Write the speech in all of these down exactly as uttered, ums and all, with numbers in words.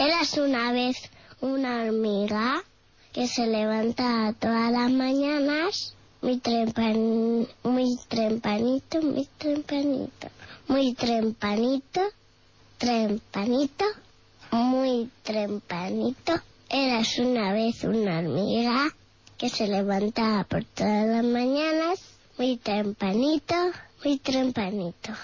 Eras una vez una hormiga que se levantaba todas las mañanas muy trempan, muy trempanito, muy trempanito, muy trempanito, trempanito, muy trempanito. Eras una vez una hormiga que se levantaba por todas las mañanas muy trempanito, muy trempanito.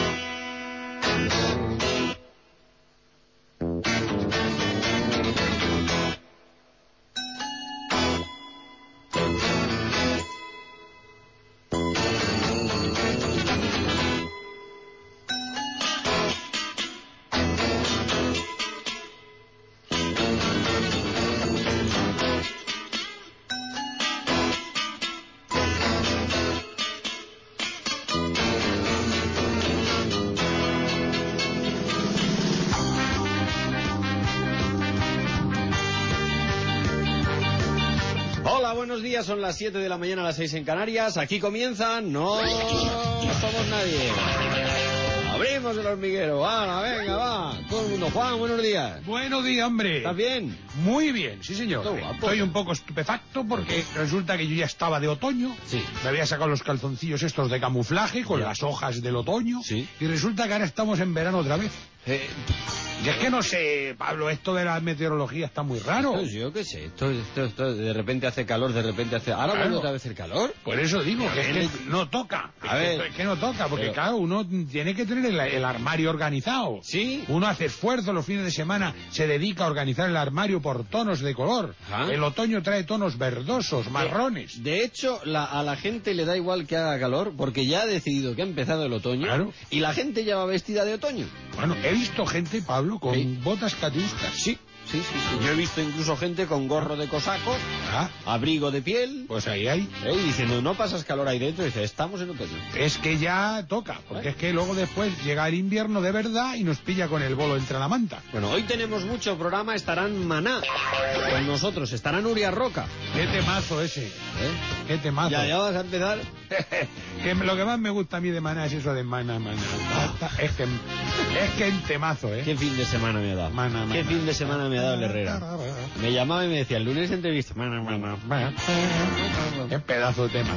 Buenos días, son las siete de la mañana, a las seis en Canarias. Aquí comienzan No Somos Nadie. Abrimos el hormiguero. ¡Hala, venga, va! Todo el mundo. Juan, buenos días. Buenos días, hombre. ¿Estás bien? Muy bien, sí, señor. Estoy un poco estupefacto porque resulta que yo ya estaba de otoño. Sí. Me había sacado los calzoncillos estos de camuflaje con ya. las hojas del otoño. Sí. Y resulta que ahora estamos en verano otra vez. Eh... Y es que no sé, Pablo, esto de la meteorología está muy raro. Pues yo qué sé, esto, esto, esto de repente hace calor, de repente hace... ¿Ahora vuelve otra vez el calor? Por eso digo, que es que no toca. A es, ver, que, es que no toca, porque pero... claro, uno tiene que tener el, el armario organizado. Sí. Uno hace esfuerzo los fines de semana, se dedica a organizar el armario por tonos de color. Ajá. El otoño trae tonos verdosos, marrones. De, de hecho, la, a la gente le da igual que haga calor, porque ya ha decidido que ha empezado el otoño. Claro. Y la gente ya va vestida de otoño. Bueno, he visto gente, Pablo, con sí. botas catiuscas. Sí, sí, sí, sí. Yo he visto incluso gente con gorro de cosaco, ah. abrigo de piel. Pues ahí hay. ¿Eh? Y diciendo, no pasas calor ahí dentro. Y dice, estamos en otoño. Es que ya toca, porque ¿Eh? es que luego después llega el invierno de verdad y nos pilla con el bolo entre la manta. Bueno, hoy tenemos mucho programa. Estarán Maná con nosotros. Estará Nuria Roca. Qué temazo ese. ¿Eh? Qué temazo. Ya, ya vas a empezar. Que lo que más me gusta a mí de Maná es eso de Maná, Maná. Es que es que el temazo, ¿eh? Qué fin de semana me ha dado. Maná, Maná. Qué fin de semana me ha dado el Herrera. Me llamaba y me decía, el lunes entrevista. Maná, Maná, Maná. Qué pedazo de tema.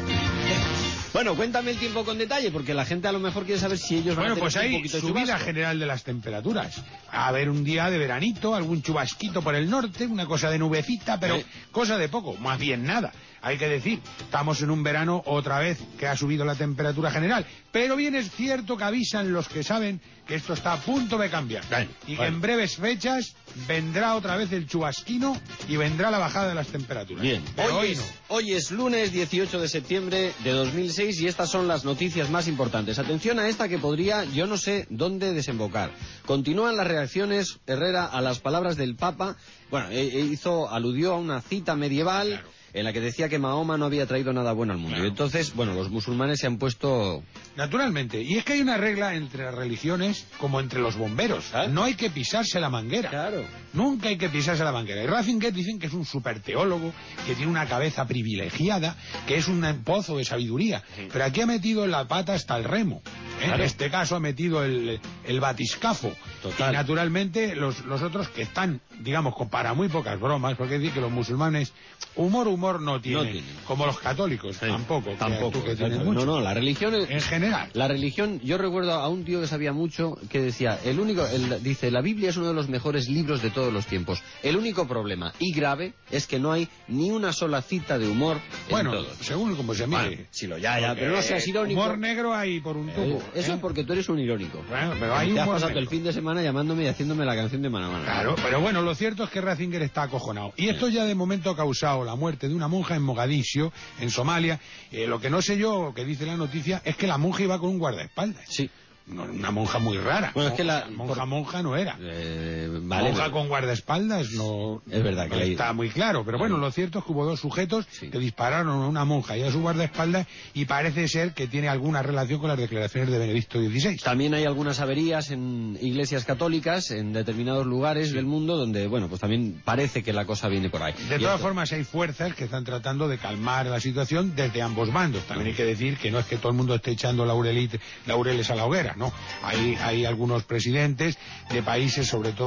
Bueno, cuéntame el tiempo con detalle, porque la gente a lo mejor quiere saber si ellos van bueno, a tener pues un hay poquito de subida chubasco. general de las temperaturas. A ver, un día de veranito, algún chubasquito por el norte, una cosa de nubecita, pero ¿Eh? cosa de poco, más bien nada. Hay que decir, estamos en un verano otra vez que ha subido la temperatura general, pero bien es cierto que avisan los que saben que esto está a punto de cambiar. Bueno, y que bueno. en breves fechas vendrá otra vez el chubasquino y vendrá la bajada de las temperaturas. Bien, pero hoy, hoy es, no. hoy es lunes dieciocho de septiembre de dos mil seis y estas son las noticias más importantes. Atención a esta que podría, yo no sé dónde desembocar. Continúan las reacciones, Herrera, a las palabras del Papa. Bueno, eh, hizo, aludió a una cita medieval. Claro. En la que decía que Mahoma no había traído nada bueno al mundo. Claro. Y entonces, bueno, los musulmanes se han puesto... Naturalmente. Y es que hay una regla entre las religiones como entre los bomberos. ¿Eh? No hay que pisarse la manguera. Claro. Nunca hay que pisarse la manguera. Y Ratzinger dicen que es un super teólogo, que tiene una cabeza privilegiada, que es un pozo de sabiduría. Sí. Pero aquí ha metido la pata hasta el remo. ¿eh? Claro. En este caso ha metido el, el batiscafo. Total. Y naturalmente los, los otros que están, digamos, para muy pocas bromas, porque decir que los musulmanes humor, humor no tienen. No tienen. Como los católicos, sí. tampoco. Tampoco. Que, que no, mucho. no, la religión... Es, en general. La religión, yo recuerdo a un tío que sabía mucho que decía, el único, el, dice, la Biblia es uno de los mejores libros de todos los tiempos. El único problema, y grave, es que no hay ni una sola cita de humor bueno, en todo. según como se mire. Bueno, si lo ya, ya, pero no seas irónico. Humor negro hay por un tubo. Eh, eso ¿eh? es porque tú eres un irónico. Bueno, pero hay Te has humor pasado negro. el fin de semana llamándome y haciéndome la canción de mano a mano. Claro, pero bueno, lo cierto es que Ratzinger está acojonado. Y esto ya de momento ha causado la muerte de una monja en Mogadiscio, en Somalia. Eh, lo que no sé yo, que dice la noticia, es que la monja iba con un guardaespaldas. Sí. No, una monja muy rara. Bueno, es que la monja por... monja no era. Eh, vale, monja pero... con guardaespaldas no, es verdad que no la... está muy claro. Pero bueno, lo cierto es que hubo dos sujetos sí. que dispararon a una monja y a su guardaespaldas y parece ser que tiene alguna relación con las declaraciones de Benedicto dieciséis. También hay algunas averías en iglesias católicas en determinados lugares sí. del mundo donde, bueno, pues también parece que la cosa viene por ahí. De y todas esto... formas hay fuerzas que están tratando de calmar la situación desde ambos bandos. También hay que decir que no es que todo el mundo esté echando laureles a la hoguera, no. Hay Hay algunos presidentes de países, sobre todo de la zona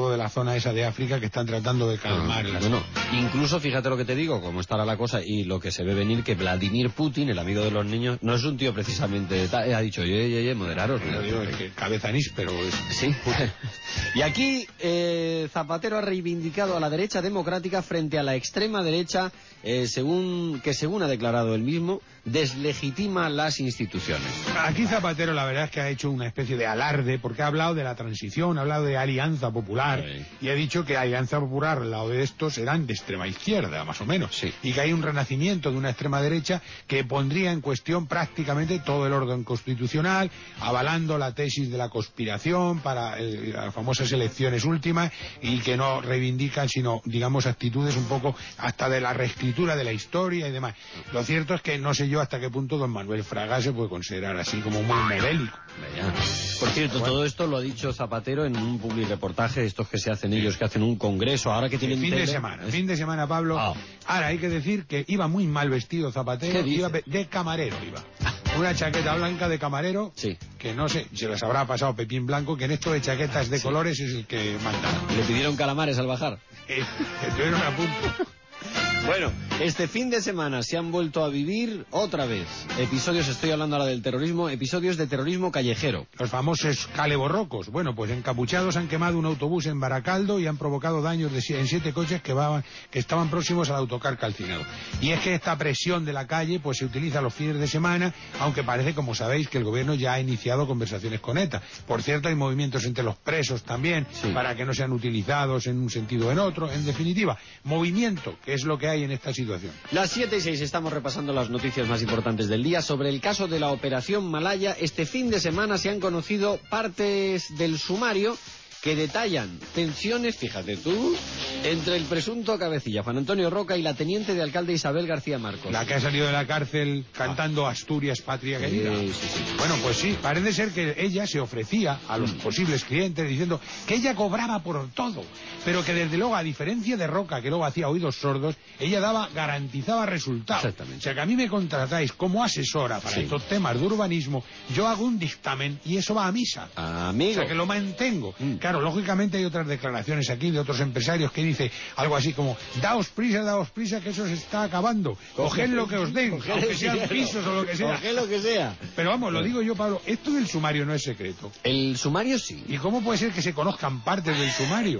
zona esa de África que están tratando de calmar ah, las... Bueno, incluso fíjate lo que te digo, cómo estará la cosa y lo que se ve venir, que Vladimir Putin, el amigo de los niños, no es un tío precisamente, ha dicho, oye, oye, oye, moderaros. Pero digo, es que cabeza anís, pero es... Sí. Y aquí eh, Zapatero ha reivindicado a la derecha democrática frente a la extrema derecha, eh, según que según ha declarado él mismo, deslegitima las instituciones. Aquí Zapatero la verdad es que ha hecho una especie de alarde, porque ha hablado de la transición, ha hablado de Alianza Popular, sí. Y ha dicho que Alianza Popular, al lado de estos, eran de extrema izquierda, más o menos, sí. Y que hay un renacimiento de una extrema derecha que pondría en cuestión prácticamente todo el orden constitucional, avalando la tesis de la conspiración para eh, las famosas elecciones últimas, y que no reivindican sino, digamos, actitudes un poco hasta de la reescritura de la historia y demás. Lo cierto es que no sé yo hasta qué punto don Manuel Fraga se puede considerar así como muy modélico. Por cierto, bueno, todo esto lo ha dicho Zapatero en un publireportaje de estos que se hacen ellos, que hacen un congreso, ahora que tienen fin tele, de semana, es... fin de semana, Pablo. Ah. Ahora hay que decir que iba muy mal vestido Zapatero, iba de camarero, iba. Una chaqueta blanca de camarero, sí. Que no sé, se les habrá pasado Pepín Blanco, que en esto de chaquetas de sí. colores es el que manda. Le pidieron calamares al bajar. Eh, estuvieron a punto. Bueno, este fin de semana se han vuelto a vivir otra vez episodios, estoy hablando ahora del terrorismo, episodios de terrorismo callejero. Los famosos caleborrocos. Bueno, pues encapuchados han quemado un autobús en Baracaldo y han provocado daños de, en siete coches que, va, que estaban próximos al autocar calcinado. Y es que esta presión de la calle pues se utiliza los fines de semana, aunque parece, como sabéis, que el gobierno ya ha iniciado conversaciones con ETA. Por cierto, hay movimientos entre los presos también, sí. Para que no sean utilizados en un sentido o en otro. En definitiva, movimiento, que es lo que hay en esta situación. Las siete y seis estamos repasando las noticias más importantes del día. Sobre el caso de la Operación Malaya, este fin de semana se han conocido partes del sumario que detallan tensiones, fíjate tú, entre el presunto cabecilla Juan Antonio Roca y la teniente de alcalde Isabel García Marcos. La que ha salido de la cárcel cantando ah. Asturias, patria querida. Sí, sí, sí. Bueno, pues sí, parece ser que ella se ofrecía a los mm. posibles clientes diciendo que ella cobraba por todo, pero que desde luego, a diferencia de Roca, que luego hacía oídos sordos, ella daba, garantizaba resultados. Exactamente. O sea, que a mí me contratáis como asesora para sí. estos temas de urbanismo, yo hago un dictamen y eso va a misa. Amigo. O sea, que lo mantengo. Mm. Claro, lógicamente hay otras declaraciones aquí de otros empresarios que dice algo así como, daos prisa, daos prisa, que eso se está acabando. Coged lo que os den, aunque sean pisos o lo que sea. Coged lo que sea. Pero vamos, lo digo yo, Pablo, esto del sumario no es secreto. El sumario sí. ¿Y cómo puede ser que se conozcan partes del sumario?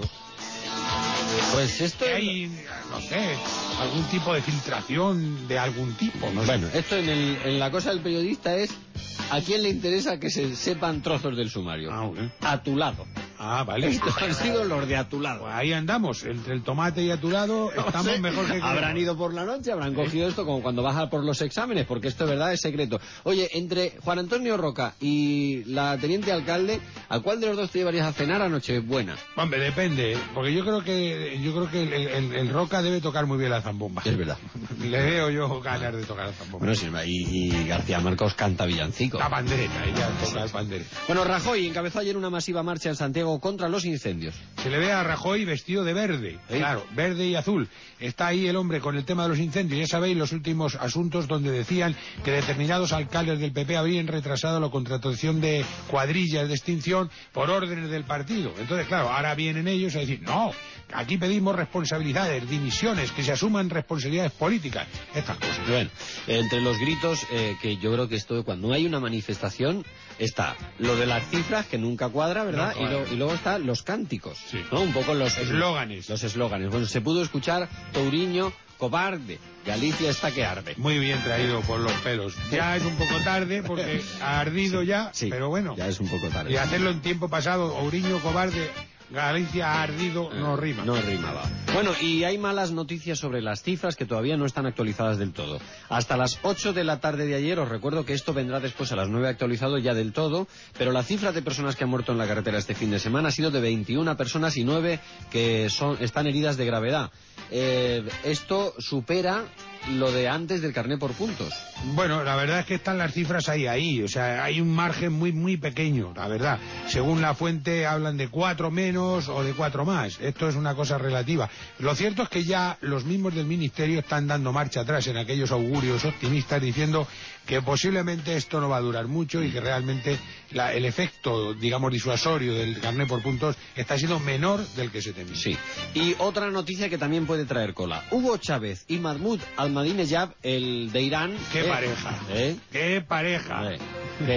Pues esto que hay, no sé, algún tipo de filtración de algún tipo. No bueno, sé. esto en, el, en la cosa del periodista es, ¿a quién le interesa que se sepan trozos del sumario? Ah, ¿eh? A tu lado. Ah, vale. Estos han sido los de a tu lado. Pues ahí andamos, entre el tomate y a tu lado estamos no sé, mejor que... Habrán ido por la noche, habrán ¿Eh? cogido esto como cuando bajan por los exámenes, porque esto de verdad es secreto. Oye, entre Juan Antonio Roca y la teniente alcalde, ¿a cuál de los dos te llevarías a cenar a Nochebuena? Hombre, depende, porque yo creo que yo creo que el, el, el Roca debe tocar muy bien la zambomba. Es verdad. Le veo yo ganas de tocar la zambomba. Bueno, sí, y, y García Marcos canta villancico. La pandereta, ella toca el pandereta. Bueno, Rajoy encabezó ayer una masiva marcha en Santiago contra los incendios. Se le ve a Rajoy vestido de verde, ¿Eh? claro, verde y azul. Está ahí el hombre con el tema de los incendios. Ya sabéis los últimos asuntos donde decían que determinados alcaldes del P P habían retrasado la contratación de cuadrillas de extinción por órdenes del partido. Entonces, claro, ahora vienen ellos a decir, no, aquí pedimos responsabilidades, dimisiones, que se asuman responsabilidades políticas, estas cosas. Bueno, entre los gritos, eh, que yo creo que esto, cuando hay una manifestación, está lo de las cifras, que nunca cuadra, ¿verdad? No, y, lo, y luego está los cánticos, sí. ¿no? Un poco los eslóganes. Los eslóganes. Bueno, se pudo escuchar Touriño, cobarde, Galicia está que arde. Muy bien traído por los pelos. Ya es un poco tarde porque ha ardido sí, ya, sí, pero bueno. Ya es un poco tarde. Y hacerlo en tiempo pasado, Touriño, cobarde, Galicia ha ardido, no rima. No rimaba. Bueno, y hay malas noticias sobre las cifras que todavía no están actualizadas del todo. Hasta las ocho de la tarde de ayer, os recuerdo que esto vendrá después a las nueve actualizado ya del todo, pero la cifra de personas que han muerto en la carretera este fin de semana ha sido de veintiuna personas y nueve que son, están heridas de gravedad. Eh, esto supera lo de antes del carné por puntos. Bueno, la verdad es que están las cifras ahí, ahí, o sea, hay un margen muy, muy pequeño, la verdad. Según la fuente hablan de cuatro menos o de cuatro más, esto es una cosa relativa. Lo cierto es que ya los mismos del Ministerio están dando marcha atrás en aquellos augurios optimistas diciendo que posiblemente esto no va a durar mucho y que realmente la, el efecto, digamos, disuasorio del carné por puntos está siendo menor del que se temía. Sí. Y otra noticia que también puede traer cola. Hugo Chávez y Mahmoud Ahmadinejad, el de Irán... ¡Qué eh, pareja! ¿Eh? ¡Qué pareja! Eh,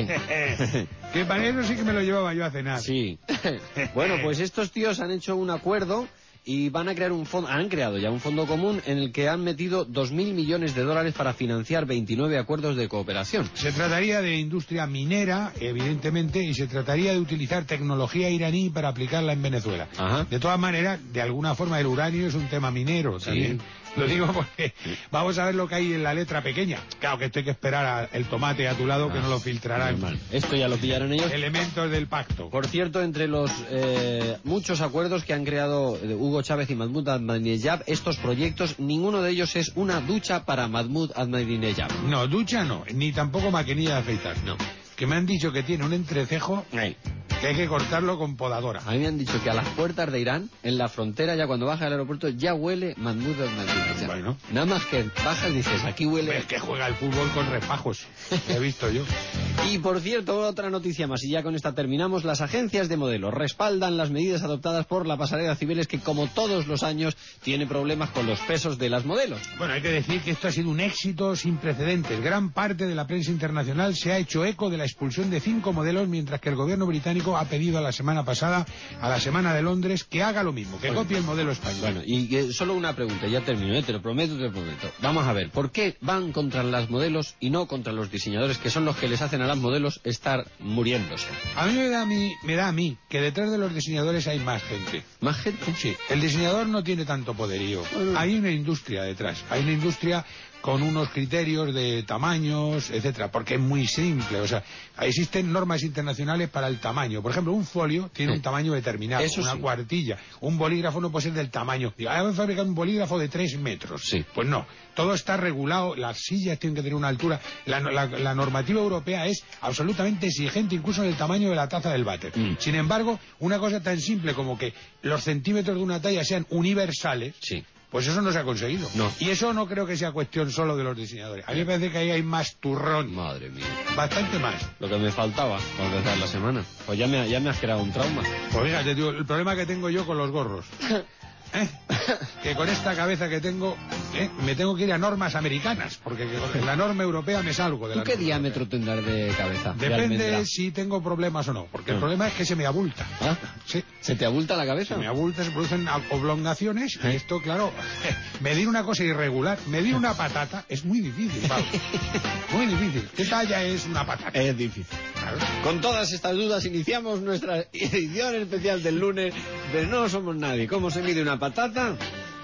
¿Qué? ¡Qué pareja! Eso sí que me lo llevaba yo a cenar. Sí. Bueno, pues estos tíos han hecho un acuerdo y van a crear un fondo, han creado ya un fondo común en el que han metido dos mil millones de dólares para financiar veintinueve acuerdos de cooperación. Se trataría de industria minera, evidentemente, y se trataría de utilizar tecnología iraní para aplicarla en Venezuela. Ajá. De todas maneras, de alguna forma el uranio es un tema minero también. Sí. Lo digo porque vamos a ver lo que hay en la letra pequeña. Claro que esto hay que esperar a el tomate a tu lado, ah, que no lo filtrarán. Normal. Esto ya lo pillaron ellos. Elementos del pacto. Por cierto, entre los eh, muchos acuerdos que han creado eh, Hugo Chávez y Mahmoud Ahmadinejad, estos proyectos, ninguno de ellos es una ducha para Mahmoud Ahmadinejad. No, ducha no, ni tampoco maquinilla de afeitar. No. Que me han dicho que tiene un entrecejo... Hey. Que hay que cortarlo con podadora. A mí me han dicho que a las puertas de Irán, en la frontera, ya cuando baja al aeropuerto, ya huele Mahmoud Ahmadinejad. Bueno. Nada más que bajas y dices, aquí huele... Es que juega el fútbol con refajos. Lo he visto yo. Y por cierto, otra noticia más, y ya con esta terminamos. Las agencias de modelos respaldan las medidas adoptadas por la pasarela Cibeles, que como todos los años tiene problemas con los pesos de las modelos. Bueno, hay que decir que esto ha sido un éxito sin precedentes. Gran parte de la prensa internacional se ha hecho eco de la expulsión de cinco modelos, mientras que el gobierno británico ha pedido a la semana pasada, a la Semana de Londres, que haga lo mismo, que bueno, copie el modelo español. Bueno, y eh, solo una pregunta, ya termino, ¿eh? te lo prometo, te lo prometo. Vamos a ver, ¿por qué van contra las modelos y no contra los diseñadores, que son los que les hacen a las modelos estar muriéndose? A mí me da a mí, me da a mí que detrás de los diseñadores hay más gente. ¿Más gente? Sí, el diseñador no tiene tanto poderío. Bueno. Hay una industria detrás, hay una industria con unos criterios de tamaños, etcétera, porque es muy simple, o sea, existen normas internacionales para el tamaño. Por ejemplo, un folio tiene sí. un tamaño determinado, Eso una sí. cuartilla, un bolígrafo no puede ser del tamaño. Digo, ah, voy a fabricar un bolígrafo de tres metros. Sí. Pues no, todo está regulado, las sillas tienen que tener una altura, la, la, la normativa europea es absolutamente exigente, incluso en el tamaño de la taza del váter. Mm. Sin embargo, una cosa tan simple como que los centímetros de una talla sean universales, sí. pues eso no se ha conseguido. No. Y eso no creo que sea cuestión solo de los diseñadores. A mí me parece que ahí hay más turrón. Madre mía. Bastante más. Lo que me faltaba para empezar la semana. Pues ya me, ya me has creado un trauma. Pues fíjate, tío, el problema que tengo yo con los gorros. ¿Eh? Que con esta cabeza que tengo, ¿eh? me tengo que ir a normas americanas, porque en la norma europea me salgo de la ¿Tú qué norma diámetro europea. tendrás de cabeza? Depende de si tengo problemas o no, porque no. el problema es que se me abulta. ¿Ah? Sí. ¿Se te abulta la cabeza? Se me abulta, se producen oblongaciones, ¿Eh? y esto, claro, medir una cosa irregular, medir una patata es muy difícil, Pablo. Muy difícil. ¿Qué talla es una patata? Es difícil. Claro. Con todas estas dudas iniciamos nuestra edición especial del lunes de No Somos Nadie. ¿Cómo se mide una patata?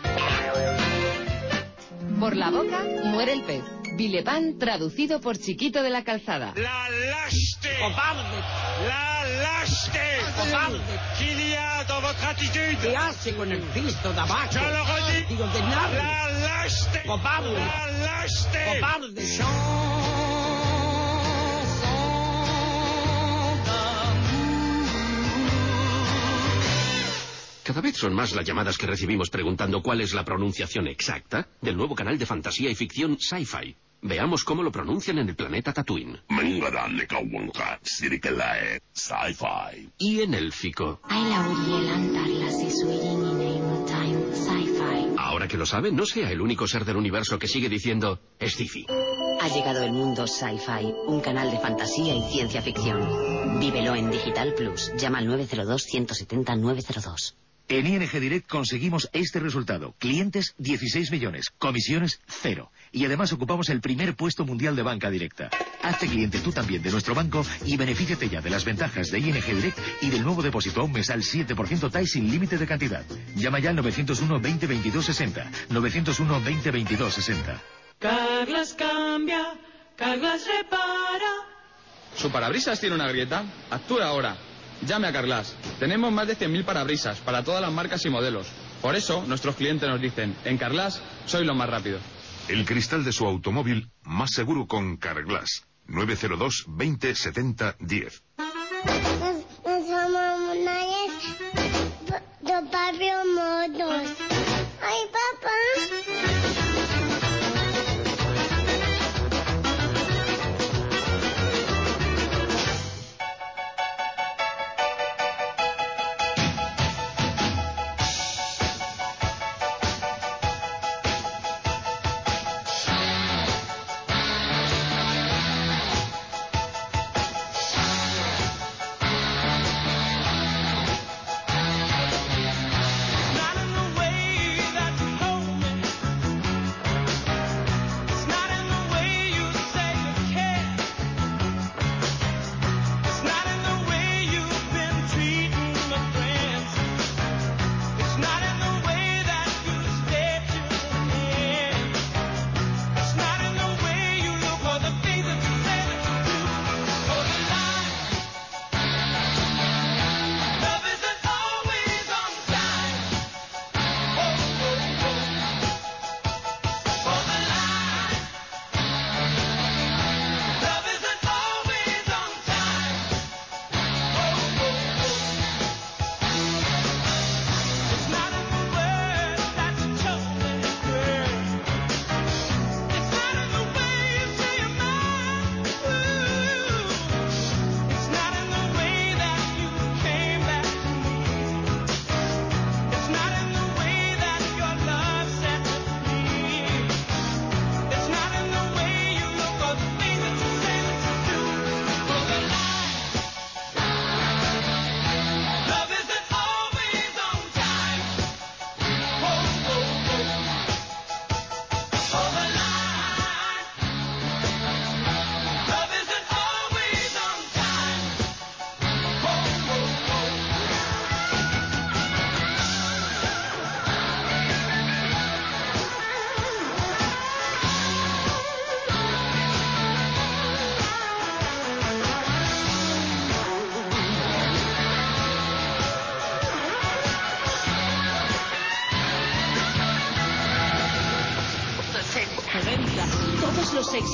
Por la boca muere el pez. Villepin traducido por Chiquito de la Calzada. La lâcheté! Cobarde! La lâcheté! Cobarde! Qu'il y a dans votre attitude! ¿Qué hace con el Cristo de abajo? Je le redis! Digo, de nada. La lâcheté! Cobarde! La lâcheté! Cobarde! Cada vez son más las llamadas que recibimos preguntando cuál es la pronunciación exacta del nuevo canal de fantasía y ficción Sci-Fi. Veamos cómo lo pronuncian en el planeta Tatooine. Sci-Fi. Y en élfico. Ahora que lo sabe, no sea el único ser del universo que sigue diciendo es sci-fi. Ha llegado el mundo Sci-Fi, un canal de fantasía y ciencia ficción. Vívelo en Digital Plus. Llama al nueve cero dos, uno siete cero, nueve cero dos. En I N G Direct conseguimos este resultado. Clientes dieciséis millones, comisiones cero. Y además ocupamos el primer puesto mundial de banca directa. Hazte cliente tú también de nuestro banco y benefíciate ya de las ventajas de I N G Direct y del nuevo depósito a un mes al siete por ciento T A I sin límite de cantidad. Llama ya al nueve cero uno, veinte, veintidós, sesenta. nueve cero uno, veinte, veintidós, sesenta. Carglass cambia, Carglass repara. ¿Su parabrisas tiene una grieta? Actúe ahora. Llame a Carglass. Tenemos más de cien mil parabrisas para todas las marcas y modelos. Por eso, nuestros clientes nos dicen, en Carglass, soy lo más rápido. El cristal de su automóvil más seguro con Carglass. nueve cero dos, veinte, setenta, diez. No somos nadie. De Pablo Motos. Ay, papá.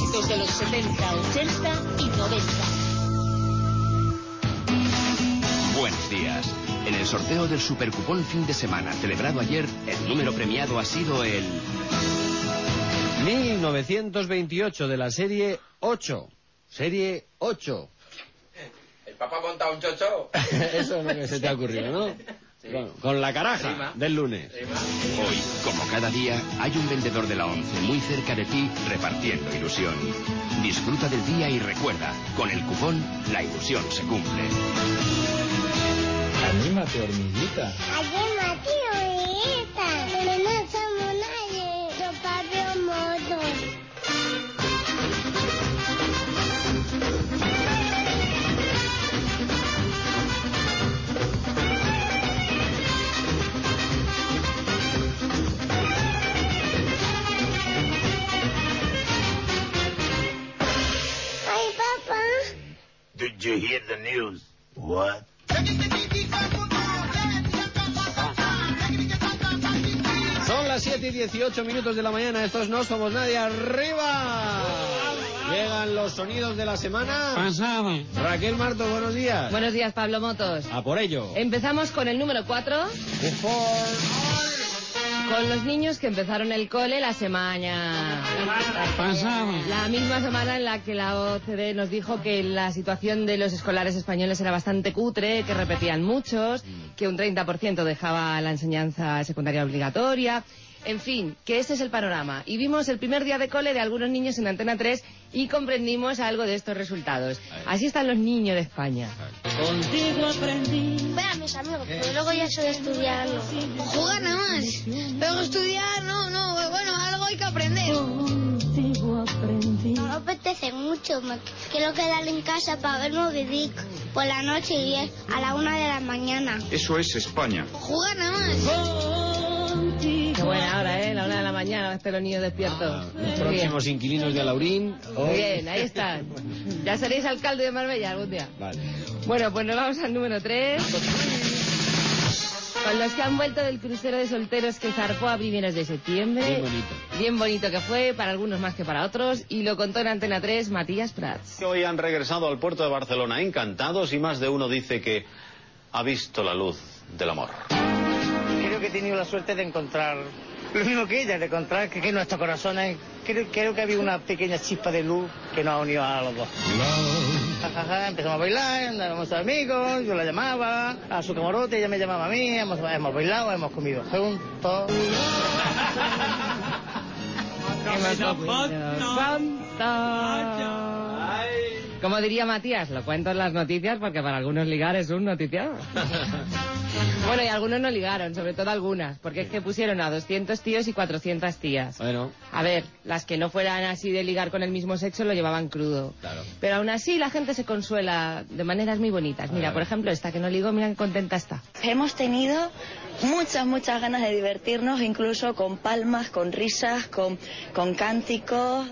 éxitos de los setenta, ochenta y noventa. Buenos días. En el sorteo del Supercupón fin de semana celebrado ayer, el número premiado ha sido el... mil novecientos veintiocho de la serie ocho. Serie ocho. ¿El papá ha montado un chocho? Eso es lo que se te ha ocurrido, ¿no? Sí. Con, con la caraja Rima. Del lunes. Rima. Hoy, como cada día, hay un vendedor de la once muy cerca de ti repartiendo ilusión. Disfruta del día y recuerda, con el cupón, la ilusión se cumple. Anímate, hormiguita. Anímate, hormiguita. Pero no somos nadie. Yo Pablo Motos. Ay, papá. Did you hear the news? What? Son las siete y dieciocho minutos de la mañana. Estos No Somos Nadie. ¡Arriba! Llegan los sonidos de la semana. Pasado. Raquel Marto, buenos días. Buenos días, Pablo Motos. A por ello. Empezamos con el número cuatro. Con los niños que empezaron el cole la semana pasada. La misma semana en la que la O C D nos dijo que la situación de los escolares españoles era bastante cutre, que repetían muchos, que un treinta por ciento dejaba la enseñanza secundaria obligatoria. En fin, que ese es el panorama. Y vimos el primer día de cole de algunos niños en Antena tres y comprendimos algo de estos resultados. Así están los niños de España. Contigo aprendí. Ve a mis amigos, pero luego ya soy estudiar, no. Jugar nada más. Luego estudiar, no, no. Bueno, algo hay que aprender. Contigo aprendí. No me apetece mucho. Me quiero quedar en casa para ver Moby Dick por la noche y es a la una de la mañana. Eso es España. Jugar nada más. Qué buena hora, ¿eh? La una de la mañana, están los niños despiertos. Ah, los próximos bien. Inquilinos de Alaurín. Muy oh. bien, ahí están. Ya seréis alcalde de Marbella algún día. Vale. Bueno, pues nos vamos al número tres. Con los que han vuelto del crucero de solteros que zarpó a primeros de septiembre. Bien bonito. Bien bonito que fue, para algunos más que para otros. Y lo contó en Antena tres Matías Prats. Hoy han regresado al puerto de Barcelona encantados y más de uno dice que ha visto la luz del amor. Creo que he tenido la suerte de encontrar lo mismo que ella, de encontrar que, que nuestros corazones, creo, creo que había una pequeña chispa de luz que nos ha unido a los dos. Ja, ja, ja, empezamos a bailar, andábamos amigos, yo la llamaba a su camarote, ella me llamaba a mí, hemos, hemos bailado, hemos comido juntos. Hemos comido juntos. Como diría Matías, lo cuento en las noticias porque para algunos ligar es un noticiado. Bueno, y algunos no ligaron, sobre todo algunas, porque es que pusieron a doscientos tíos y cuatrocientas tías. Bueno. A ver, las que no fueran así de ligar con el mismo sexo lo llevaban crudo. Claro. Pero aún así la gente se consuela de maneras muy bonitas. Mira, por ejemplo, esta que no ligó, mira qué contenta está. Hemos tenido muchas, muchas ganas de divertirnos, incluso con palmas, con risas, con, con cánticos.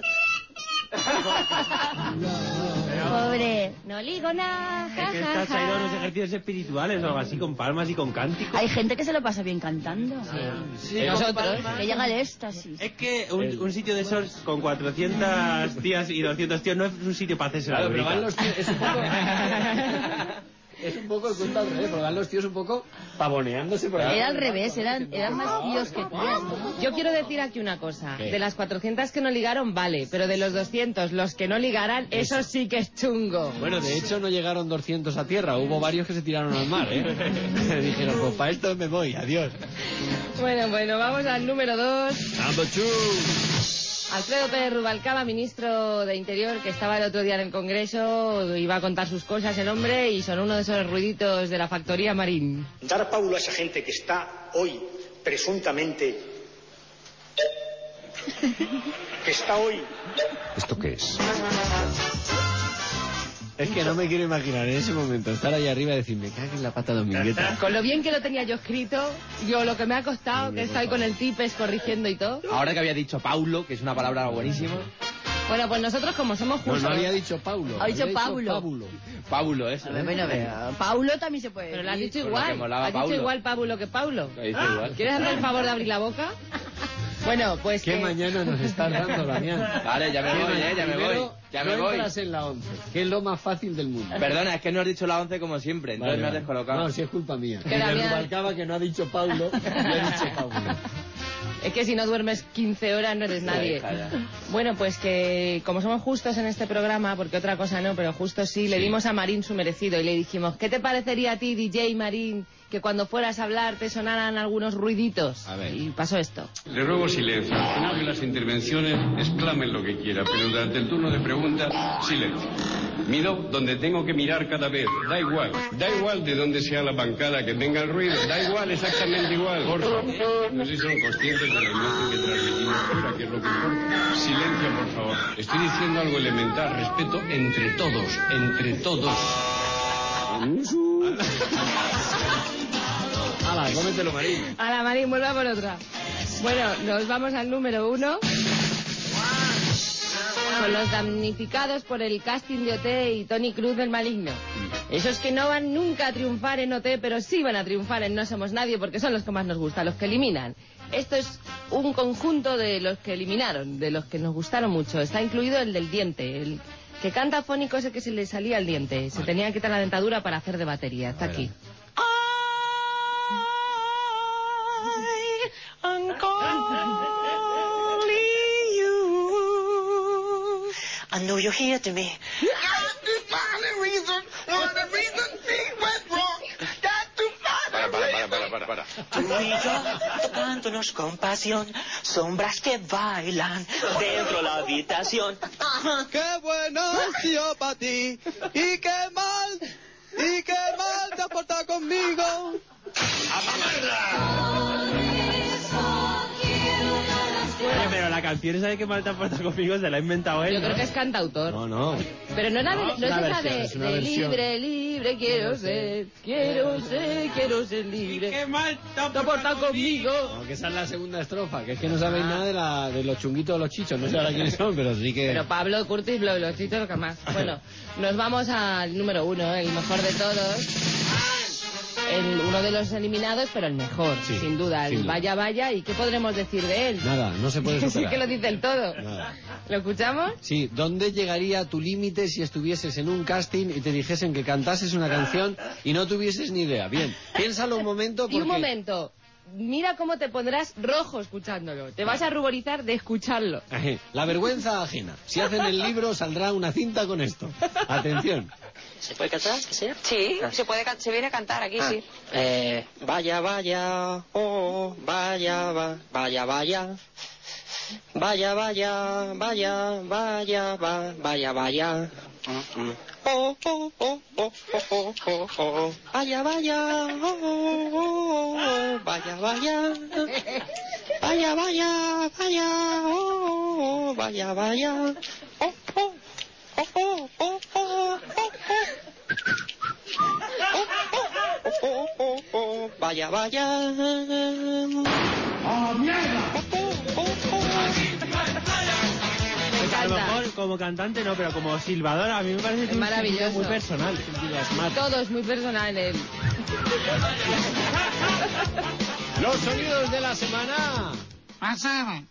Pobre, no ligo nada. Ja, es que ja, estás ahí ja. con unos ejercicios espirituales o algo así, con palmas y con cánticos. Hay gente que se lo pasa bien cantando. Sí, nosotros, que llega al éxtasis. Es que un, un sitio de esos con cuatrocientas tías y doscientos tíos no es un sitio para hacerse claro, la pero bonita. van los tíos, es un poco... Es un poco el cuento al revés, pero van los tíos un poco pavoneándose por ahí. Era al revés, eran, eran más tíos que tías. Yo quiero decir aquí una cosa. ¿Qué? De las cuatrocientas que no ligaron, vale, pero de los doscientos, los que no ligaran, eso, eso sí que es chungo. Bueno, de hecho no llegaron doscientos a tierra, hubo varios que se tiraron al mar, ¿eh? Dijeron, pues para esto me voy, adiós. Bueno, bueno, vamos al número dos. Number two. Alfredo Pérez Rubalcaba, ministro de Interior, que estaba el otro día en el Congreso, iba a contar sus cosas el hombre y son uno de esos ruiditos de la factoría Marín. Dar paulo a esa gente que está hoy presuntamente... que está hoy... ¿Esto qué es? Es que no me quiero imaginar en ese momento estar ahí arriba y decir, me cago en la pata domingueta. Con lo bien que lo tenía yo escrito, yo lo que me ha costado, que estoy con el tipes corrigiendo y todo. Ahora que había dicho Paulo, que es una palabra buenísima. Bueno, pues nosotros como somos justos... No, no había dicho Paulo. Ha dicho había Paulo. Paulo. Paulo, eso. A ver, bueno, a Paulo también se puede Pero lo has dicho Por lo igual. que molaba Has dicho Paulo. igual Paulo que Paulo. Lo dice igual. ¿Quieres hacer el favor de abrir la boca? Bueno, pues ¿Qué que... mañana nos estás dando, Damián? Vale, ya me voy, eh, ya me voy. Ya me no voy. entras en la once, que es lo más fácil del mundo. Perdona, es que no has dicho la once como siempre, entonces Vale, me has vale. descolocado. No, si es culpa mía. Que Y de Damián- Rubalcaba, que no ha dicho Paulo, y ha dicho Paulo. Es que si no duermes quince horas no eres nadie. Calla. Bueno, pues que como somos justos en este programa, porque otra cosa no, pero justos sí, le dimos a Marín su merecido y le dijimos, ¿qué te parecería a ti, D J Marín, que cuando fueras a hablar te sonaran algunos ruiditos? A ver. Y pasó esto. Le ruego silencio. Al final de las intervenciones, exclamen lo que quiera, pero durante el turno de preguntas, silencio. Miro donde tengo que mirar cada vez. Da igual. Da igual de dónde sea la bancada que tenga el ruido. Da igual, exactamente igual. Por favor. No sé si son conscientes de la imagen que transmitimos fuera, que es lo que importa. Silencio, por favor. Estoy diciendo algo elemental. Respeto entre todos. Entre todos. Hala, cómetelo, Marín. A la Marín, vuelva por otra. Bueno, nos vamos al número uno. Con los damnificados por el casting de O T y Tony Cruz del Maligno. Esos que no van nunca a triunfar en O T, pero sí van a triunfar en No Somos Nadie, porque son los que más nos gustan, los que eliminan. Esto es un conjunto de los que eliminaron, de los que nos gustaron mucho. Está incluido el del diente, el que canta afónico es el que se le salía el diente. Se tenía que quitar la dentadura para hacer de batería. Está aquí. I know you're here to me. Para, para, para, para, para. Tú y yo tocándonos con pasión, sombras que bailan dentro de la habitación. Qué bueno he sido para ti, y qué mal, y qué mal te has portado conmigo. Oye, pero la canción esa de que mal te ha portado conmigo se la ha inventado él, Yo ¿no? creo que es cantautor. No, no. Pero no era de, No, no es es una esa versión, de, es una de versión. libre, libre, quiero ser, quiero ser, quiero ser libre. ¡Qué mal te ha Te ha portado conmigo! No, que esa es la segunda estrofa, que es que no sabéis nada de, la, de los chunguitos de los chichos, no sé ahora quiénes son, pero sí que... Pero Pablo, Curtis, Blow, los chichos, lo que más. Bueno, nos vamos al número uno, el mejor de todos. El, uno de los eliminados, pero el mejor, Sí, sin duda. El sin duda. Vaya Vaya, ¿y qué podremos decir de él? Nada, no se puede Sí superar. que lo dice el todo. Nada. ¿Lo escuchamos? Sí, ¿dónde llegaría tu límite si estuvieses en un casting y te dijesen que cantases una canción y no tuvieses ni idea? Bien, piénsalo un momento porque... Y un momento, mira cómo te pondrás rojo escuchándolo. Te vas a ruborizar de escucharlo. La vergüenza ajena. Si hacen el libro saldrá una cinta con esto. Atención. ¿Se puede cantar? ¿Que sea? Sí, Ah. se puede, can- se viene a cantar aquí, Ah, sí. eh, vaya, vaya, oh, vaya, va, vaya, vaya. Vaya, vaya, vaya, vaya, va, vaya, vaya. Mm, mm. Oh, oh, oh, oh, oh, oh, oh, oh. Vaya, vaya, oh, oh, oh, oh, vaya, vaya. Vaya, vaya, vaya, oh, oh, vaya, vaya. Oh, oh, oh, oh, oh, oh, oh, oh, oh, oh, oh, vaya, vaya. ¡Oh, mierda! A lo mejor como cantante no, pero como silbador a mí me parece que Es es un maravilloso. sentido muy personal. Todo es muy personal. él. Los sonidos de la semana. Pasada.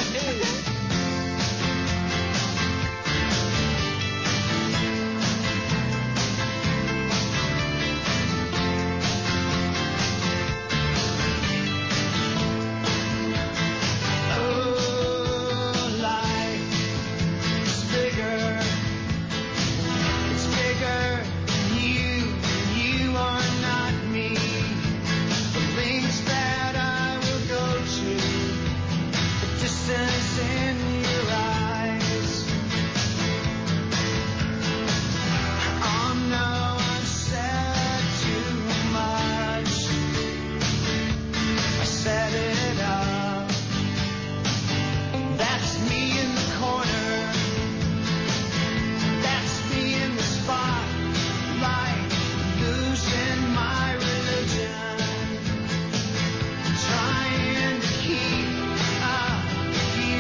Set it up. That's me in the corner. That's me in the spotlight, losing my religion, trying to keep up,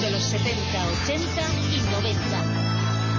de los setenta, ochenta y noventa.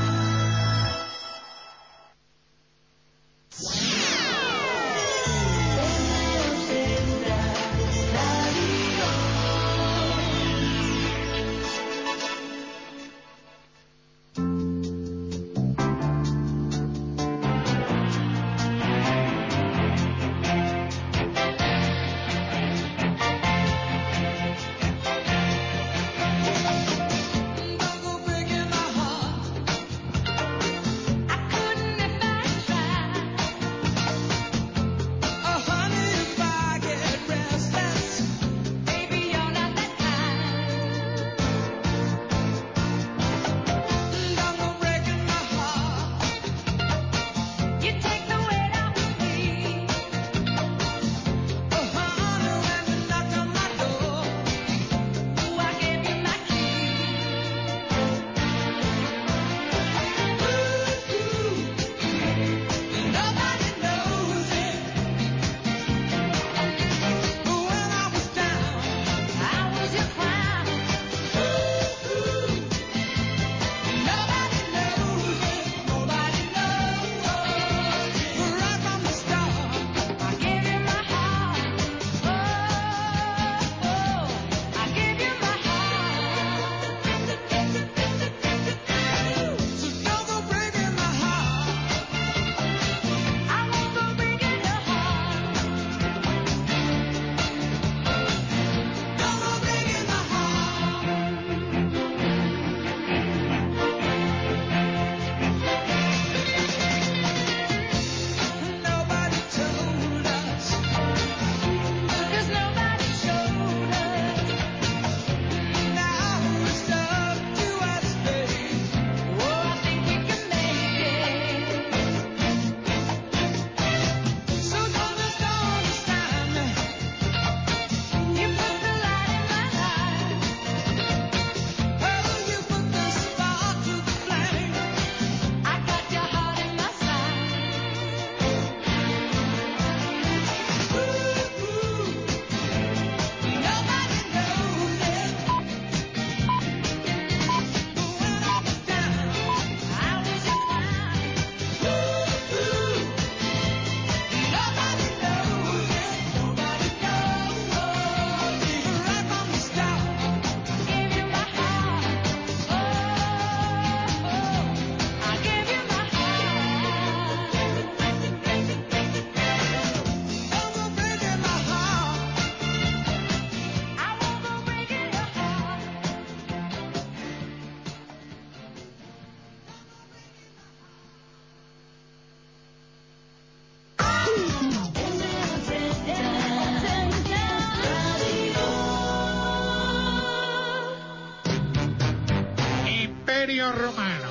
Romano.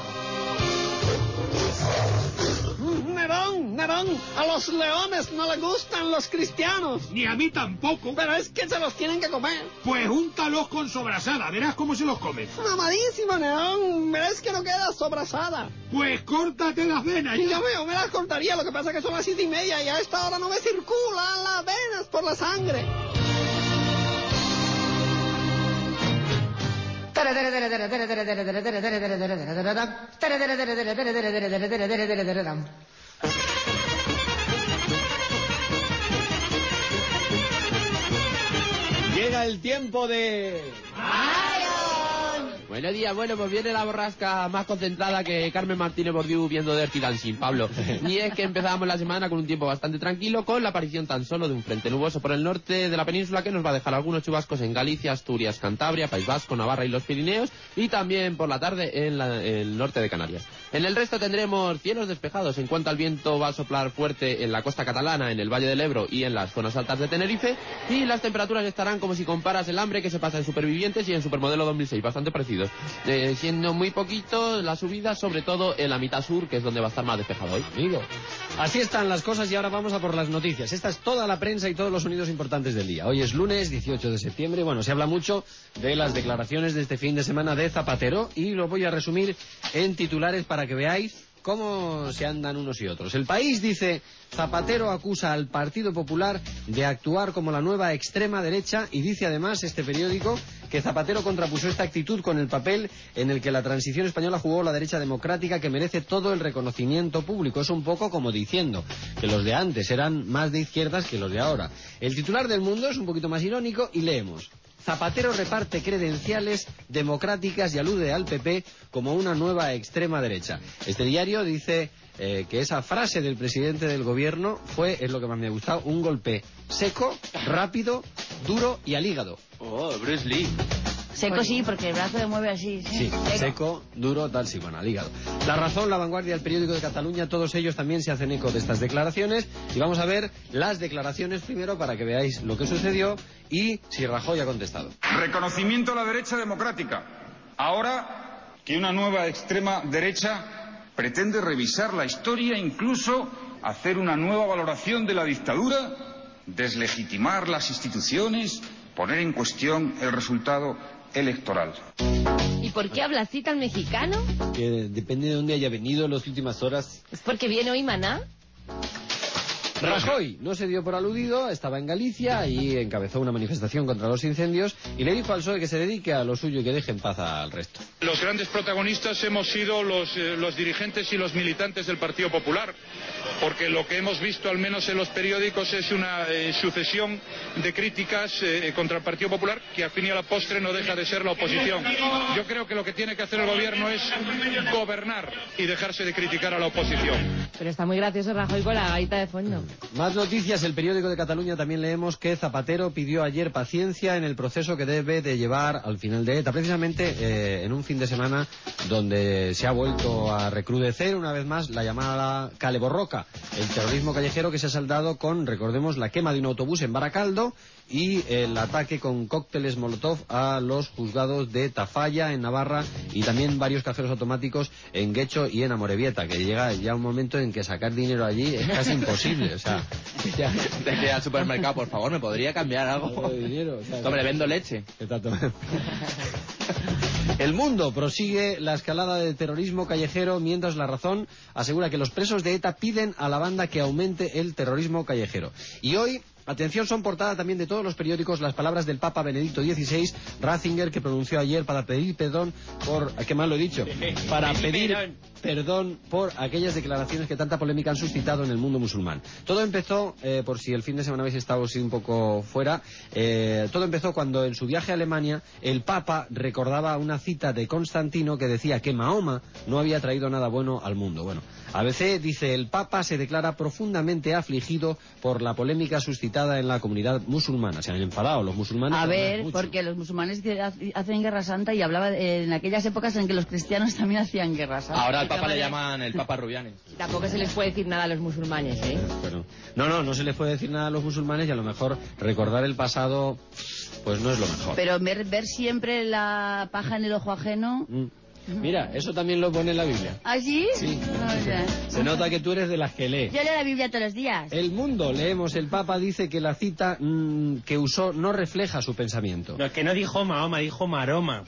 Nerón, Nerón, a los leones no les gustan los cristianos. Ni a mí tampoco. Pero es que se los tienen que comer. Pues úntalos con sobrasada, verás cómo se los comen. Mamadísimo, Nerón, verás que no queda sobrasada. Pues córtate las venas. Y yo veo, me las cortaría, lo que pasa es que son las siete y media y a esta hora no me circulan las venas por la sangre. Llega el tiempo de... Buenos días, bueno, pues viene la borrasca más concentrada que Carmen Martínez Bordiú viendo Dirty Dancing, Pablo. Y es que empezábamos la semana con un tiempo bastante tranquilo, con la aparición tan solo de un frente nuboso por el norte de la península que nos va a dejar algunos chubascos en Galicia, Asturias, Cantabria, País Vasco, Navarra y los Pirineos, y también por la tarde en la, el norte de Canarias. En el resto tendremos cielos despejados. En cuanto al viento, va a soplar fuerte en la costa catalana, en el Valle del Ebro y en las zonas altas de Tenerife, y las temperaturas estarán como si comparas el hambre que se pasa en Supervivientes y en Supermodelo dos mil seis, bastante parecidos. Eh, siendo muy poquito la subida, sobre todo en la mitad sur, que es donde va a estar más despejado hoy. Amigo, así están las cosas y ahora vamos a por las noticias. Esta es toda la prensa y todos los sonidos importantes del día. Hoy es lunes dieciocho de septiembre. Bueno, se habla mucho de las declaraciones de este fin de semana de Zapatero y lo voy a resumir en titulares para que veáis cómo se andan unos y otros. El País dice: Zapatero acusa al Partido Popular de actuar como la nueva extrema derecha y dice además este periódico que Zapatero contrapuso esta actitud con el papel en el que la transición española jugó la derecha democrática, que merece todo el reconocimiento público. Es un poco como diciendo que los de antes eran más de izquierdas que los de ahora. El titular del Mundo es un poquito más irónico y leemos: Zapatero reparte credenciales democráticas y alude al P P como una nueva extrema derecha. Este diario dice eh, que esa frase del presidente del gobierno fue, es lo que más me ha gustado, un golpe seco, rápido, duro y al hígado. Oh, Bruce Lee. Seco sí, porque el brazo se mueve así. Sí, seco, seco duro, tal, sí, bueno, al hígado. La Razón, La Vanguardia, El Periódico de Cataluña, todos ellos también se hacen eco de estas declaraciones. Y vamos a ver las declaraciones primero para que veáis lo que sucedió y si Rajoy ha contestado. Reconocimiento a la derecha democrática. Ahora que una nueva extrema derecha pretende revisar la historia e incluso hacer una nueva valoración de la dictadura, deslegitimar las instituciones, poner en cuestión el resultado electoral. ¿Y por qué habla así tan mexicano? Que depende de dónde haya venido en las últimas horas. ¿Es porque viene hoy Maná? Rajoy no se dio por aludido, estaba en Galicia y encabezó una manifestación contra los incendios y le dijo al P S O E que se dedique a lo suyo y que deje en paz al resto. Los grandes protagonistas hemos sido los, eh, los dirigentes y los militantes del Partido Popular, porque lo que hemos visto, al menos en los periódicos, es una eh, sucesión de críticas eh, contra el Partido Popular, que al fin y a la postre no deja de ser la oposición. Yo creo que lo que tiene que hacer el gobierno es gobernar y dejarse de criticar a la oposición. Pero está muy gracioso Rajoy con la gaita de fondo. Más noticias. El Periódico de Cataluña también leemos que Zapatero pidió ayer paciencia en el proceso que debe de llevar al final de ETA, precisamente eh, en un fin de semana donde se ha vuelto a recrudecer una vez más la llamada Kale Borroka, el terrorismo callejero que se ha saldado con, recordemos, la quema de un autobús en Baracaldo y el ataque con cócteles Molotov a los juzgados de Tafalla en Navarra y también varios cajeros automáticos en Guecho y en Amorebieta, que llega ya un momento en que sacar dinero allí es casi imposible. O sea, ya, desde al supermercado, por favor, ¿me podría cambiar algo? De dinero, o sea, Hombre, le vendo leche. El Mundo prosigue la escalada de terrorismo callejero, mientras La Razón asegura que los presos de ETA piden a la banda que aumente el terrorismo callejero. Y hoy, atención, son portada también de todos los periódicos las palabras del Papa Benedicto dieciséis, Ratzinger, que pronunció ayer para pedir perdón por... ¿Qué mal lo he dicho? Para pedir perdón por aquellas declaraciones que tanta polémica han suscitado en el mundo musulmán. Todo empezó, eh, por si el fin de semana habéis estado así un poco fuera, eh, todo empezó cuando en su viaje a Alemania el Papa recordaba una cita de Constantino que decía que Mahoma no había traído nada bueno al mundo. Bueno, A B C dice: el Papa se declara profundamente afligido por la polémica suscitada en la comunidad musulmana. Se han enfadado los musulmanes. A ver, mucho. Porque los musulmanes hacen guerra santa y hablaba de, en aquellas épocas en que los cristianos también hacían guerra santa. Ahora al Papa le llaman el Papa Rubianes. Tampoco se les puede decir nada a los musulmanes, ¿eh? Pero, no, no, no se les puede decir nada a los musulmanes y a lo mejor recordar el pasado pues no es lo mejor. Pero ver, ver siempre la paja en el ojo ajeno... Mm. Mira, eso también lo pone en la Biblia. ¿Ah, sí? Sí. O sea. Se nota que tú eres de las que lee. Yo leo la Biblia todos los días. El Mundo, leemos, el Papa dice que la cita mmm, que usó no refleja su pensamiento. No, es que no dijo Mahoma, dijo Maroma.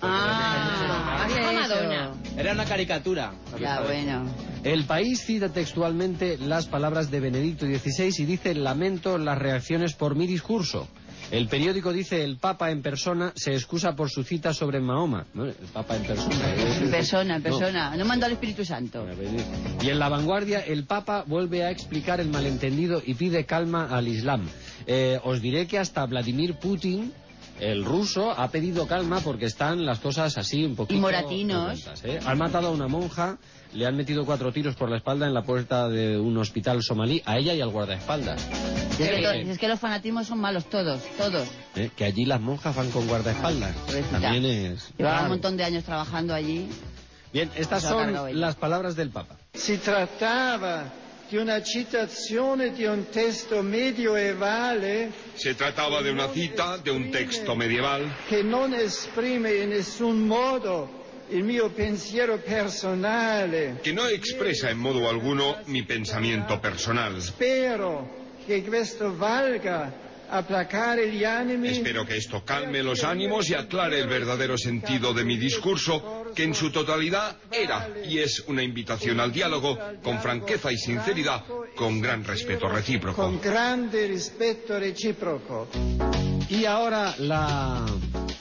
Ah, dijo Madonna. Era una caricatura. Ya, bueno. El País cita textualmente las palabras de Benedicto dieciséis y dice: lamento las reacciones por mi discurso. El periódico dice: el Papa en persona se excusa por su cita sobre Mahoma. ¿No? El Papa en persona. En persona, en persona. No, no mandó al Espíritu Santo. Y en La Vanguardia, el Papa vuelve a explicar el malentendido y pide calma al Islam. Eh, os diré que hasta Vladimir Putin, el ruso, ha pedido calma porque están las cosas así un poquito... Y moratinos. Revueltas, ¿eh? Han matado a una monja, le han metido cuatro tiros por la espalda en la puerta de un hospital somalí, a ella y al guardaespaldas. Si es, que to, si es que los fanatismos son malos todos, todos. ¿Eh? Que allí las monjas van con guardaespaldas. También es... Llevaba un montón de años trabajando allí. Bien, estas son las palabras del Papa. Si trataba de una citazione di un testo medievale. Se trataba de una cita de un texto medieval que non esprime in nessun modo il mio pensiero personale. Que no expresa en modo alguno mi pensamiento personal. Spero che questo valga a placare gli animi. Espero que esto calme los ánimos y aclare el verdadero sentido de mi discurso, que en su totalidad era y es una invitación al diálogo con franqueza y sinceridad, con gran respeto recíproco. Con grande respeto recíproco. Y ahora la...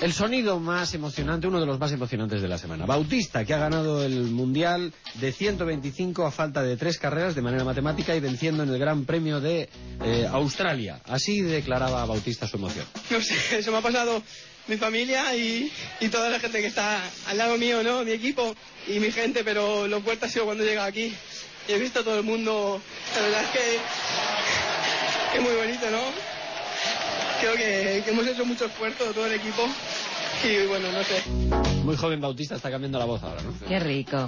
El sonido más emocionante, uno de los más emocionantes de la semana. Bautista, que ha ganado el Mundial de ciento veinticinco a falta de tres carreras de manera matemática y venciendo en el Gran Premio de eh, Australia. Así declaraba Bautista su emoción. No sé, eso me ha pasado mi familia y, y toda la gente que está al lado mío, ¿no? Mi equipo y mi gente, pero lo fuerte ha sido cuando he llegado aquí. Y he visto a todo el mundo, la verdad es que es muy bonito, ¿no? Creo que, que hemos hecho mucho esfuerzo, todo el equipo, y bueno, no sé. Muy joven Bautista, está cambiando la voz ahora, ¿no? Qué rico.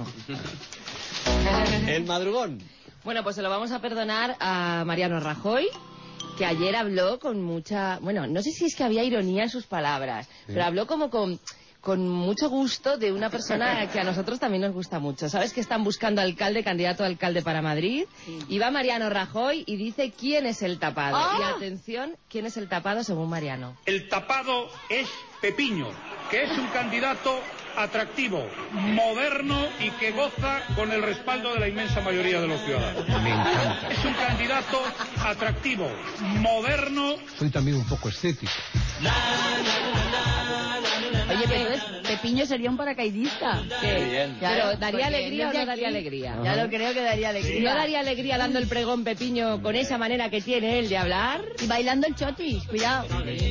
El madrugón. Bueno, pues se lo vamos a perdonar a Mariano Rajoy, que ayer habló con mucha... Bueno, no sé si es que había ironía en sus palabras, sí, pero habló como con... con mucho gusto de una persona que a nosotros también nos gusta mucho. ¿Sabes que están buscando alcalde, candidato a alcalde para Madrid? Sí. Y va Mariano Rajoy y dice quién es el tapado. ¡Oh! Y atención, ¿quién es el tapado según Mariano? El tapado es Pepiño, que es un candidato atractivo, moderno y que goza con el respaldo de la inmensa mayoría de los ciudadanos. Me encanta. Es un candidato atractivo, moderno. Soy también un poco escéptico. Oye, pero entonces Pepiño sería un paracaidista. Sí, bien. Pero ¿daría alegría o no daría alegría? Ya lo creo que daría alegría. ¿No daría alegría dando el pregón Pepiño con esa manera que tiene él de hablar? Y bailando el chotis, cuidado.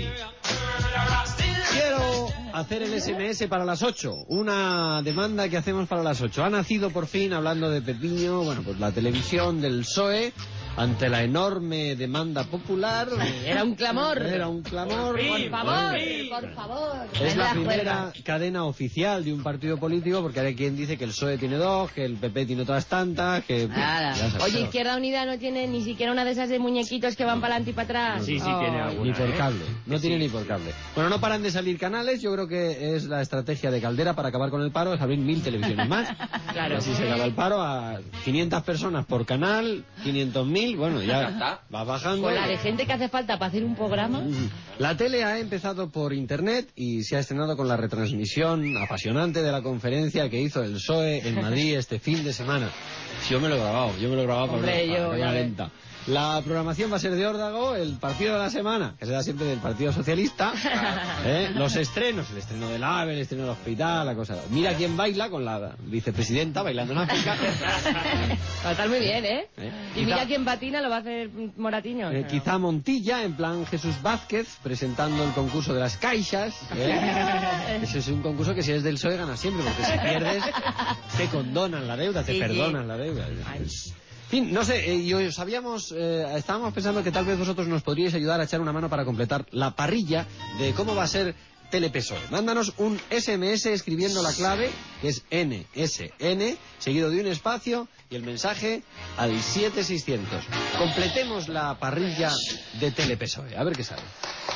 Quiero hacer el ese eme ese para las ocho. Una demanda que hacemos para las ocho. Ha nacido por fin, hablando de Pepiño, bueno, pues la televisión del P S O E... ante la enorme demanda popular. Era un clamor. Era un clamor. Por favor, por favor. Es la primera cadena oficial de un partido político, porque hay quien dice que el P S O E tiene dos, que el P P tiene otras tantas, que... Nada. Oye, Izquierda Unida no tiene ni siquiera una de esas de muñequitos que van para adelante y para atrás. Sí, sí, oh. tiene alguna. Ni por cable. No sí, tiene sí. ni por cable. Bueno, no paran de salir canales. Yo creo que es la estrategia de Caldera para acabar con el paro, es abrir mil televisiones más. Claro. Así se acaba el paro a quinientas personas por canal, quinientos mil. Bueno, ya va bajando. Con la de gente que hace falta para hacer un programa. La tele ha empezado por internet y se ha estrenado con la retransmisión apasionante de la conferencia que hizo el P S O E en Madrid este fin de semana. Yo me lo he grabado, yo me lo he grabado Hombre, para, yo, para lenta. La programación va a ser de órdago, el partido de la semana, que será siempre del Partido Socialista, ¿eh? Los estrenos, el estreno del AVE, el estreno del hospital, la cosa. Mira quién baila con la vicepresidenta bailando en África. Va a estar muy bien, ¿eh? ¿Eh? Y quizá, mira quién patina, lo va a hacer Moratiño. Eh, quizá Montilla, en plan Jesús Vázquez, presentando el concurso de las caixas. ¿eh? Ese es un concurso que si es del P S O E gana siempre, porque si pierdes te condonan la deuda, te sí, perdonan sí. la deuda. Ay. En fin, no sé, eh, yo sabíamos, eh, estábamos pensando que tal vez vosotros nos podríais ayudar a echar una mano para completar la parrilla de cómo va a ser Tele-P S O E. Mándanos un ese eme ese escribiendo la clave, que es ene ese ene, seguido de un espacio y el mensaje al siete seiscientos. Completemos la parrilla de Tele-P S O E, a ver qué sale.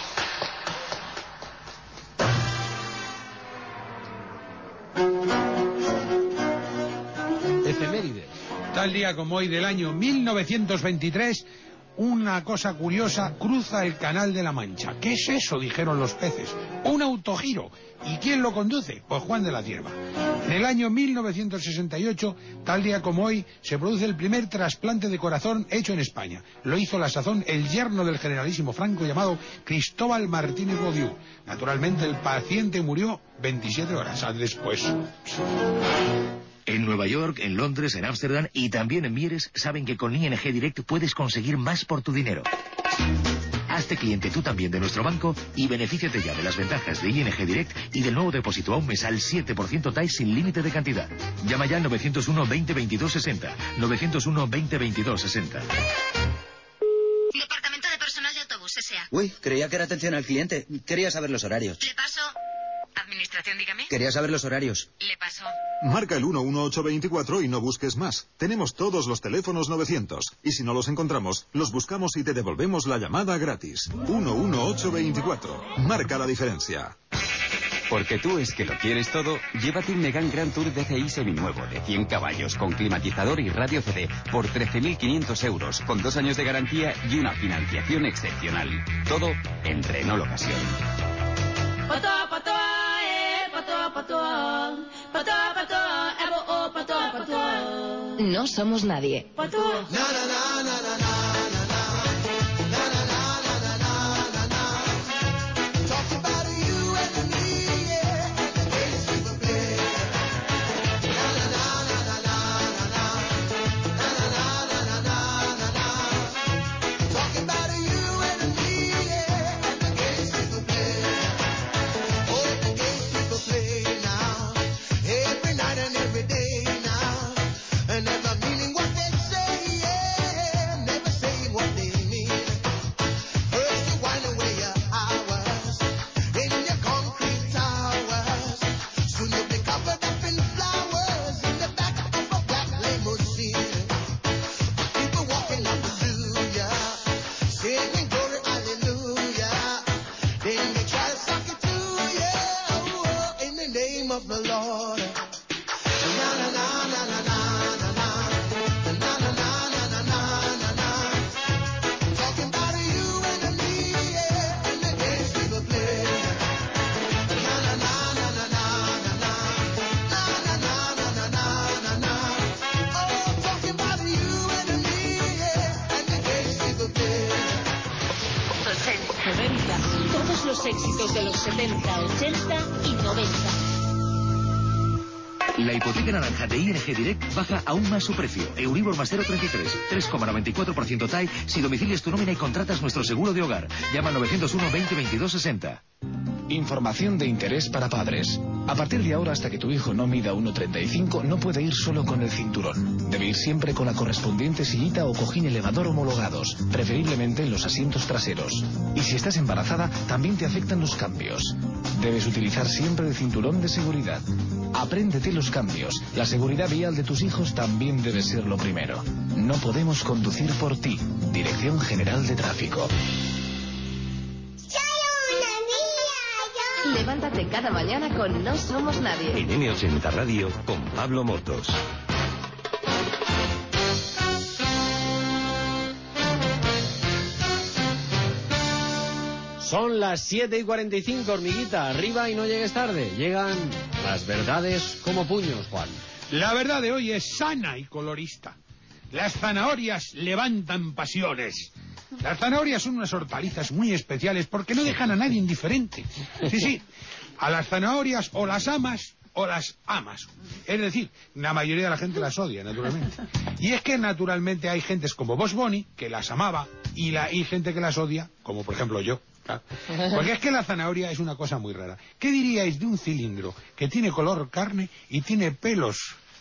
Efemérides. Tal día como hoy del año mil novecientos veintitrés, una cosa curiosa cruza el Canal de la Mancha. ¿Qué es eso?, dijeron los peces. Un autogiro. ¿Y quién lo conduce? Pues Juan de la Cierva. En el año mil novecientos sesenta y ocho, tal día como hoy, se produce el primer trasplante de corazón hecho en España. Lo hizo a la sazón el yerno del generalísimo Franco llamado Cristóbal Martínez Bodiú. Naturalmente el paciente murió veintisiete horas después. En Nueva York, en Londres, en Ámsterdam y también en Mieres saben que con I N G Direct puedes conseguir más por tu dinero. Hazte cliente tú también de nuestro banco y benefíciate ya de las ventajas de I N G Direct y del nuevo depósito a un mes al siete por ciento T A I sin límite de cantidad. Llama ya al novecientos uno, veinte, veintidós, sesenta. novecientos uno, veinte, veintidós, sesenta. Departamento de Personal de Autobús, S A. Uy, creía que era atención al cliente. Quería saber los horarios. Le paso. Administración, dígame. Quería saber los horarios. Le paso. Marca el uno uno ocho veinticuatro y no busques más. Tenemos todos los teléfonos novecientos. Y si no los encontramos, los buscamos y te devolvemos la llamada gratis. uno uno ocho veinticuatro. Marca la diferencia. Porque tú es que lo quieres todo, llévate un Megane Grand Tour D C I seminuevo de cien caballos con climatizador y radio C D por trece mil quinientos euros, con dos años de garantía y una financiación excepcional. Todo en Renault Ocasión. No somos nadie. los éxitos de los setenta, ochenta y noventa. La hipoteca naranja de I N G Direct baja aún más su precio. Euribor más cero coma treinta y tres, tres coma noventa y cuatro por ciento T A E si domicilias tu nómina y contratas nuestro seguro de hogar. Llama al novecientos uno, veinte, veintidós, sesenta. Información de interés para padres. A partir de ahora, hasta que tu hijo no mida uno treinta y cinco, no puede ir solo con el cinturón. Debe ir siempre con la correspondiente sillita o cojín elevador homologados, preferiblemente en los asientos traseros. Y si estás embarazada, también te afectan los cambios. Debes utilizar siempre el cinturón de seguridad. Apréndete los cambios. La seguridad vial de tus hijos también debe ser lo primero. No podemos conducir por ti. Dirección General de Tráfico. Levántate cada mañana con No Somos Nadie. En eme ochenta Radio con Pablo Motos. Son las siete y cuarenta y cinco, hormiguita. Arriba y no llegues tarde. Llegan las verdades como puños, Juan. La verdad de hoy es sana y colorista. Las zanahorias levantan pasiones. Las zanahorias son unas hortalizas muy especiales porque no dejan a nadie indiferente. Sí, sí. A las zanahorias o las amas o las amas. Es decir, la mayoría de la gente las odia, naturalmente. Y es que naturalmente hay gentes como Boss Bunny, que las amaba, y la, hay gente que las odia, como por ejemplo yo. Claro. Porque es que la zanahoria es una cosa muy rara. ¿Qué diríais de un cilindro que tiene color carne y tiene pelos?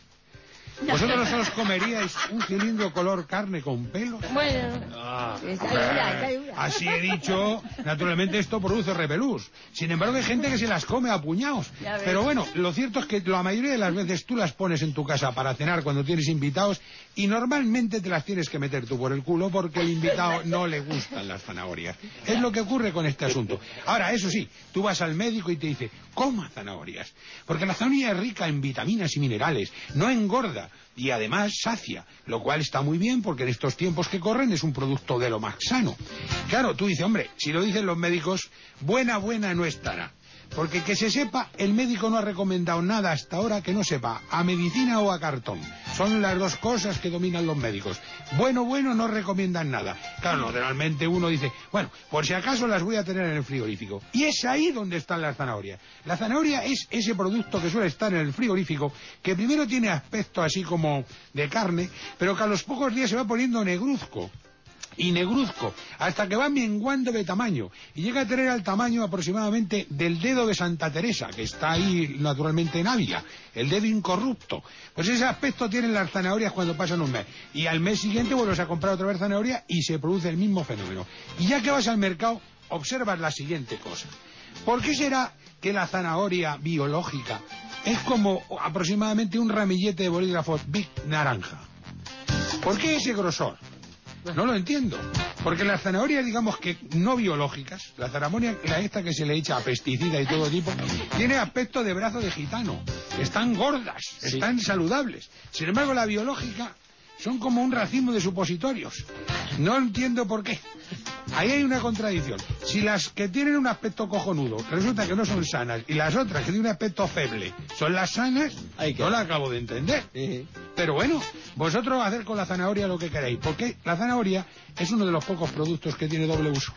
¿Vosotros os comeríais un cilindro color carne con pelos? Bueno, Ah, esa duda, esa duda. así he dicho, naturalmente esto produce repelús. Sin embargo, hay gente que se las come a puñados. Ya ves. Pero bueno, lo cierto es que la mayoría de las veces tú las pones en tu casa para cenar cuando tienes invitados y normalmente te las tienes que meter tú por el culo porque al invitado no le gustan las zanahorias. Es lo que ocurre con este asunto. Ahora, eso sí, tú vas al médico y te dice, coma zanahorias. Porque la zanahoria es rica en vitaminas y minerales, no engorda. Y además sacia, lo cual está muy bien porque en estos tiempos que corren es un producto de lo más sano. Claro, tú dices, hombre, si lo dicen los médicos, buena, buena no estará. Porque que se sepa, el médico no ha recomendado nada hasta ahora que no sepa a medicina o a cartón. Son las dos cosas que dominan los médicos. Bueno, bueno, no recomiendan nada. Claro, normalmente uno dice, bueno, por si acaso las voy a tener en el frigorífico. Y es ahí donde están las zanahorias. La zanahoria es ese producto que suele estar en el frigorífico, que primero tiene aspecto así como de carne, pero que a los pocos días se va poniendo negruzco. Y negruzco, hasta que va menguando de tamaño, y llega a tener el tamaño aproximadamente del dedo de Santa Teresa, que está ahí naturalmente en Ávila, el dedo incorrupto. Pues ese aspecto tienen las zanahorias cuando pasan un mes, y al mes siguiente vuelves a comprar otra vez zanahoria y se produce el mismo fenómeno. Y ya que vas al mercado, observas la siguiente cosa. ¿Por qué será que la zanahoria biológica es como aproximadamente un ramillete de bolígrafo Bic naranja? ¿Por qué ese grosor? No lo entiendo, porque las zanahorias, digamos que no biológicas, la zanahoria, la esta que se le echa a pesticida y todo tipo, tiene aspecto de brazo de gitano, están gordas, Sí. están saludables. Sin embargo, la biológica son como un racimo de supositorios. No entiendo por qué. Ahí hay una contradicción. Si las que tienen un aspecto cojonudo resulta que no son sanas y las otras que tienen un aspecto feble son las sanas, no la acabo de entender. Pero bueno, vosotros hacer con la zanahoria lo que queráis, porque la zanahoria es uno de los pocos productos que tiene doble uso.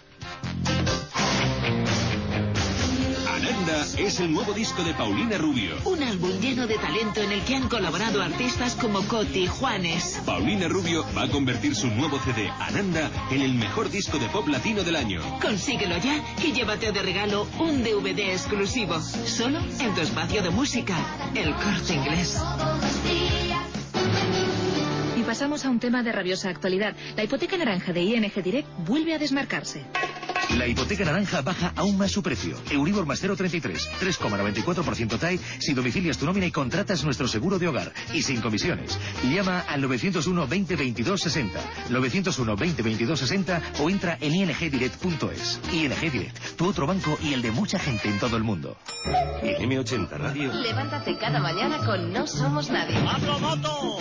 Ananda es el nuevo disco de Paulina Rubio. Un álbum lleno de talento en el que han colaborado artistas como Coti, Juanes. Paulina Rubio va a convertir su nuevo C D, Ananda, en el mejor disco de pop latino del año. Consíguelo ya y llévate de regalo un D V D exclusivo. Solo en tu espacio de música, El Corte Inglés. Y pasamos a un tema de rabiosa actualidad. La hipoteca naranja de I N G Direct vuelve a desmarcarse. La hipoteca naranja baja aún más su precio. Euribor más cero coma treinta y tres, tres coma noventa y cuatro por ciento T A E si domicilias tu nómina y contratas nuestro seguro de hogar. Y sin comisiones. Llama al novecientos uno, veinte, veintidós, sesenta. novecientos uno, veinte, veintidós, sesenta o entra en i n g direct punto es. I N G Direct, tu otro banco y el de mucha gente en todo el mundo. En eme ochenta Radio. Levántate cada mañana con No Somos Nadie. ¡Pablo Moto!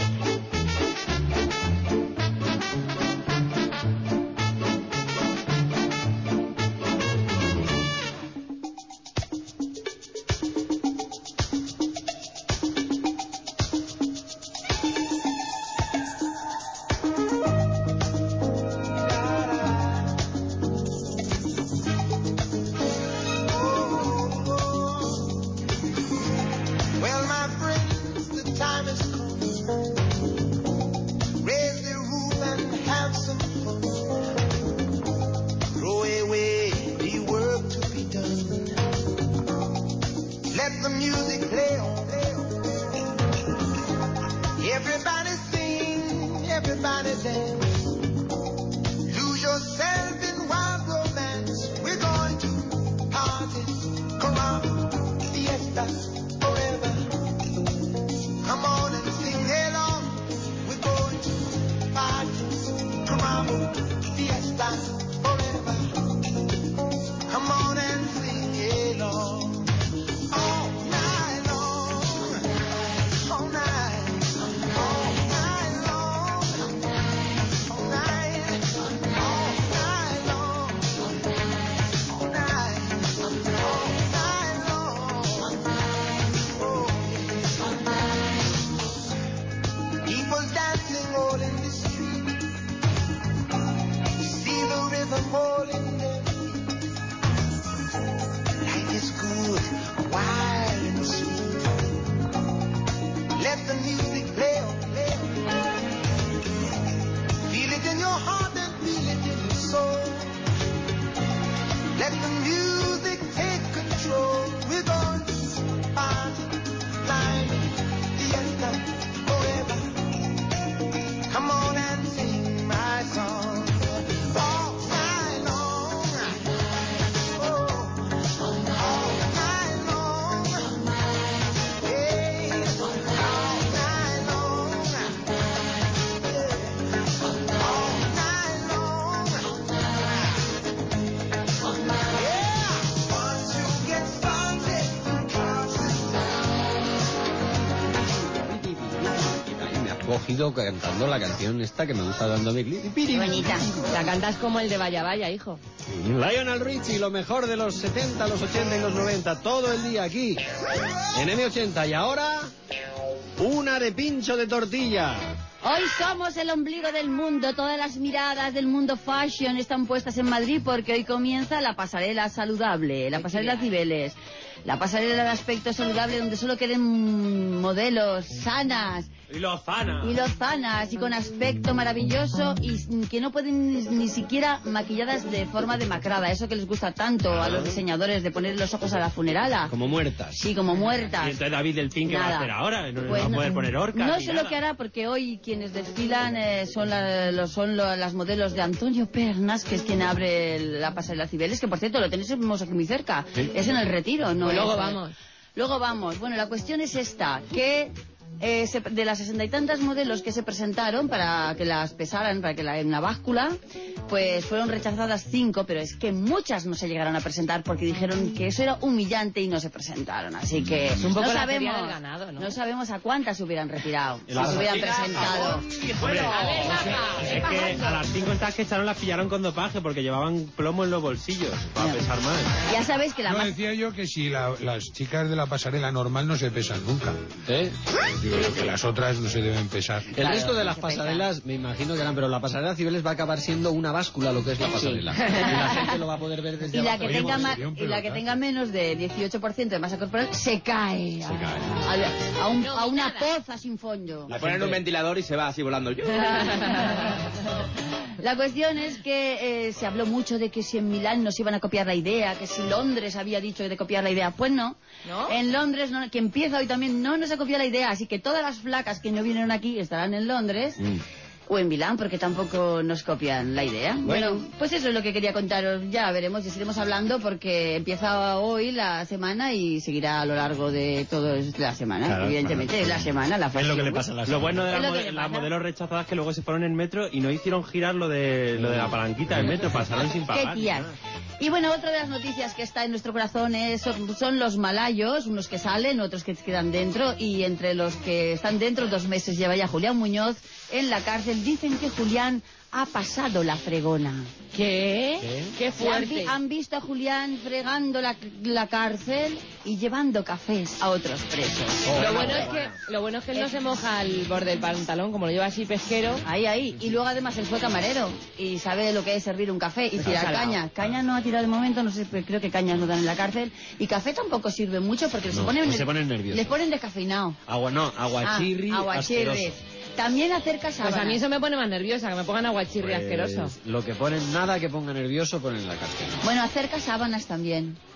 Let the music play on. Everybody sing, everybody dance. Lose yourself in wild romance. We're going to party, come on, fiesta, forever. Come on and sing along. We're going to party, come on, fiesta, forever. Come on and sing along. All night long, all night, all night long, all night, all night long, all night, all night long. Oh, people dancing all in the street. You see the rhythm all in their feet. Life is good, wild and sweet. Let the music play on, play on. Feel it in your heart and feel it in your soul. Let the music take control. We're going to party, climb, fiesta, forever. Come on and sing my song. All night long. Oh, all night long. Hey, all night long. Yeah, all night long. Yeah, once you get started, Me has cogido cantando la canción esta que me gusta dándome clic. Qué bonita. La cantas como el de Vaya Vaya, hijo. Lionel Richie, lo mejor de los setenta, los ochenta y los noventa, todo el día aquí, en eme ochenta. Y ahora, una de pincho de tortilla. Hoy somos el ombligo del mundo. Todas las miradas del mundo fashion están puestas en Madrid porque hoy comienza la pasarela saludable, la pasarela Cibeles, la pasarela de aspecto saludable donde solo queden modelos sanas Y lozanas. y lozanas y con aspecto maravilloso y que no pueden ni, ni siquiera maquilladas de forma demacrada. Eso que les gusta tanto a los diseñadores de poner los ojos a la funerala. Como muertas. Sí, como muertas. Y entonces David Delfín, ¿qué va a Nada. hacer ahora? No, no Pues va a no- poder poner orcas No ni sé nada. lo que hará porque hoy quienes desfilan eh, son, la- los, son lo- las modelos de Antonio Pernas, que es quien abre el- la pasarela Cibeles, que por cierto lo tenemos aquí muy cerca. Sí. Es en el Retiro, ¿no? Pues luego es, eh, vamos. Luego vamos. Bueno, la cuestión es esta, que eh, se- de las sesenta y tantas modelos que se presentaron para que las pesaran, para que la, en la báscula, pues fueron rechazadas cinco, pero es que muchas no se llegaron a presentar porque dijeron que eso era humillante y no se presentaron. Así que Es un poco no la sabemos, feria del ganado, ¿no? no sabemos a cuántas se hubieran retirado, si El se hubieran Argentina, presentado. Hombre, A ver, es que a las cinco estas que echaron las pillaron con dopaje porque llevaban plomo en los bolsillos para Ya. pesar más. Ya sabéis que la No más... decía yo que si la- las chicas de la pasarela normal no se pesan nunca. ¿Eh? Digo yo que las otras no se deben pesar. El Claro, resto de las se pesa. pasarelas me imagino que eran, pero la pasarela Cibeles va a acabar siendo una báscula lo que es la pasarela. Y la gente lo va a poder ver desde Y la, abajo. que tenga Oye, ma- sería un y la que pelotazo. tenga menos de dieciocho por ciento de masa corporal se cae, Se cae. A, a un- a una poza sin fondo. Le ponen un ventilador y se va así volando. La cuestión es que eh, se habló mucho de que si en Milán nos iban a copiar la idea, que si Londres había dicho de copiar la idea. Pues no, ¿No? en Londres, no, que empieza hoy también, no nos ha copiado la idea, así que todas las flacas que no vinieron aquí estarán en Londres. Mm. O en Milán, porque tampoco nos copian la idea. Bueno, pues eso es lo que quería contaros. Ya veremos, ya seguiremos hablando porque empieza hoy la semana y seguirá a lo largo de toda la semana. Claro, Evidentemente, claro. es la semana, la Es lo Fashion que le Week. pasa a las Lo bueno de Es las, lo que mode- le las pasa. modelos rechazadas que luego se fueron en metro y no hicieron girar lo de lo de la palanquita del metro, pasaron sin Qué pagar. tías. nada. Y bueno, otra de las noticias que está en nuestro corazón es, son, son los malayos, unos que salen, otros que se quedan dentro, y entre los que están dentro, dos meses lleva ya Julián Muñoz en la cárcel. Dicen que Julián ha pasado la fregona. ¿Qué? Qué Han, fuerte. vi- han visto a Julián fregando la, la cárcel y llevando cafés a otros presos. Lo bueno es que lo bueno es que él no se moja el borde del pantalón, como lo lleva así pesquero. Ahí, ahí. Y luego además él fue camarero y sabe lo que es servir un café y tirar salado. caña. Caña no ha tirado de momento, no sé, pero creo que cañas no dan en la cárcel. Y café tampoco sirve mucho porque se No, ponen, pues se ponen nerviosos. les ponen descafeinado. Agua no, aguachirri, Ah, aguachirris. asqueroso. También acerca sábanas. Pues a mí eso me pone más nerviosa, que me pongan aguachirri Pues, asqueroso. lo que ponen, nada que ponga nervioso, ponen en la cárcel. Bueno, acerca sábanas también.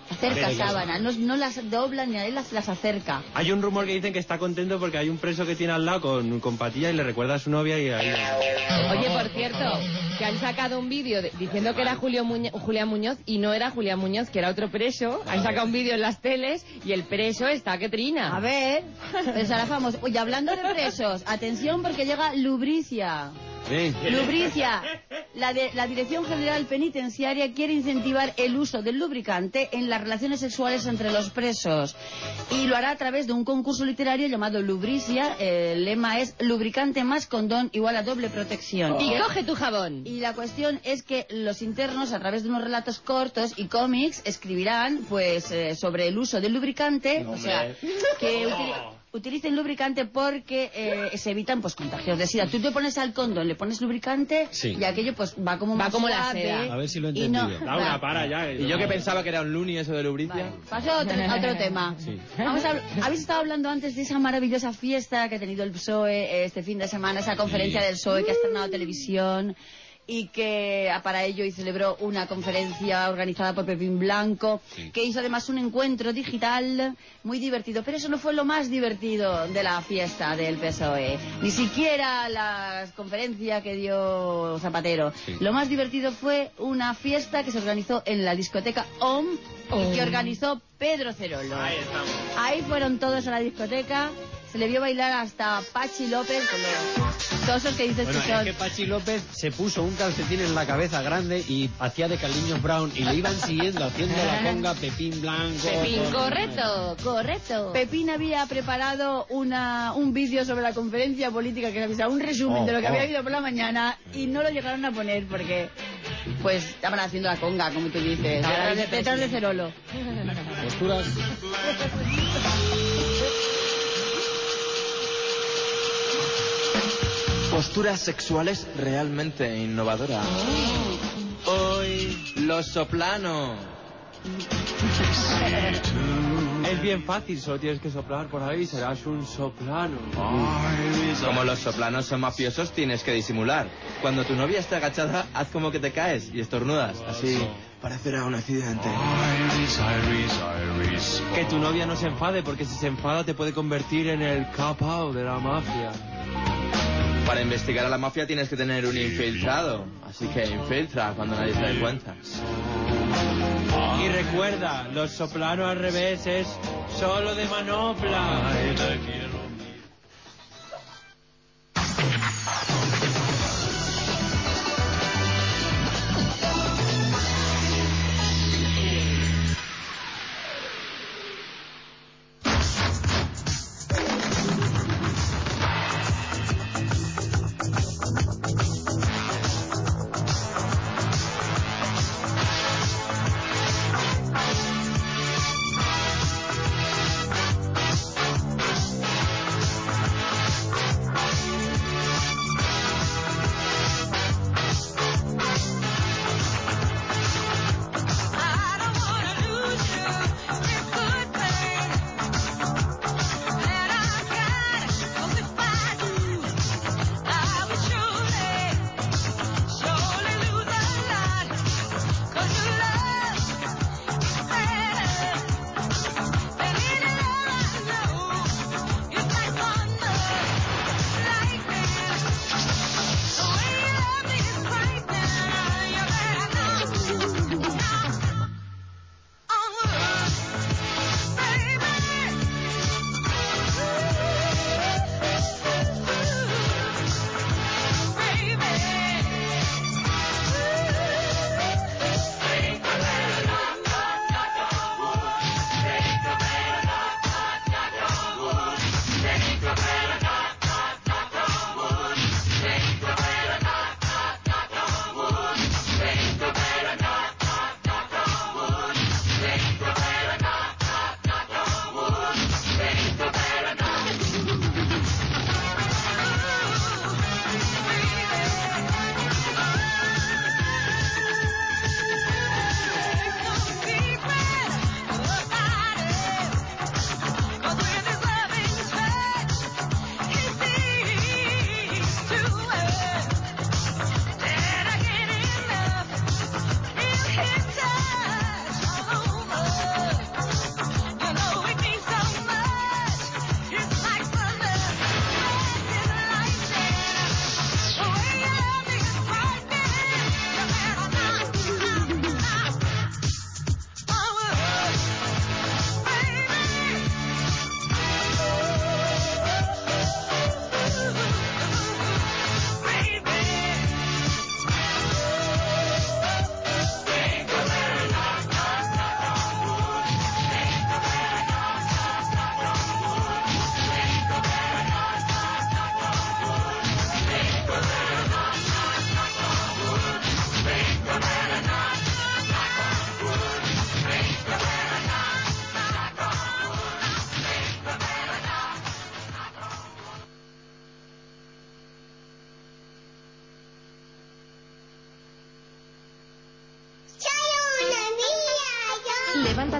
Acerca sábanas, no, no las dobla ni a él las, las acerca. Hay un rumor que dicen que está contento porque hay un preso que tiene al lado con, con patilla y le recuerda a su novia y ahí... Oye, por cierto, que han sacado un vídeo de- diciendo que era Julio Muñoz, Julián Muñoz y no era Julián Muñoz, que era otro preso. Han sacado un vídeo en las teles y el preso está que trina. A ver, pues ahora famoso. Oye, hablando de presos, atención porque llega Lubricia. Lubricia, la, de, la Dirección General Penitenciaria quiere incentivar el uso del lubricante en las relaciones sexuales entre los presos y lo hará a través de un concurso literario llamado Lubricia. El lema es lubricante más condón igual a doble protección. Y coge tu jabón. Y la cuestión es que los internos, a través de unos relatos cortos y cómics, escribirán pues eh, sobre el uso del lubricante, o sea, que utili- utilicen lubricante porque eh, se evitan pues contagios de sida. Tú te pones al condón, le pones lubricante Sí. y aquello pues va como Va más como la suave. seda. A ver si lo he Y no- entendido. Laura, para ya. Y yo que pensaba que era un Looney eso de Lubricia. Paso a otro, a otro tema. Sí. Vamos a, habéis estado hablando antes de esa maravillosa fiesta que ha tenido el P S O E este fin de semana, esa conferencia del P S O E que ha estrenado televisión y que ah, para ello y celebró una conferencia organizada por Pepín Blanco, que hizo además un encuentro digital muy divertido. Pero eso no fue lo más divertido de la fiesta del P S O E. Ni siquiera la conferencia que dio Zapatero. Lo más divertido fue una fiesta que se organizó en la discoteca O M y que organizó Pedro Cerolo. Ahí estamos. Ahí fueron todos a la discoteca. Se le vio bailar hasta Pachi López con los tosos que dices Bueno, que es son. que Pachi López se puso un calcetín en la cabeza grande y hacía de Carliños Brown y le iban siguiendo haciendo la conga Pepín Blanco. Pepín, todo- correcto, correcto. Pepín había preparado una, un vídeo sobre la conferencia política que o sea, un resumen Oh, de lo que oh. había habido por la mañana y no lo llegaron a poner porque pues estaban haciendo la conga, como tú dices, Ahora detrás de, dice detrás de Pepín. Cerolo. Posturas. Posturas sexuales realmente innovadoras. Hoy, los soplano. Es bien fácil, solo tienes que soplar por ahí, serás un soplano. Como los soplanos son mafiosos, tienes que disimular. Cuando tu novia está agachada, haz como que te caes y estornudas. Así parecerá un accidente. Que tu novia no se enfade, porque si se enfada te puede convertir en el capao de la mafia. Para investigar a la mafia tienes que tener un infiltrado. Así que infiltra cuando nadie se dé cuenta. Y recuerda, los soplanos al revés es solo de manopla.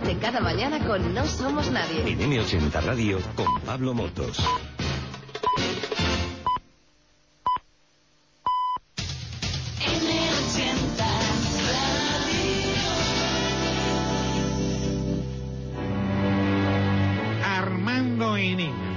Diviértete cada mañana con No Somos Nadie. En eme ochenta Radio con Pablo Motos. Armando y Nina.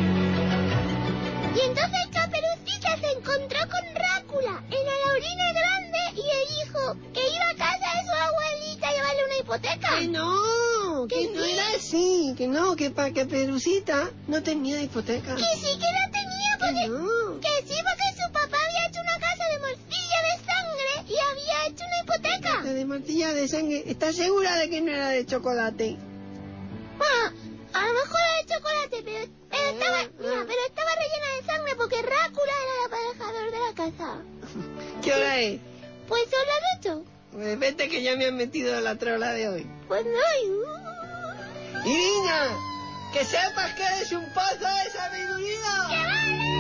Y entonces Caperucita se encontró con Drácula en la orina grande y le dijo que iba a casa de su abuelita a llevarle una hipoteca. Que no, que no era así, que no, que para Caperucita no tenía hipoteca. Que sí que la tenía, porque... Que no. Que sí, porque su papá había hecho una casa de morcilla de sangre y había hecho una hipoteca. La de morcilla de sangre, ¿estás segura de que no era de chocolate? Bueno, a lo mejor era de chocolate, pero, pero estaba... Mira, pero estaba rellena de sangre porque Drácula era el aparejador de la casa. ¿Qué hora es? Pues son las ocho. Pues vete que ya me han metido en la trola de hoy. Pues no hay... Y niña, que sepas que eres un pozo de sabiduría. ¡Que vale!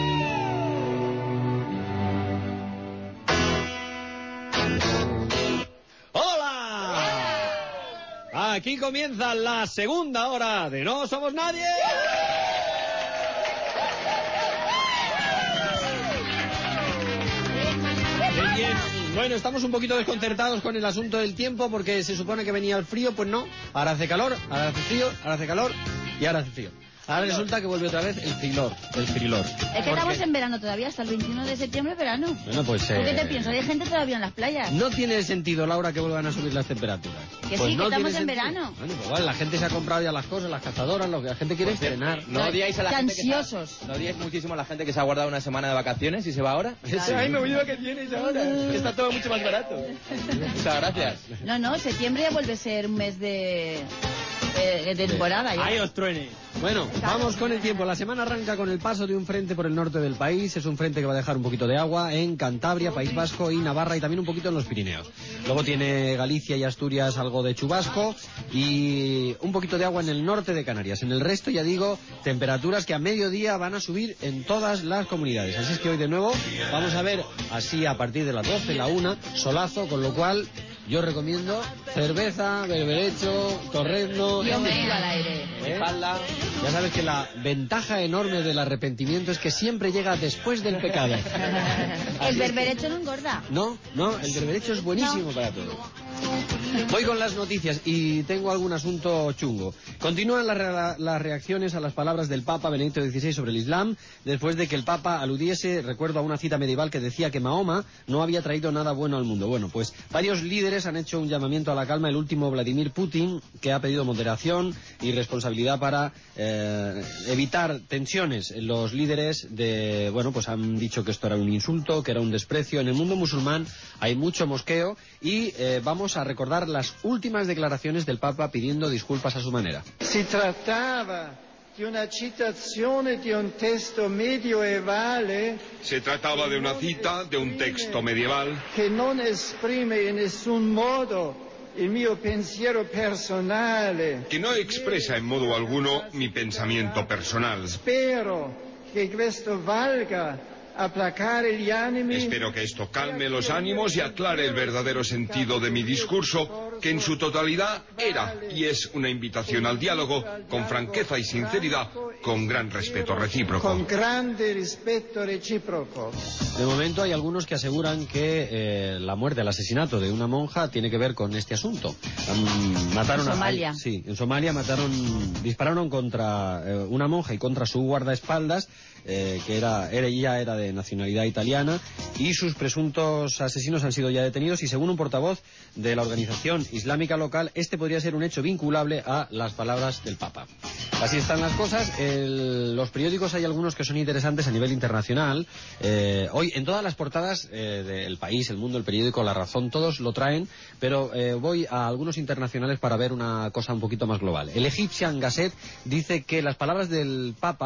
¡Hola! Aquí comienza la segunda hora de No Somos Nadie. Bueno, estamos un poquito desconcertados con el asunto del tiempo porque se supone que venía el frío, pues no. Ahora hace calor, ahora hace frío, ahora hace calor y ahora hace frío. Ahora resulta que vuelve otra vez el frilor, el frilor. Es que Porque... estamos en verano todavía, hasta el veintiuno de septiembre verano. Bueno, pues... ¿Tú qué eh, te piensas? Hay gente todavía en las playas. No tiene sentido, Laura, que vuelvan a subir las temperaturas. Que Pues sí, no que estamos tiene en sentido. verano. Bueno, pues vale, la gente se ha comprado ya las cosas, las cazadoras, lo que la gente quiere es estrenar. No odiáis a la gente que Ansiosos. se ha- no odiáis muchísimo a la gente que se ha guardado una semana de vacaciones y se va ahora. Claro. Ay, me voy de vacaciones ahora. Está todo mucho más barato. Muchas gracias. No, no, septiembre ya vuelve a ser un mes de, de, de temporada. Ya. Ahí os truene. Bueno, vamos con el tiempo. La semana arranca con el paso de un frente por el norte del país. Es un frente que va a dejar un poquito de agua en Cantabria, País Vasco y Navarra y también un poquito en los Pirineos. Luego tiene Galicia y Asturias algo de chubasco y un poquito de agua en el norte de Canarias. En el resto, ya digo, temperaturas que a mediodía van a subir en todas las comunidades. Así es que hoy de nuevo vamos a ver así a partir de las doce, la una, solazo, con lo cual... Yo recomiendo cerveza, berberecho, torrezno... Y ombligo al aire. ¿Eh? Ya sabes que la ventaja enorme del arrepentimiento es que siempre llega después del pecado. El berberecho no engorda. No, no, el berberecho es buenísimo No. para todo. Voy con las noticias y tengo algún asunto chungo. Continúan las, re- las reacciones a las palabras del Papa Benedicto dieciséis sobre el Islam, después de que el Papa aludiese, recuerdo, a una cita medieval que decía que Mahoma no había traído nada bueno al mundo. Bueno, pues varios líderes han hecho un llamamiento a la calma. El último, Vladimir Putin, que ha pedido moderación y responsabilidad para eh, evitar tensiones. Los líderes de, bueno, pues han dicho que esto era un insulto, que era un desprecio. En el mundo musulmán hay mucho mosqueo y eh, vamos a recordar las últimas declaraciones del Papa pidiendo disculpas a su manera. Si trattava di una citazione di un testo medioevale Se trataba de una cita de un texto medieval che non esprime in nessun modo il mio pensiero personale. que no expresa en modo alguno mi pensamiento personal. Spero che questo valga aplacare gli animi. Espero que esto calme los ánimos y aclare el verdadero sentido de mi discurso, que en su totalidad era y es una invitación al diálogo con franqueza y sinceridad, con gran respeto recíproco. Con grande rispetto reciproco. De momento hay algunos que aseguran que eh, la muerte, el asesinato de una monja tiene que ver con este asunto. Um, mataron En a- Somalia. sí, en Somalia mataron, dispararon contra eh, una monja y contra su guardaespaldas, eh, que era, era, ella era de nacionalidad italiana, y sus presuntos asesinos han sido ya detenidos y según un portavoz de la organización islámica local, este podría ser un hecho vinculable a las palabras del Papa. Así están las cosas. El- los periódicos hay algunos que son interesantes a nivel internacional. Eh, hoy en todas las portadas eh, del País, El Mundo, El Periódico, La Razón, todos lo traen, pero eh, voy a algunos internacionales para ver una cosa un poquito más global. El Egyptian Gazette dice que las palabras del Papa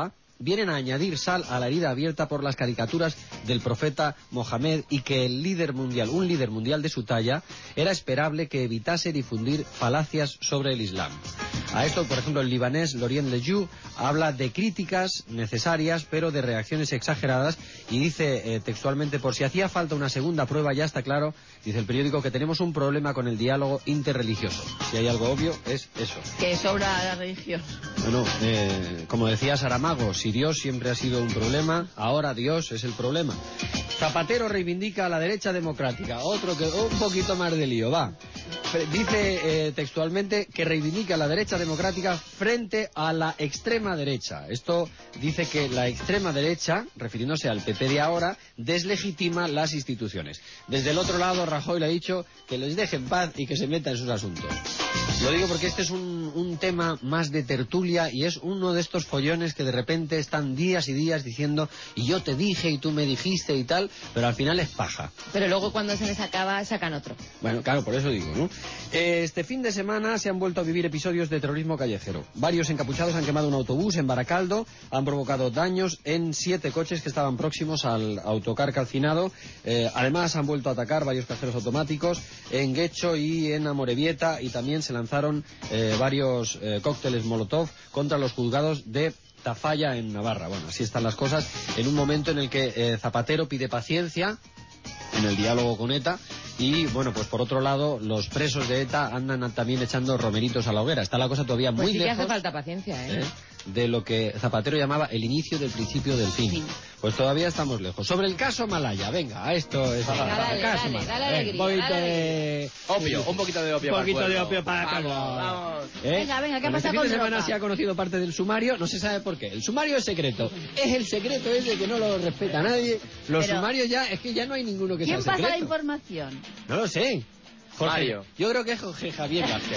vienen a añadir sal a la herida abierta por las caricaturas del profeta Mohamed y que el líder mundial, un líder mundial de su talla, era esperable que evitase difundir falacias sobre el Islam. A esto, por ejemplo, el libanés Lorien Lejoux habla de críticas necesarias, pero de reacciones exageradas, y dice eh, textualmente, por si hacía falta una segunda prueba, ya está claro, dice el periódico, que tenemos un problema con el diálogo interreligioso. Si hay algo obvio, es eso. Que sobra la religión. Bueno, eh, como decía Saramago, si Dios siempre ha sido un problema, ahora Dios es el problema. Zapatero reivindica a la derecha democrática. Otro que un poquito más de lío, va. Dice eh, textualmente que reivindica a la derecha democrática frente a la extrema derecha. Esto dice que la extrema derecha, refiriéndose al P P de ahora, deslegitima las instituciones. Desde el otro lado, Rajoy le ha dicho que les deje en paz y que se meta en sus asuntos. Lo digo porque este es un, un tema más de tertulia y es uno de estos follones que de repente están días y días diciendo y yo te dije y tú me dijiste y tal, pero al final es paja. Pero luego cuando se les acaba sacan otro. Bueno, claro, por eso digo, ¿no? Este fin de semana se han vuelto a vivir episodios de terrorismo callejero. Varios encapuchados han quemado un autobús en Baracaldo, han provocado daños en siete coches que estaban próximos al autocar calcinado. Eh, además han vuelto a atacar varios cajeros automáticos en Guecho y en Amorebieta, y también se lanzaron eh, varios eh, cócteles Molotov contra los juzgados de Tafalla en Navarra. Bueno, así están las cosas en un momento en el que eh, Zapatero pide paciencia en el diálogo con ETA. Y, bueno, pues por otro lado, los presos de ETA andan también echando romeritos a la hoguera. Está la cosa todavía muy pues sí que lejos. hace falta paciencia, ¿eh? ¿eh? De lo que Zapatero llamaba el inicio del principio del fin. Sí. Pues todavía estamos lejos. Sobre el caso Malaya, venga, esto es... Venga, dale, el caso dale, Malaya. dale alegría, un poquito dale de... Opio, un poquito de opio Un para poquito el de cuerpo. opio para Vamos, Carlos. vamos. ¿Eh? Venga, venga, ¿qué Bueno, pasa este con fin de semana droga? se ha conocido parte del sumario, no se sabe por qué. El sumario es secreto. Es el secreto ese que no lo respeta nadie. Los Pero... sumarios ya, es que ya no hay ninguno que sea ¿Quién secreto. pasa la información? No lo sé. Jorge, Mario. Yo creo que es Jorge Javier Vázquez.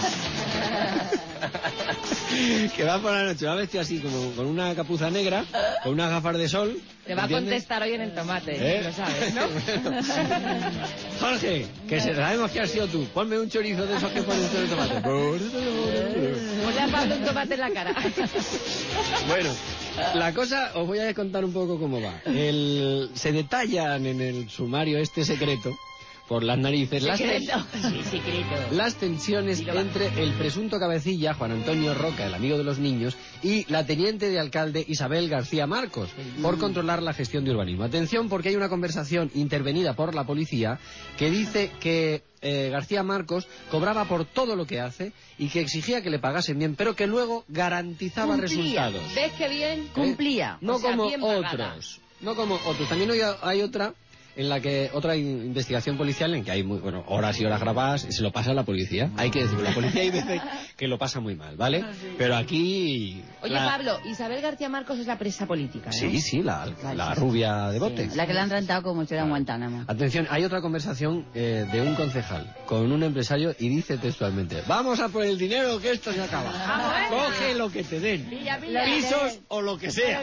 Que va por la noche, va vestido así como con una capuza negra, con unas gafas de sol. Te va ¿entiendes? a contestar hoy en el tomate, ¿Eh? lo sabes, ¿no? Jorge, que se sabemos que has sido tú. Ponme un chorizo de esos que pones en el tomate. Ponle a Pablo un tomate en la cara. Bueno, la cosa, os voy a contar un poco cómo va. El, se detallan en el sumario este secreto, por las narices, las, ten... Secreto. Sí, secreto. las tensiones entre el presunto cabecilla, Juan Antonio Roca, el amigo de los niños, y la teniente de alcalde Isabel García Marcos, por controlar la gestión de urbanismo. Atención, porque hay una conversación intervenida por la policía que dice que eh, García Marcos cobraba por todo lo que hace y que exigía que le pagasen bien, pero que luego garantizaba Cumplía. resultados. ¿Ves qué bien? Cumplía. No O sea, como bien pagada. otros. No como otros. También hay, hay otra en la que otra investigación policial en que hay muy, bueno, horas y horas grabadas y se lo pasa a la policía. Hay que decirlo, la policía hay veces que lo pasa muy mal, ¿vale? Pero aquí... Oye, la... Pablo, Isabel García Marcos es la presa política, ¿eh? Sí, sí, la, la rubia de bote. Sí, la que le han rentado como si fuera en Guantánamo. Atención, hay otra conversación eh, de un concejal con un empresario y dice textualmente: vamos a por el dinero que esto se acaba. Ah, bueno. Coge lo que te den. Pilla, pilla. Pisos o lo que sea.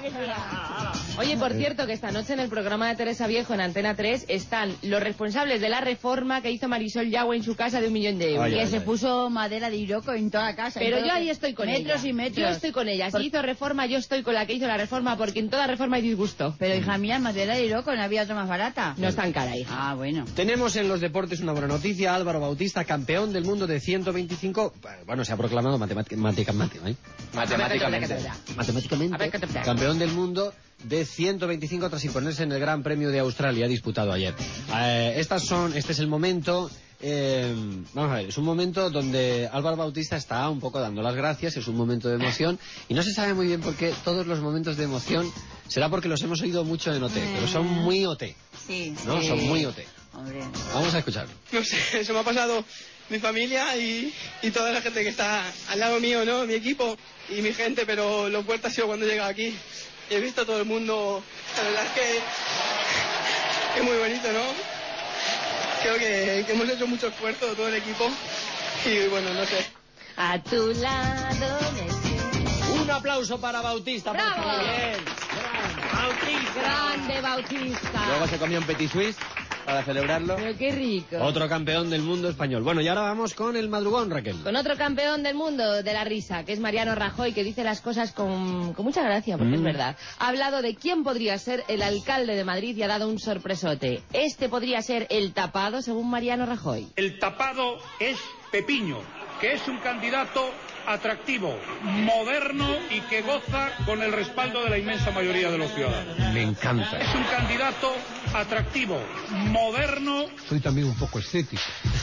Oye, por cierto, que esta noche en el programa de Teresa Viejo en Antena tres están los responsables de la reforma que hizo Marisol Yagüe en su casa de un millón de euros. Ay, que ay, se ay. puso madera de Iroco en toda la casa. Pero en yo todo- ahí estoy con metros ella. y metros. Yo estoy con ella. Si Por- hizo reforma, yo estoy con la que hizo la reforma, porque en toda reforma hay disgusto. Pero hija mía, madera de Iroco, no había otra más barata. No es tan cara, hija. Ah, bueno. Tenemos en los deportes una buena noticia. Álvaro Bautista, campeón del mundo de ciento veinticinco. Bueno, se ha proclamado matemática- matemática- ¿eh? Matemáticamente. matemáticamente A ver, ¿qué te pasa? campeón del mundo de ciento veinticinco tras imponerse en el Gran Premio de Australia disputado ayer. Eh, estas son, este es el momento, eh, vamos a ver, es un momento donde Álvaro Bautista está un poco dando las gracias, es un momento de emoción y no se sabe muy bien por qué todos los momentos de emoción, será porque los hemos oído mucho en O T, pero son muy O T, Sí, ¿no? sí. Son muy O T. Hombre. Vamos a escucharlo. No sé, eso me ha pasado mi familia y, y toda la gente que está al lado mío, ¿no? Mi equipo y mi gente, pero lo fuerte ha sido cuando he llegado aquí. He visto a todo el mundo, la verdad es que es muy bonito, ¿no? Creo que, que hemos hecho mucho esfuerzo, todo el equipo, y bueno, no sé. A tu lado me siento. Un aplauso para Bautista. por ¡Bravo! favor. Bien. Bautista. Grande Bautista. Luego se comió un petit suisse. para celebrarlo. Pero qué rico. Otro campeón del mundo español. Bueno, y ahora vamos con el madrugón, Raquel. Con otro campeón del mundo de la risa, que es Mariano Rajoy, que dice las cosas con, con mucha gracia, porque Mm. es verdad. Ha hablado de quién podría ser el alcalde de Madrid y ha dado un sorpresote. Este podría ser el tapado, según Mariano Rajoy. El tapado es Pepiño, que es un candidato atractivo, moderno y que goza con el respaldo de la inmensa mayoría de los ciudadanos. Me encanta. Es un candidato atractivo, moderno. Soy también un poco escéptico.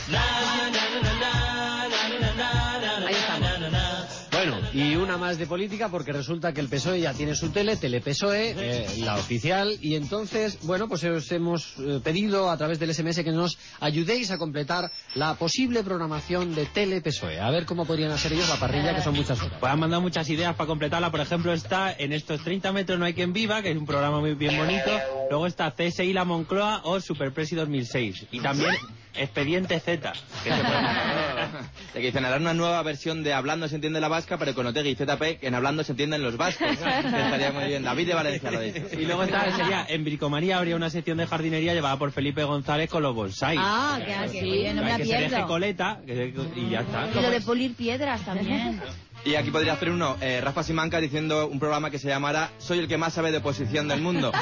Ahí estamos. Bueno, y una más de política, porque resulta que el P S O E ya tiene su tele, Tele-P S O E, eh, la oficial, y entonces, bueno, pues os hemos eh, pedido a través del S M S que nos ayudéis a completar la posible programación de Tele-P S O E. A ver cómo podrían hacer ellos la parrilla, que son muchas horas. Pues han mandado muchas ideas para completarla. Por ejemplo, está En estos treinta metros no hay quien viva, que es un programa muy bien bonito. Luego está C S I La Moncloa o Superpresi dos mil seis. Y también Expediente Z. Que se puede... De que dicen, harán una nueva versión de Hablando se entiende la vasca, pero con Otegi y Z P, que en Hablando se entienden los vascos. Estaría muy bien. David de Valencia lo dice. Y luego está, sería, en Bricomaría habría una sección de jardinería llevada por Felipe González con los bonsai. Ah, que así, no me la que se deje pierdo. coleta, que se- y ya está. Y lo de pulir piedras también. Y aquí podría hacer uno, eh, Rafa Simanca diciendo un programa que se llamara Soy el que más sabe de oposición del mundo.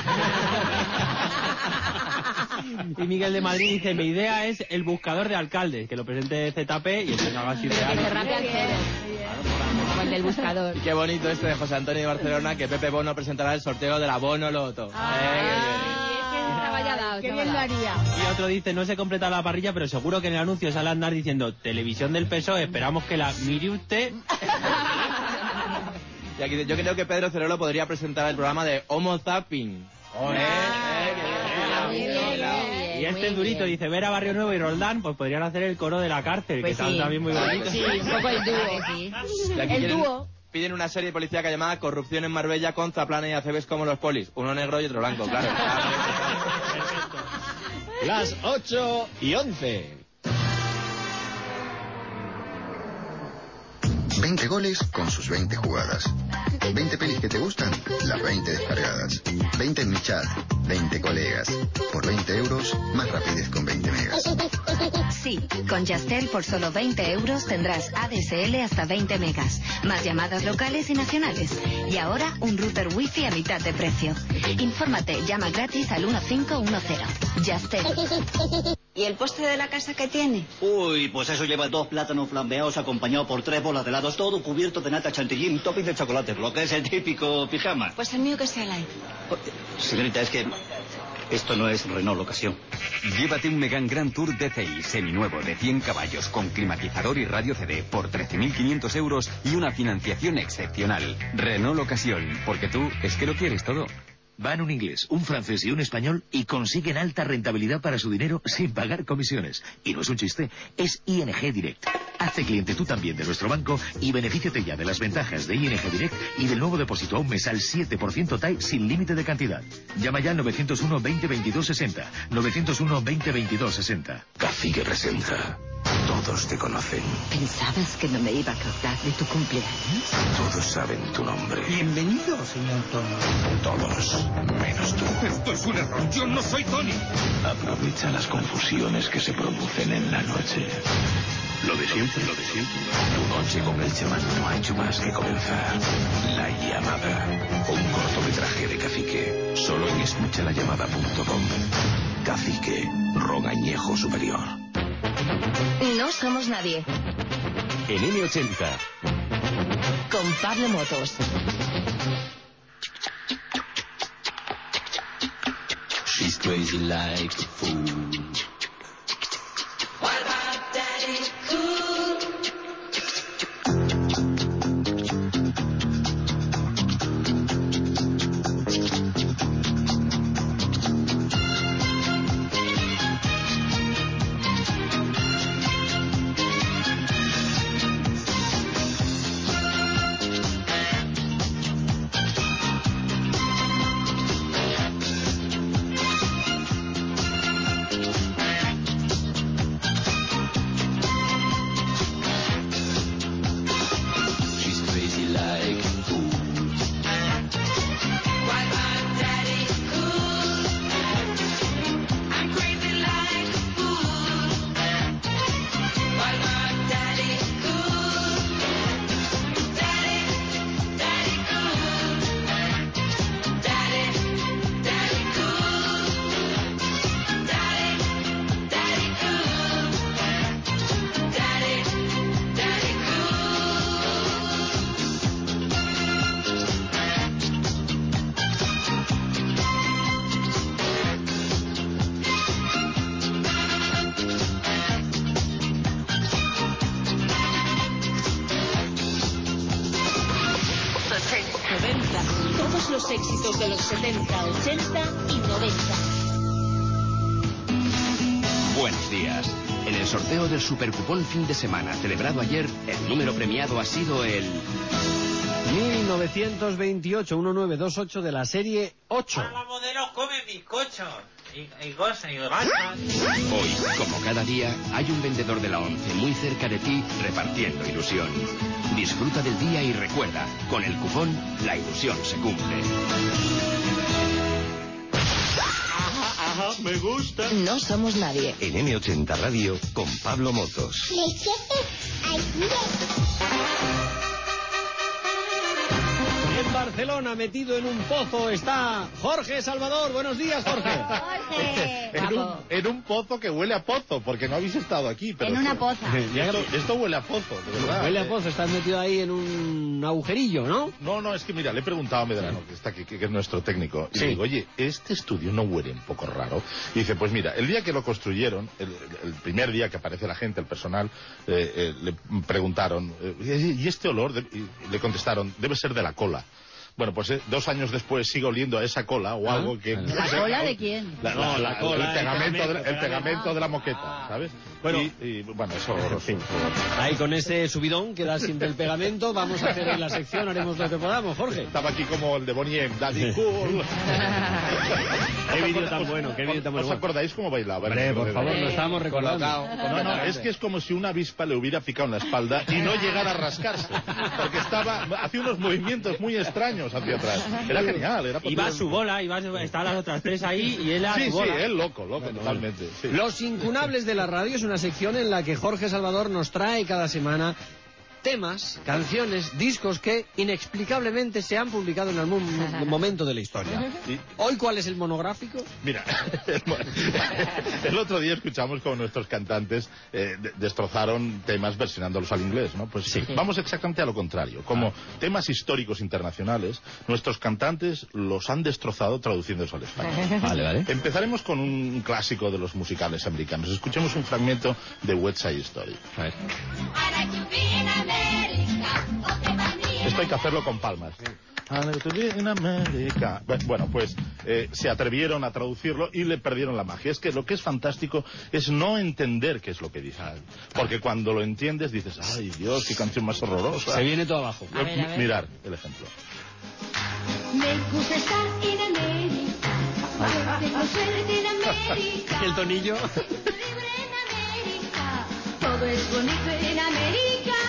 Y Miguel de Madrid dice, mi idea es el buscador de alcaldes, que lo presente Z P y entonces haga así Pero que real. se rape al cero. Como el del buscador. Y qué bonito esto de José Antonio de Barcelona, que Pepe Bono presentará el sorteo de la Bono Loto. Eh, qué bien. Estaba ya dado, Qué estaba bien lo dado. haría. Y otro dice, no se completa la parrilla, pero seguro que en el anuncio sale a andar diciendo, televisión del P S O E, esperamos que la mire usted. Y aquí, yo creo que Pedro Cerolo podría presentar el programa de Homo Zapping. Ole. Eh, eh, que bien. Muy bien, muy bien, Y este muy es durito, bien. dice, ver a Barrio Nuevo y Roldán, pues podrían hacer el coro de la cárcel, Pues que está sí. también muy bonito. Sí, un poco el dúo. Y aquí El quieren- dúo. Piden una serie policíaca llamada Corrupción en Marbella con Zaplana y Aceves como los polis. Uno negro y otro blanco, claro. Las ocho y once. veinte goles con sus veinte jugadas. veinte pelis que te gustan, las veinte descargadas. veinte en mi chat, veinte colegas. Por veinte euros, más rapidez con veinte megas. Sí, con Yastel por solo veinte euros tendrás A D S L hasta veinte megas, más llamadas locales y nacionales. Y ahora un router wifi a mitad de precio. Infórmate, llama gratis al uno cinco uno cero. Yastel. ¿Y el postre de la casa qué tiene? Uy, pues eso lleva dos plátanos flambeados acompañado por tres bolas de helados, todo cubierto de nata chantilly y un topping de chocolate, lo que es el típico pijama. Pues el mío que sea light. Señorita, es que esto no es Renault ocasión. Llévate un Megane Grand Tour D C I seminuevo de cien caballos con climatizador y radio C D por trece mil quinientos euros y una financiación excepcional. Renault Ocasión, porque tú es que lo quieres todo. Van un inglés, un francés y un español y consiguen alta rentabilidad para su dinero sin pagar comisiones. Y no es un chiste, es I N G Direct. Hazte cliente tú también de nuestro banco y benefíciate ya de las ventajas de I N G Direct y del nuevo depósito a un mes al siete por ciento T A E sin límite de cantidad. Llama ya al nueve cero uno, veinte, veintidós, sesenta. nueve cero uno, veinte, veintidós, sesenta. Cacique presenta. Todos te conocen. ¿Pensabas que no me iba a acordar de tu cumpleaños? Todos saben tu nombre. Bienvenido, señor Tony. Todos, menos tú. Esto es un error, yo no soy Tony. Aprovecha las confusiones que se producen en la noche. Lo de siempre, lo de siempre. Tu noche con el chamán no ha hecho más que comenzar. La llamada. Un cortometraje de Cacique. Solo en escuchalayamada punto com. Cacique. Ron añejo superior. No somos nadie. En eme ochenta. Con Pablo Motos. She's crazy like a fool. What about Daddy Cool? los éxitos de los setenta, ochenta y noventa. Buenos días. En el sorteo del Supercupón fin de semana celebrado ayer, el número premiado ha sido el... mil novecientos veintiocho, diecinueve veintiocho de la serie ocho. Ahora los modelos comen bizcochos y, y cosas y bajas. Hoy, como cada día, hay un vendedor de la once muy cerca de ti repartiendo ilusión. Disfruta del día y recuerda, con el cupón, la ilusión se cumple. Ajá, me gusta. No somos nadie. En eme ochenta Radio con Pablo Motos. En Barcelona, metido en un pozo, está Jorge Salvador. Buenos días, Jorge. Jorge. En un, en un pozo que huele a pozo, porque no habéis estado aquí. Pero En una poza. Esto, esto huele a pozo, de verdad. Huele a pozo, estás metido ahí en un agujerillo, ¿no? No, no, es que mira, le he preguntado a Medrano, que está aquí, que es nuestro técnico, y Sí. le digo, oye, ¿este estudio no huele un poco raro? Y dice, pues mira, el día que lo construyeron, el, el primer día que aparece la gente, el personal, eh, eh, le preguntaron, eh, ¿y este olor? De-? Y le contestaron, debe ser de la cola. Bueno, pues eh, dos años después sigo oliendo a esa cola o Ah, algo que... ¿La cola de quién? La, la- No, la la- cola, el pegamento, el de, la- el pegamento, pegamento de la moqueta, ¿sabes? Bueno. y, y, bueno, eso horroroso. Ahí con ese subidón que da siempre el pegamento, vamos a hacer en la sección, haremos lo que podamos, Jorge. Estaba aquí como el de Bonnie M, Daddy Cool. Qué vídeo tan bueno, qué vídeo tan bueno. ¿Os acordáis cómo bailaba? Hombre, por favor, lo estábamos recordando. No, no, es que es como si una avispa le hubiera picado en la espalda y no llegara a rascarse. Porque estaba, hacía unos movimientos muy extraños hacia atrás. Era genial, era Iba a su bola, iba a, estaban las otras tres ahí y él a Sí, su sí, bola. él loco, loco, totalmente. Sí. Los incunables de la radio es una sección en la que Jorge Salvador nos trae cada semana temas, canciones, discos que inexplicablemente se han publicado en algún momento de la historia. ¿Hoy cuál es el monográfico? Mira, el otro día escuchamos como nuestros cantantes eh, de- destrozaron temas versionándolos al inglés, ¿no? Pues Sí. vamos exactamente a lo contrario. Como temas históricos internacionales, nuestros cantantes los han destrozado traduciéndolos al español. Vale, vale. Empezaremos con un clásico de los musicales americanos. Escuchemos un fragmento de West Side Story. A ver. Esto hay que hacerlo con palmas. En América. Bueno, pues eh, se atrevieron a traducirlo y le perdieron la magia. Es que lo que es fantástico es no entender qué es lo que dicen. Porque cuando lo entiendes dices, ay Dios, qué canción más horrorosa. Se viene todo abajo. A ver, a ver. Mirar el ejemplo. Me gusta estar en América. Tengo suerte en América. El tonillo. Libre en América. Todo es bonito en América.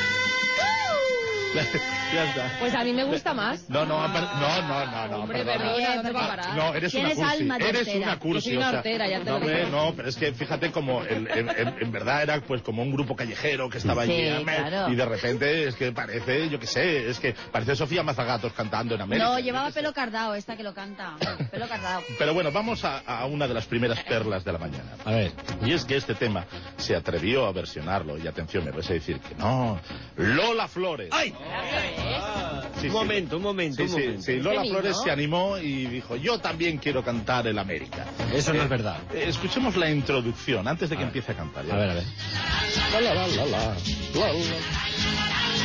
Ya está. Pues a mí me gusta más. No, no, no, no, no, no, Hombre, perdona. perdona, ¿dónde va a parar? No, eres una Tienes cursi. alma de Eres hortera. una cursi. Yo soy una o sea, hortera, ya te no, lo hombre, digo. no, pero es que fíjate como el- en, en- en verdad era pues como un grupo callejero que estaba Sí, allí en América, claro. y de repente es que parece, yo qué sé, es que parece Sofía Mazagatos cantando en América. No, yo llevaba qué sé. pelo cardado, esta que lo canta. Pelo cardado. Pero bueno, vamos a, a una de las primeras perlas de la mañana. A ver. Y es que este tema se atrevió a versionarlo, y atención, me vais a decir que no, Lola Flores. ¡Ay! Sí, un sí. momento, un momento, Sí, un sí, momento. sí, Lola ¿Se Flores animó? se animó y dijo, yo también quiero cantar el América. Eso no Eh, es verdad. eh, escuchemos la introducción antes de que empiece a cantar. ya A ver, a ver. La, la, la, la, la, la, la.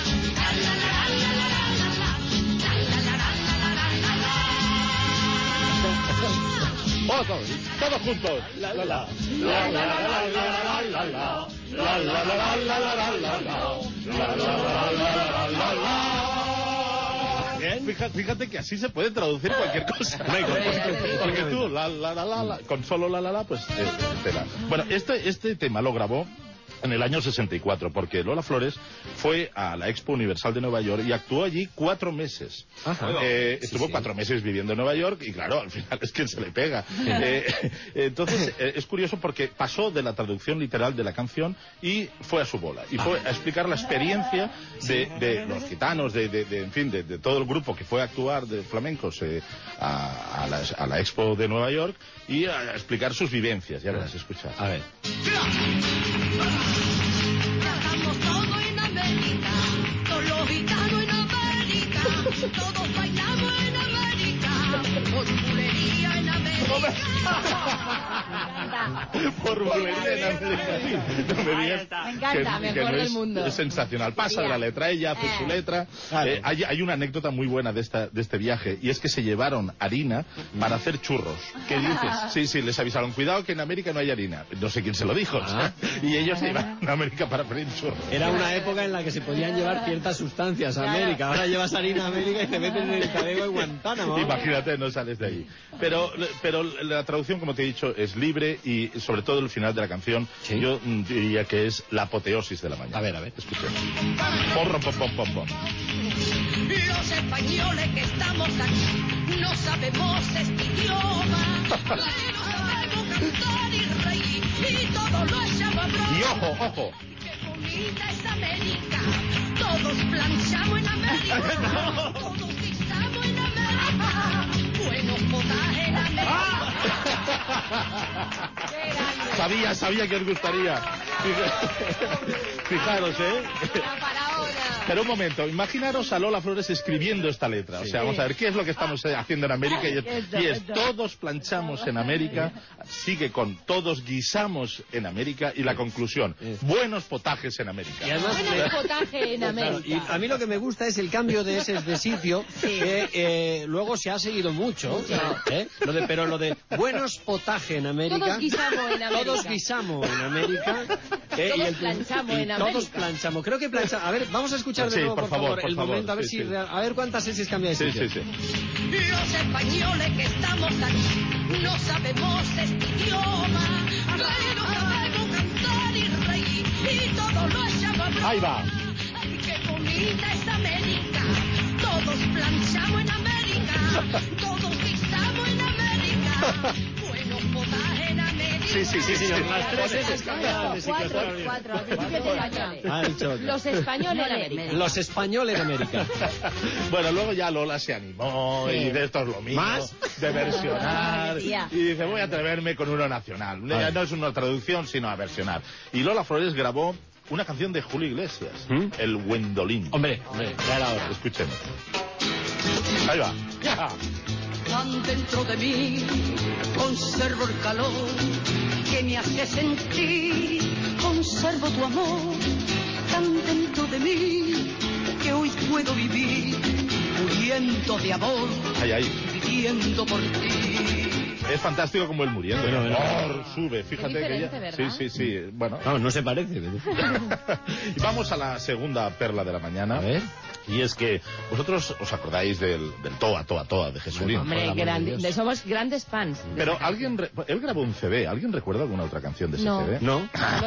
Oh, todos, todos juntos. La, la, la. La, la, la, la, la, la, la. La, la, la, la, la, la, la, la, la. La, la, la, la, la, la, la. Bien, fíjate, fíjate que así se puede traducir cualquier cosa. Porque tú, la, la, la, la, la, con solo la, la, la, pues eh, tela. Bueno, este, este tema lo grabó en el año sesenta y cuatro, porque Lola Flores fue a la Expo Universal de Nueva York y actuó allí cuatro meses. Ajá. Eh, Sí, estuvo sí. cuatro meses viviendo en Nueva York y claro, al final es quien se le pega. Eh, entonces, eh, es curioso porque pasó de la traducción literal de la canción y fue a su bola. Y fue a explicar la experiencia de, de los gitanos, de, de, de, en fin, de, de todo el grupo que fue a actuar de flamencos eh, a, a, la, a la Expo de Nueva York y a explicar sus vivencias. Ya verás, escuchar. A ver. Viajamos todo en América, todos los gitanos en América, todos bailamos en América, por bulería en América. Por bulería en América. No me digas Me encanta, que, mejor que no del es, mundo. es sensacional. Pasa de la letra, ella hace su letra. Eh, hay, hay una anécdota muy buena de, esta, de este viaje, y es que se llevaron harina para hacer churros. ¿Qué dices? Sí, sí, les avisaron, cuidado que en América no hay harina. No sé quién se lo dijo. Ah. Y ellos se iban a América para freír churros. Era una época en la que se podían llevar ciertas sustancias a América. Ahora llevas harina a América y te meten en el Tadeo y Guantánamo. Imagínate, no sales de ahí. Pero, pero la traducción, como te he dicho, es libre, y sobre todo el final de la canción, ¿sí? Yo mm, diría que es la apoteosis de la mañana. A ver, a ver. Escuchemos. Pom, pom, pom, pom, pom. Los españoles que estamos aquí no sabemos este idioma, pero sabemos cantar y reír y todo lo echamos a broma. Y ojo, ojo. Qué bonita es América, todos planchamos en América, no. Todos guisamos en América, buenos potajes en América. Sabía, sabía que os gustaría. Fijaros, ¿eh? Pero un momento, imaginaros a Lola Flores escribiendo esta letra. O sea, vamos a ver, ¿qué es lo que estamos haciendo en América? Y es, y es todos planchamos en América, sigue con todos guisamos en América, y la conclusión, buenos potajes en América. Y además, buenos potajes en América. Claro, y a mí lo que me gusta es el cambio de ese de sitio, sí. que eh, luego se ha seguido mucho, ¿eh? Lo de, pero lo de buenos potajes en América. Todos guisamos en América. Todos guisamos en América. Eh, todos y el, planchamos y en América. Todos planchamos. Creo que planchamos. A ver, vamos a escuchar de sí, nuevo, por, por favor, favor, por el favor, momento, a ver sí, si sí. a ver cuántas S cambia de sitio. Sí, sí, sí. Los españoles que estamos aquí no sabemos este idioma, pero sabemos cantar y reír y todo lo echamos a broma. Ahí va. Qué bonita es América, todos planchamos en América, todos guisamos en América, buenos potajes en América. Sí, sí, sí, sí. Las tres S cambian de sitio. Cuatro, cuatro, al principio españoles. Ah, dicho otro. Los españoles de América. Los españoles de América. Bueno, luego ya Lola se animó, sí. Y de esto es lo mismo. ¿Más? De versionar. Ay, y dice, voy a atreverme con uno nacional. Ya no es una traducción, sino a versionar. Y Lola Flores grabó una canción de Julio Iglesias, ¿Mm? El Gwendolyn. Hombre, hombre, ya era hora. Escuchemos. Ahí va. Ya. Tan dentro de mí conservo el calor que me hace sentir, conservo tu amor tan dentro de mí que hoy puedo vivir muriendo de amor, ay, ay. viviendo por ti. Es fantástico como el muriendo. Bueno, bueno. Oh, sube, fíjate que ya... ¿verdad? Sí, sí, sí. Bueno. No, no se parece. Y vamos a la segunda perla de la mañana. A ver. Y es que vosotros os acordáis del, del Toa, Toa, Toa de Jesulín. Hombre, grande, de, somos grandes fans. Pero alguien, re, él grabó un C D. ¿Alguien recuerda alguna otra canción de ese no. C D? No.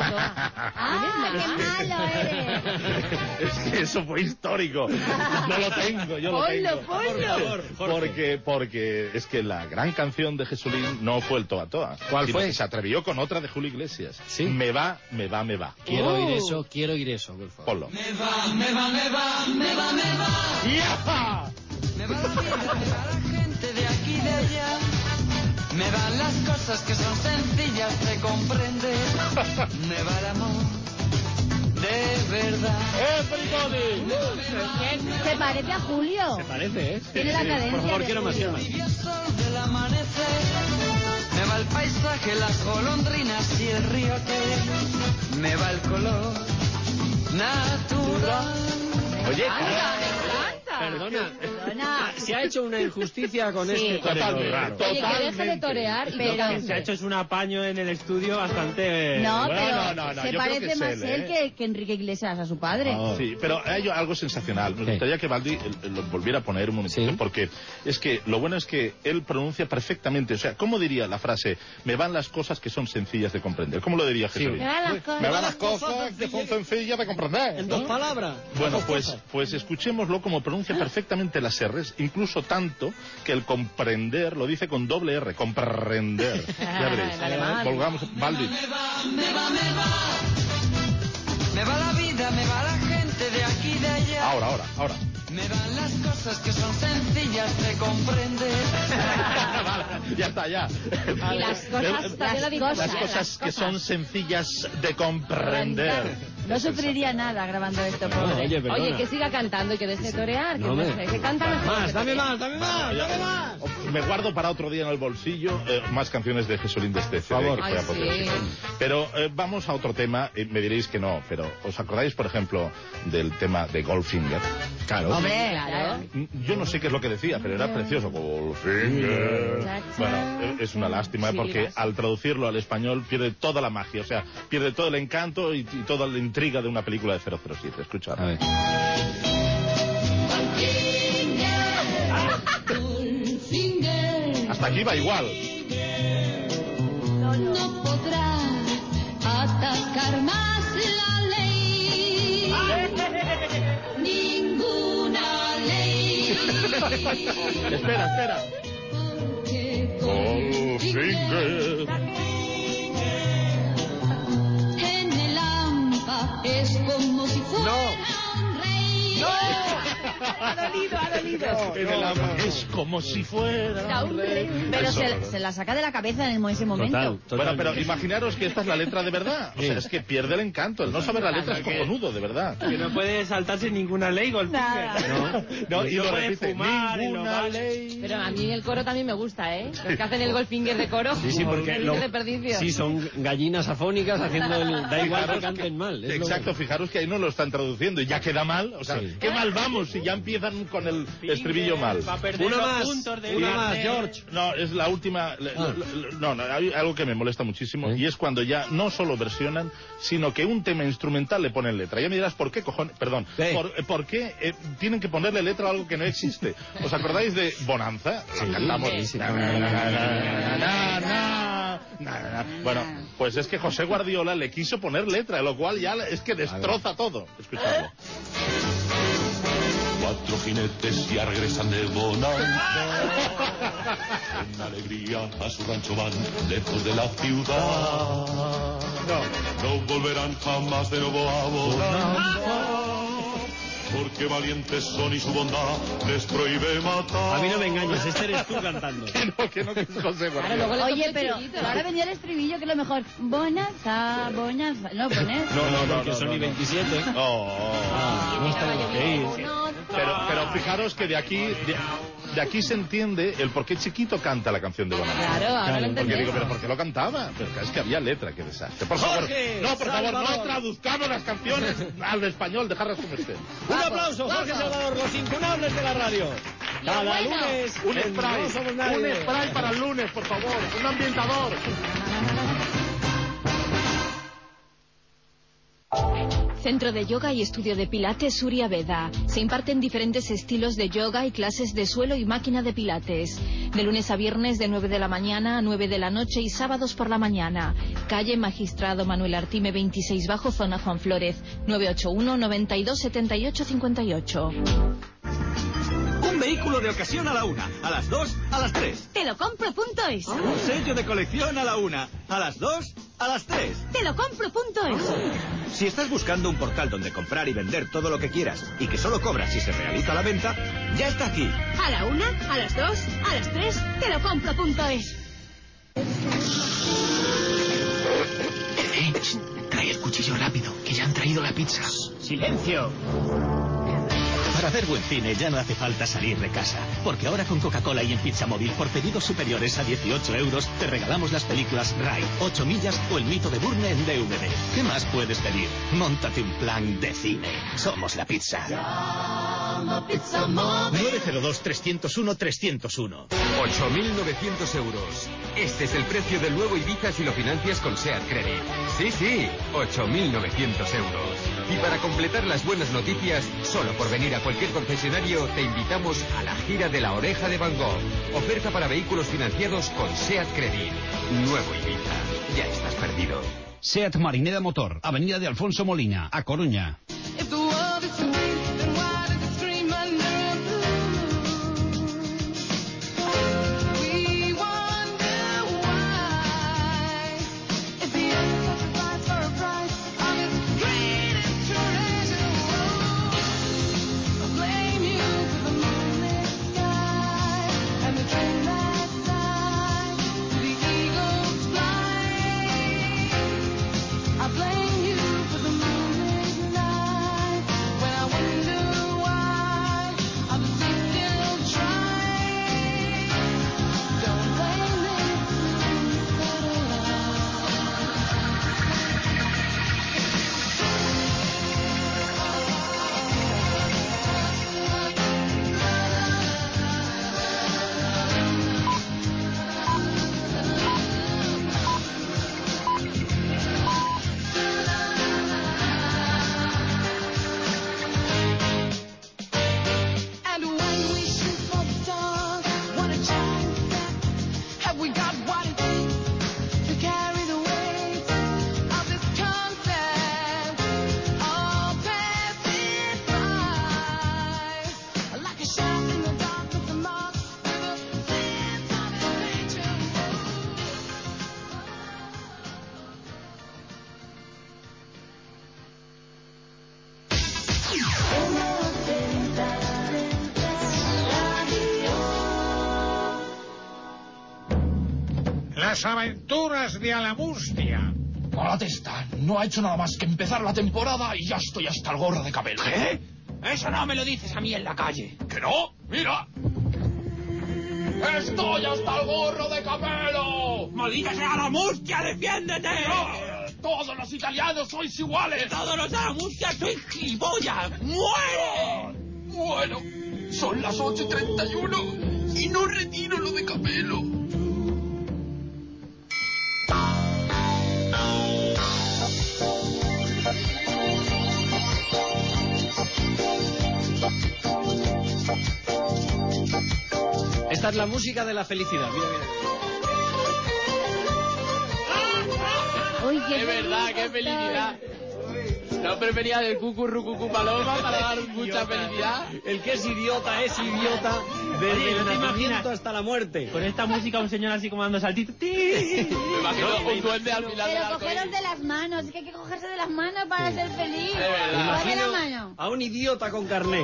¡Ah, qué malo eres! Es que eso fue histórico. No lo tengo, yo lo tengo. Ponlo, ponlo. Porque, porque es que la gran canción de Jesulín no fue el Toa, Toa. ¿Cuál sino fue? Que se atrevió con otra de Julio Iglesias. Sí. Me va, me va, me va. Quiero Oh. oír eso, quiero oír eso, por favor. Ponlo. Me va, me va, me va, me va, me va. ¡Ya! Me va la vida, me va la gente de aquí y de allá. Me van las cosas que son sencillas de comprender. Me va el amor de verdad. ¡Everybody! Se parece a Julio. Se parece, ¿eh? Tiene la cadencia Por favor, de quiero más, Julio. quiero más. Y el sol del amanecer. Me va el paisaje, las golondrinas y el río que me va el color natural. Oye, Anda, me encanta. Perdona, Perdona. se ha hecho una injusticia con Sí. este torero. Totalmente. Oye, que deje de torear, Lo que pero... se ha hecho es un apaño en el estudio bastante... No, Bueno, pero no, no, no, se yo creo parece que es más él, él ¿eh? que, que Enrique Iglesias a su padre. Sí, pero hay algo sensacional. Me Sí. gustaría que Baldi eh, lo volviera a poner un momentito, Sí. porque es que lo bueno es que él pronuncia perfectamente. O sea, ¿cómo diría la frase? Me van las cosas que son sencillas de comprender. ¿Cómo lo diría Jesús? Me van las cosas. Me van las cosas que son sencillas de comprender. En dos ¿no? palabras. Bueno, Dos pues, cosas. pues escuchémoslo como pronuncia perfectamente las R's, incluso tanto que el comprender lo dice con doble R, comprender. Ya veréis. El alemán. Volvamos, Baldi. Me va, me va, me va. Me va la vida, me va la gente de aquí y de allá. Ahora, ahora, ahora. Me van las cosas que son sencillas de comprender. Ya está, ya. Y las cosas, también lo digo, Las ¿eh? cosas Las que cosas. son sencillas de comprender. No sufriría nada grabando esto, pobre. Oye, perdona. Oye, que siga cantando y que deje de torear, que, No, no hombre. sé, que canta mejor. Más, que dame torea. más, dame más, Ya. dame más. Me guardo para otro día en el bolsillo eh, más canciones de Jesulín de este C D, Favor. que fue Ay, apoteósico. sí. Pero eh, vamos a otro tema, eh, me diréis que no, pero ¿os acordáis, por ejemplo, del tema de Goldfinger? Claro. Hombre, Claro. Yo no sé qué es lo que decía, pero era precioso. Goldfinger. Bueno, eh, es una lástima Sí, porque vas. al traducirlo al español pierde toda la magia, o sea, pierde todo el encanto y, y toda la intriga de una película de cero cero siete. Escuchad. A ver. Hasta aquí va igual. No podrá atacar más la ley. Ninguna ley. Espera, espera. Porque Goldfinger. en el hampa es como si fuera un rey. Ha dolido, ha dolido. En el ama es como si fuera Era un rey. pero Eso. se, se la saca de la cabeza en ese momento. Total, total. Bueno, pero imaginaros que esta es la letra de verdad. O sea, es que pierde el encanto. El no saber la letra es cojonudo, de verdad. Que no puede saltarse ninguna ley, Goldfinger. No, no, y No lo puede repite. fumar en Ninguna los ley. Pero a mí el coro también me gusta, ¿eh? Los que hacen el Goldfinger de coro. Sí, sí, porque el lo- de perdicio. sí, son gallinas afónicas haciendo el... Da igual que Fijaros canten mal. es lo- Exacto, fijaros que ahí no lo están traduciendo y ya queda mal. O sea, Sí. ¿qué mal vamos si ya empiezan con el estribillo mal? Va a perder Una los más, puntos de una parte. más, George. No, es la última. le- Ah. le- No, no, hay algo que me molesta muchísimo ¿Eh? y es cuando ya no solo versionan, sino que un tema instrumental le ponen letra. Ya me dirás, ¿por qué cojones? Perdón, Sí. ¿por, eh, ¿por qué eh, tienen que ponerle letra a algo que no existe? ¿Os acordáis de Bonanza? La Sí, cantamos. sí, sí. Na, na, na, na, na, na, na, na, na. Bueno, pues es que José Guardiola le quiso poner letra, lo cual ya es que destroza todo. Escuchadlo. Cuatro jinetes ya regresan de bonanza. En alegría a su rancho van, lejos de la ciudad. No. No volverán jamás de nuevo a bonanza. Porque valientes son y su bondad les prohíbe matar. A mí no me engañes, este eres tú cantando. Que no, que no, que es José Claro, Guardiola. luego le Oye, toca el pero chiquito. ahora venía el estribillo, que es lo mejor. Bonanza, bonanza. No, pones. No, no, no, porque no, son no, y no. veintisiete. Oh. Ah, no Estaba está lloviendo. que ir. No, Pero, pero fijaros que de aquí, de, de aquí se entiende el por qué Chiquito canta la canción de Bonanza. Claro, ahora Claro, lo Porque entendemos. digo, pero ¿por qué lo cantaba? Pero es que había letra, qué desastre. Por favor, Jorge no, por favor, no Salvador. traduzcamos las canciones al español, dejarlas como estén. Un aplauso, Jorge Salvador, los incunables de la radio. Cada bueno. lunes Un en spray, No Somos un Nadie. spray para el lunes, por favor, un ambientador. Centro de Yoga y Estudio de Pilates Surya Veda. Se imparten diferentes estilos de yoga y clases de suelo y máquina de pilates. De lunes a viernes de nueve de la mañana a nueve de la noche y sábados por la mañana. Calle Magistrado Manuel Artime veintiséis Bajo, zona Juan Flórez. nueve ocho uno, noventa y dos, setenta y ocho, cincuenta y ocho. Un vehículo de ocasión a la una, a las dos, a las tres. Te lo compro punto es. Un sello de colección a la una, a las dos, a las tres. Te lo compro punto es. Si estás buscando un portal donde comprar y vender todo lo que quieras y que solo cobras si se realiza la venta, ya está aquí. A la una, a las dos, a las tres. Te lo compro punto es. Eh, trae el cuchillo rápido, que ya han traído la pizza. ¡Silencio! Para hacer buen cine ya no hace falta salir de casa, porque ahora con Coca-Cola y en Pizza Móvil por pedidos superiores a dieciocho euros te regalamos las películas Ride, ocho millas o El mito de Burne en D V D. ¿Qué más puedes pedir? Móntate un plan de cine. Somos la pizza. nueve cero dos, trescientos uno, trescientos uno. ocho mil novecientos euros. Este es el precio del nuevo Ibiza si lo financias con SEAT Credit. Sí, sí, ocho mil novecientos euros. Y para completar las buenas noticias, solo por venir a cualquier concesionario, te invitamos a la gira de la Oreja de Van Gogh. Oferta para vehículos financiados con SEAT Credit. Nuevo Ibiza. Ya estás perdido. SEAT Marineda Motor, Avenida de Alfonso Molina, A Coruña. If the world is sweet, then why does it scream under blue? We wonder why. If the earth has a price for a price of its greatest treasure, oh, blame you las aventuras de Alamustia. Hola, testa. No ha hecho nada más que empezar la temporada y ya estoy hasta el gorro de cabelo. ¿Qué? Eso no me lo dices a mí en la calle. ¿Que no? ¡Mira! ¡Estoy hasta el gorro de cabelo! ¡Maldita sea la mustia, defiéndete! ¡No! ¡Todos los italianos sois iguales! ¡Todos los de la mustia sois gilipollas! ¡Muere! Bueno, son las ocho y treinta y uno y no retiro lo de cabelo. Esta es la música de la felicidad. Mira, mira. Uy, qué es verdad, qué felicidad. No prefería el cucurrucucu paloma para dar mucha felicidad. El que es idiota es idiota desde Oye, el ¿no te nacimiento imaginas? hasta la muerte. Con esta música un señor así como dando saltitos. ¡Ti! Me imagino un duende al final del Pero arco cogeros iris. de las manos, es que hay que cogerse de las manos para ser feliz. Es verdad. Coge la Imagino mano. a un idiota con carné.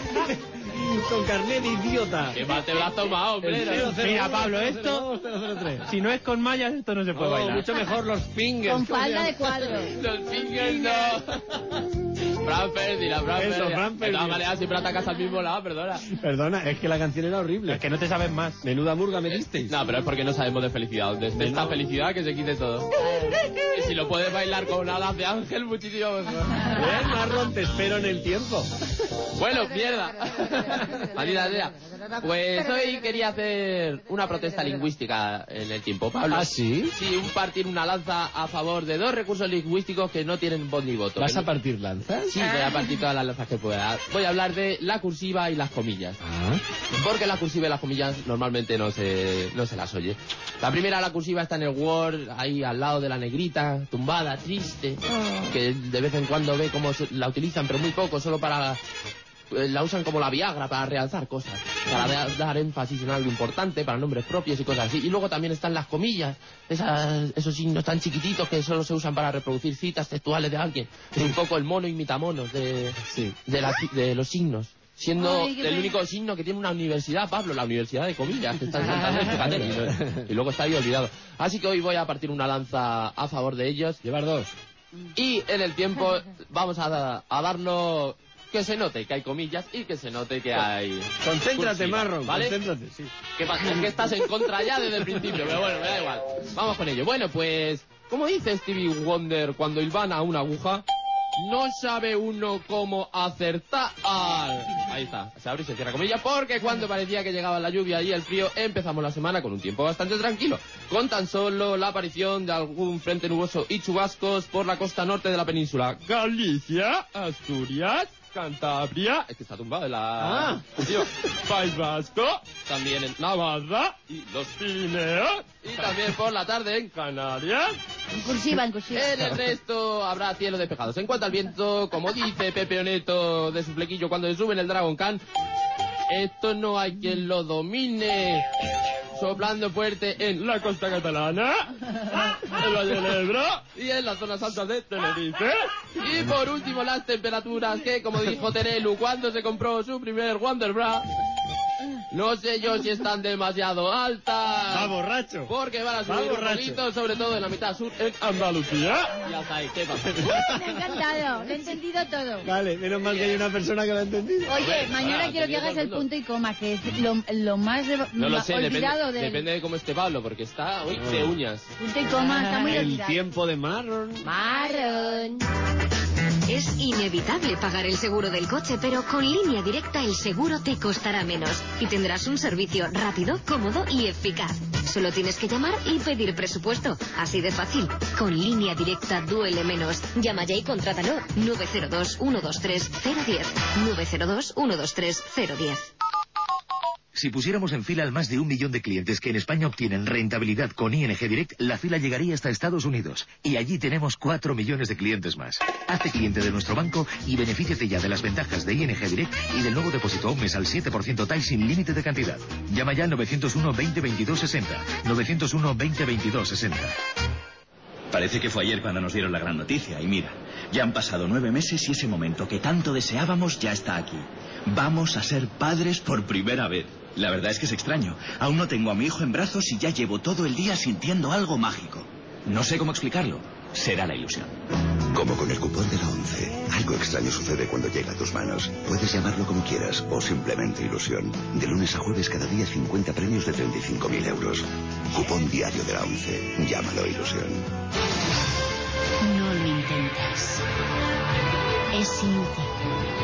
Con carné de idiota. Qué mal te lo has tomado, hombre. El ¿no? cero cero Mira, uno, Pablo, cero cero esto- dos, cero cero tres. Si no es con mallas, esto no se puede Oh, bailar. mucho mejor los fingers. Con ¿cómo se falda llama? de cuadro. Los fingers no. Fran Ferdinand, Fran Eso, Ferdinand. Fran De todas Ferdinand. maneras, siempre atacas al mismo lado, perdona. Perdona, es que la canción era horrible. Es que no te sabes más. Menuda murga me disteis. No, pero es porque no sabemos de felicidad. Donde esté esta felicidad, que se quite todo. Y si lo puedes bailar con alas de ángel, muchísimo mejor. Bien, Marrón, te espero en el tiempo. Bueno, mierda. Maldita sea. Pues hoy quería hacer una protesta lingüística en el tiempo, Pablo. ¿Ah, sí? Sí, un partir una lanza a favor de dos recursos lingüísticos que no tienen voz ni voto. ¿Vas Que a no- partir lanzas? Sí, voy a partir todas las lanzas que pueda. Voy a hablar de la cursiva y las comillas. Ah. Porque la cursiva y las comillas normalmente no se, no se las oye. La primera, la cursiva, está en el Word, ahí al lado de la negrita, tumbada, triste, que de vez en cuando ve cómo se- la utilizan, pero muy poco, solo para... eh, La usan como la Viagra para realzar cosas, para da- dar énfasis en algo importante, para nombres propios y cosas así. Y luego también están las comillas, esas, esos signos tan chiquititos que solo se usan para reproducir citas textuales de alguien. Es un poco el mono imita monos de, Sí. de, la- de los signos. Siendo Ay, qué el pena. único signo que tiene una universidad, Pablo, la universidad de comillas, que está en Santander, fíjate, y, no- y luego está ahí olvidado. Así que hoy voy a partir una lanza a favor de ellos. Llevar dos. Y en el tiempo vamos a, da- a darnos que se note que hay comillas y que se note que hay... Concéntrate, cursiva, Marron, ¿vale? concéntrate, sí. ¿Qué pasa? Es que estás en contra ya desde el principio, pero bueno, me da igual. Vamos con ello. Bueno, pues, como dice Stevie Wonder cuando hilvana una aguja, no sabe uno cómo acertar. Ahí está, se abre y se cierra comillas, porque cuando parecía que llegaba la lluvia y el frío, empezamos la semana con un tiempo bastante tranquilo, con tan solo la aparición de algún frente nuboso y chubascos por la costa norte de la península. Galicia, Asturias, Cantabria, es que está tumbado en la... Ah. Tío, País Vasco, también en Navarra y los Pirineos, y también por la tarde en Canarias. En cursiva, en cursiva. En el resto habrá cielo despejados. En cuanto al viento, como dice Pepe Oneto de su flequillo cuando se sube en el Dragon Khan, esto no hay quien lo domine. Soplando fuerte en la costa catalana, el Valle del Ebro y en las zonas altas de Tenerife. Y por último las temperaturas que, como dijo Terelu cuando se compró su primer Wonderbra, no sé yo si están demasiado altas. Va borracho. Porque van a Va subir un borracho. poquito, sobre todo en la mitad sur, en Andalucía. Y hasta ahí, ¿qué pasa? Me ha encantado, lo he entendido todo. Vale, menos mal que hay una persona que lo ha entendido. Oye, Bueno, mañana ahora, quiero que tenía hagas todo el el mundo. punto y coma, que es lo, lo más de- No lo sé, depende, olvidado del depende de cómo esté Pablo, porque está hoy de uñas. punto y coma, está muy El olvidado. tiempo de Marron. Marrón. Es inevitable pagar el seguro del coche, pero con Línea Directa el seguro te costará menos y tendrás un servicio rápido, cómodo y eficaz. Solo tienes que llamar y pedir presupuesto. Así de fácil. Con Línea Directa duele menos. Llama ya y contrátalo. nueve cero dos, uno dos tres, cero uno cero. nueve cero dos, uno dos tres, cero uno cero. Si pusiéramos en fila al más de un millón de clientes que en España obtienen rentabilidad con I N G Direct, la fila llegaría hasta Estados Unidos. Y allí tenemos cuatro millones de clientes más. Hazte cliente de nuestro banco y benefíciate ya de las ventajas de I N G Direct y del nuevo depósito a un mes al siete por ciento T A I sin límite de cantidad. Llama ya al nueve cero uno, veinte, veintidós, sesenta. nueve cero uno, veinte, veintidós, sesenta. Parece que fue ayer cuando nos dieron la gran noticia. Y mira, ya han pasado nueve meses y ese momento que tanto deseábamos ya está aquí. Vamos a ser padres por primera vez. La verdad es que es extraño. Aún no tengo a mi hijo en brazos y ya llevo todo el día sintiendo algo mágico. No sé cómo explicarlo. Será la ilusión. Como con el cupón de la once. Algo extraño sucede cuando llega a tus manos. Puedes llamarlo como quieras o simplemente ilusión. De lunes a jueves cada día cincuenta premios de treinta y cinco mil euros. Cupón diario de la once. Llámalo ilusión. No lo intentes. Es inútil.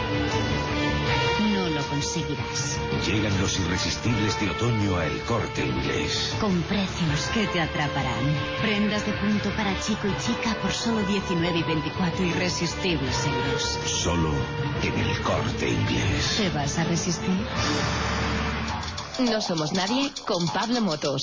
No lo conseguirás. Llegan los irresistibles de otoño a El Corte Inglés. Con precios que te atraparán. Prendas de punto para chico y chica por solo diecinueve y veinticuatro irresistibles euros. Solo en El Corte Inglés. ¿Te vas a resistir? No somos nadie con Pablo Motos.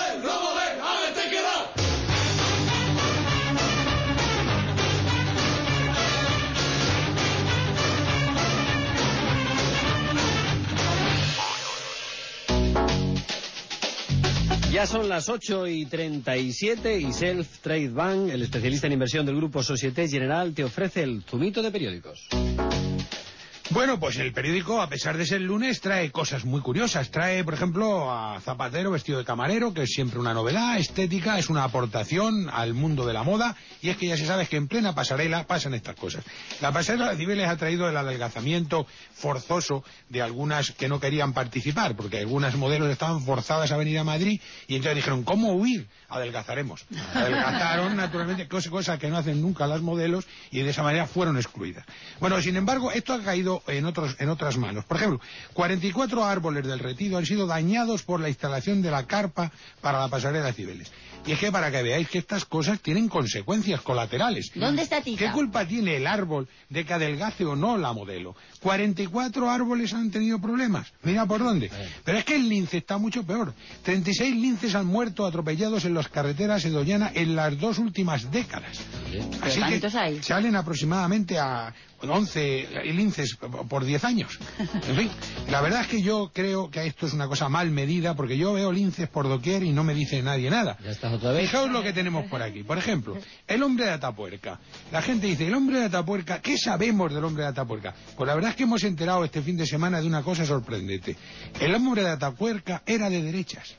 Ya son las ocho y treinta y siete y Self Trade Bank, el especialista en inversión del grupo Société Générale, te ofrece el zumito de periódicos. Bueno, pues el periódico, a pesar de ser lunes, trae cosas muy curiosas. Trae, por ejemplo, a Zapatero vestido de camarero, que es siempre una novedad estética, es una aportación al mundo de la moda, y es que ya se sabe que en plena pasarela pasan estas cosas. La pasarela de Cibeles ha traído el adelgazamiento forzoso de algunas que no querían participar, porque algunas modelos estaban forzadas a venir a Madrid, y entonces dijeron, ¿cómo huir? Adelgazaremos. Adelgazaron, naturalmente, cosa, cosa que no hacen nunca las modelos, y de esa manera fueron excluidas. Bueno, sin embargo, esto ha caído en otros en otras manos. Por ejemplo, cuarenta y cuatro árboles del Retiro han sido dañados por la instalación de la carpa para la pasarela de Cibeles. Y es que para que veáis que estas cosas tienen consecuencias colaterales. ¿Dónde está Tita? ¿Qué culpa tiene el árbol de que adelgace o no la modelo? cuarenta y cuatro árboles han tenido problemas. Mira por dónde. Pero es que el lince está mucho peor. treinta y seis linces han muerto atropellados en las carreteras de Doñana en las dos últimas décadas. Así que hay? salen aproximadamente a once linces por diez años. En fin, la verdad es que yo creo que esto es una cosa mal medida, porque yo veo linces por doquier y no me dice nadie nada. Ya estás otra vez. Fijaos lo que tenemos por aquí. Por ejemplo, el hombre de Atapuerca. La gente dice, el hombre de Atapuerca, ¿qué sabemos del hombre de Atapuerca? Pues la verdad es que hemos enterado este fin de semana de una cosa sorprendente. El hombre de Atapuerca era de derechas.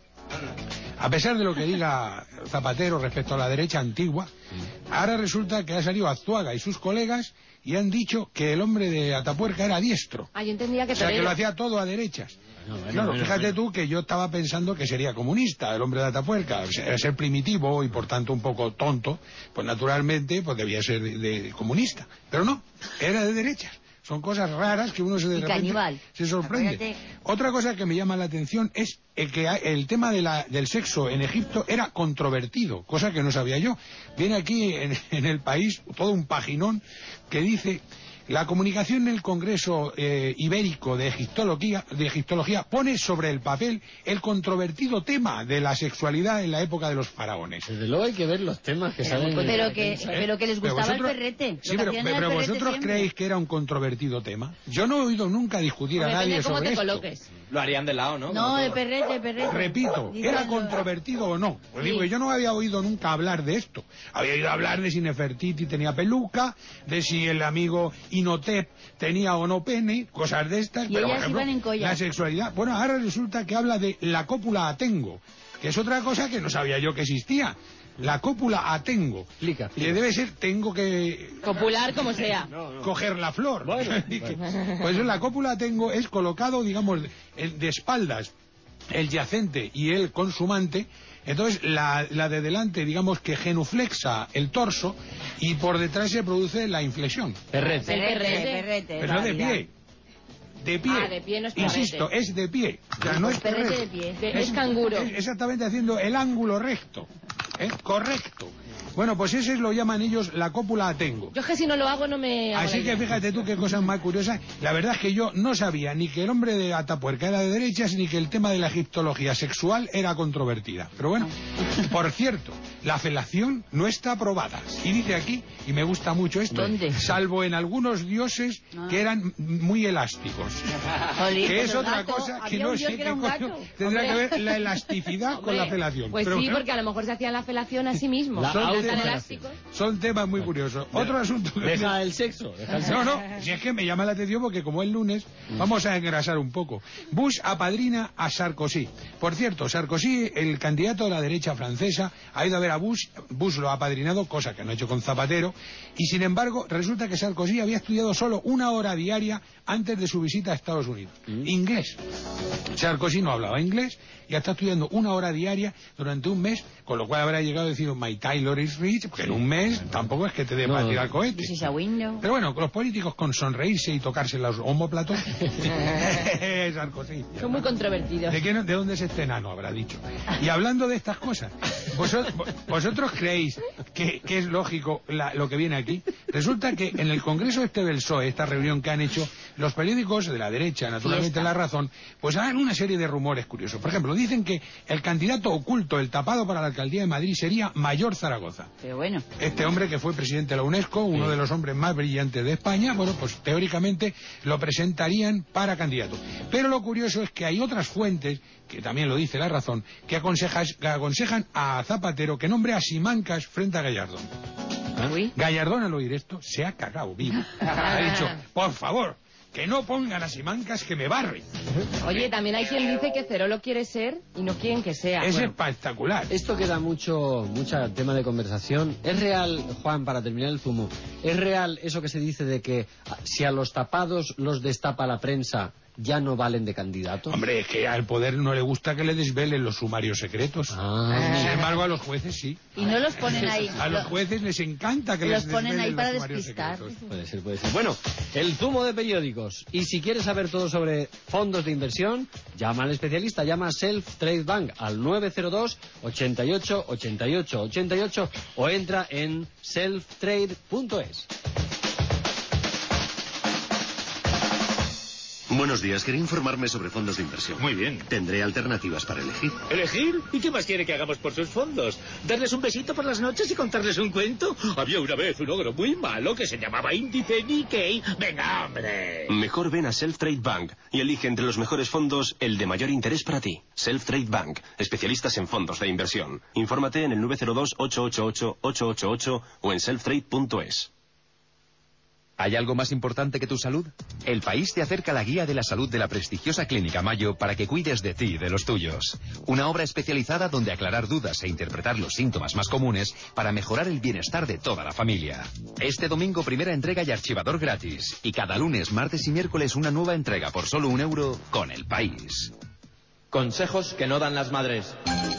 A pesar de lo que diga Zapatero respecto a la derecha antigua, ahora resulta que ha salido Azuaga y sus colegas y han dicho que el hombre de Atapuerca era diestro. Ah, yo entendía que O sea, que torero. lo hacía todo a derechas. Bueno, bueno, Claro, bueno, fíjate bueno. tú que yo estaba pensando que sería comunista el hombre de Atapuerca, o sea, era ser primitivo y por tanto un poco tonto, pues naturalmente pues debía ser de, de comunista, pero no, era de derechas. Son cosas raras que uno se de Y repente caníbal. se sorprende. Acuérdate. Otra cosa que me llama la atención es el que el tema de la, del sexo en Egipto era controvertido, cosa que no sabía yo. Viene aquí en, en El País todo un paginón que dice: la comunicación en el Congreso eh, Ibérico de Egiptología, de Egiptología pone sobre el papel el controvertido tema de la sexualidad en la época de los faraones. Desde luego hay que ver los temas que salen. en Pero la que, prensa, ¿eh? pero que les Pero gustaba vosotros- el perrete. Lo Sí, que pero, hacían era pero el perrete vosotros siempre. creéis que era un controvertido tema. Yo no he oído nunca discutir a Hombre, nadie depende de cómo sobre te esto. coloques. Lo harían de lado, ¿no? No, el perrete, el perrete. Repito, Dice ¿era lo- controvertido o no? Pues Sí. digo que yo no había oído nunca hablar de esto. Había oído hablar de si Nefertiti tenía peluca, de si el amigo Inhotep tenía o no pene, cosas de estas. Y pero, por ellas ejemplo, iban en collar. la sexualidad. Bueno, ahora resulta que habla de la cópula atengo, que es otra cosa que no sabía yo que existía. La cópula atengo. Explica, Que debe ser, tengo que Popular como sea. coger la flor. Bueno, Pues en la cópula tengo es colocado, digamos, el de espaldas el yacente y el consumante. Entonces la, la de delante, digamos que genuflexa el torso y por detrás se produce la inflexión. Perrete. Perrete, perrete. perrete. Pero de realidad. pie. De pie. Ah, de pie no es perrete. Insisto, es de pie. O sea, no es Perrete perrete. de pie. De- es canguro. Es exactamente haciendo el ángulo recto. ¿eh? Correcto. Bueno, pues ese lo llaman ellos la cópula atengo. Yo es que si no lo hago no me hago Así la que idea. fíjate tú qué cosas más curiosas. La verdad es que yo no sabía ni que el hombre de Atapuerca era de derechas ni que el tema de la egiptología sexual era controvertida. Pero bueno, por cierto, la felación no está aprobada. Y dice aquí, y me gusta mucho esto, ¿dónde? Salvo en algunos dioses Ah. que eran muy elásticos. Jolín, Que pues es el otra gato, cosa que había no un dios sé que qué era un coño gato. tendrá Hombre. que ver la elasticidad con la Hombre, felación. Pues Pero sí, bueno, porque a lo mejor se hacían la felación a sí mismos. La Son tan autofelación. elásticos. son temas muy curiosos. Otro asunto que... Deja el sexo. Deja el sexo. No, no, si es que me llama la atención porque como es lunes, vamos a engrasar un poco. Bush apadrina a Sarkozy. Por cierto, Sarkozy, el candidato de la derecha francesa, ha ido a ver a Bush, Bush lo ha apadrinado, cosa que no ha hecho con Zapatero, y sin embargo, resulta que Sarkozy había estudiado solo una hora diaria antes de su visita a Estados Unidos. Inglés. Sarkozy no hablaba inglés y está estudiando una hora diaria durante un mes, con lo cual habrá llegado a decir, my Taylor is rich, porque en un mes tampoco es que te dé para tirar cohetes. This is a window. Pero bueno, los políticos con sonreírse y tocarse los homóplatos. Sarkozy. Son muy controvertidos. ¿De, qué no- ¿De dónde es este enano? Habrá dicho. Y hablando de estas cosas, ¿vosotros, vosotros creéis que, que es lógico la- lo que viene aquí? Resulta que en el Congreso este del P S O E, esta reunión que han hecho, los periódicos de la derecha, naturalmente Fiesta. La Razón, pues dan una serie de rumores curiosos. Por ejemplo, dicen que el candidato oculto, el tapado para la alcaldía de Madrid, sería Mayor Zaragoza. Pero bueno. Este hombre que fue presidente de la UNESCO, uno de los hombres más brillantes de España, bueno, pues teóricamente lo presentarían para candidato. Pero lo curioso es que hay otras fuentes, que también lo dice La Razón, que, aconsejas- que aconsejan a Zapatero que nombre a Simancas frente a Gallardón. Uy. Gallardón, al oír esto, se ha cagado vivo. Ha dicho, por favor, que no pongan a Simancas que me barre. Oye, también hay quien dice que Cerolo quiere ser y no quieren que sea. Es Bueno, espectacular. Esto queda mucho, mucho tema de conversación. ¿Es real, Juan, para terminar el zumo, es real eso que se dice de que ah, si a los tapados los destapa la prensa, ya no valen de candidato? Hombre, es que al poder no le gusta que le desvelen los sumarios secretos. Ah. Sin embargo, a los jueces sí. Y no los ponen ahí. A los Lo- jueces les encanta que los les ponen ahí desvelen para los sumarios despistar. secretos. Puede ser, puede ser. Bueno, el zumo de periódicos. Y si quieres saber todo sobre fondos de inversión, llama al especialista, llama a Self Trade Bank al nueve cero dos, ochenta y ocho, ochenta y ocho, ochenta y ocho o entra en self trade punto es. Buenos días, quería informarme sobre fondos de inversión. Muy bien. Tendré alternativas para elegir. ¿Elegir? ¿Y qué más quiere que hagamos por sus fondos? ¿Darles un besito por las noches y contarles un cuento? Había una vez un ogro muy malo que se llamaba Índice Nikkei. ¡Venga, hombre! Mejor ven a Self Trade Bank y elige entre los mejores fondos el de mayor interés para ti. Self Trade Bank, especialistas en fondos de inversión. Infórmate en el nueve cero dos, ocho ocho ocho, ocho ocho ocho o en self trade punto es. ¿Hay algo más importante que tu salud? El País te acerca la guía de la salud de la prestigiosa Clínica Mayo para que cuides de ti y de los tuyos. Una obra especializada donde aclarar dudas e interpretar los síntomas más comunes para mejorar el bienestar de toda la familia. Este domingo primera entrega y archivador gratis. Y cada lunes, martes y miércoles una nueva entrega por solo un euro con El País. Consejos que no dan las madres.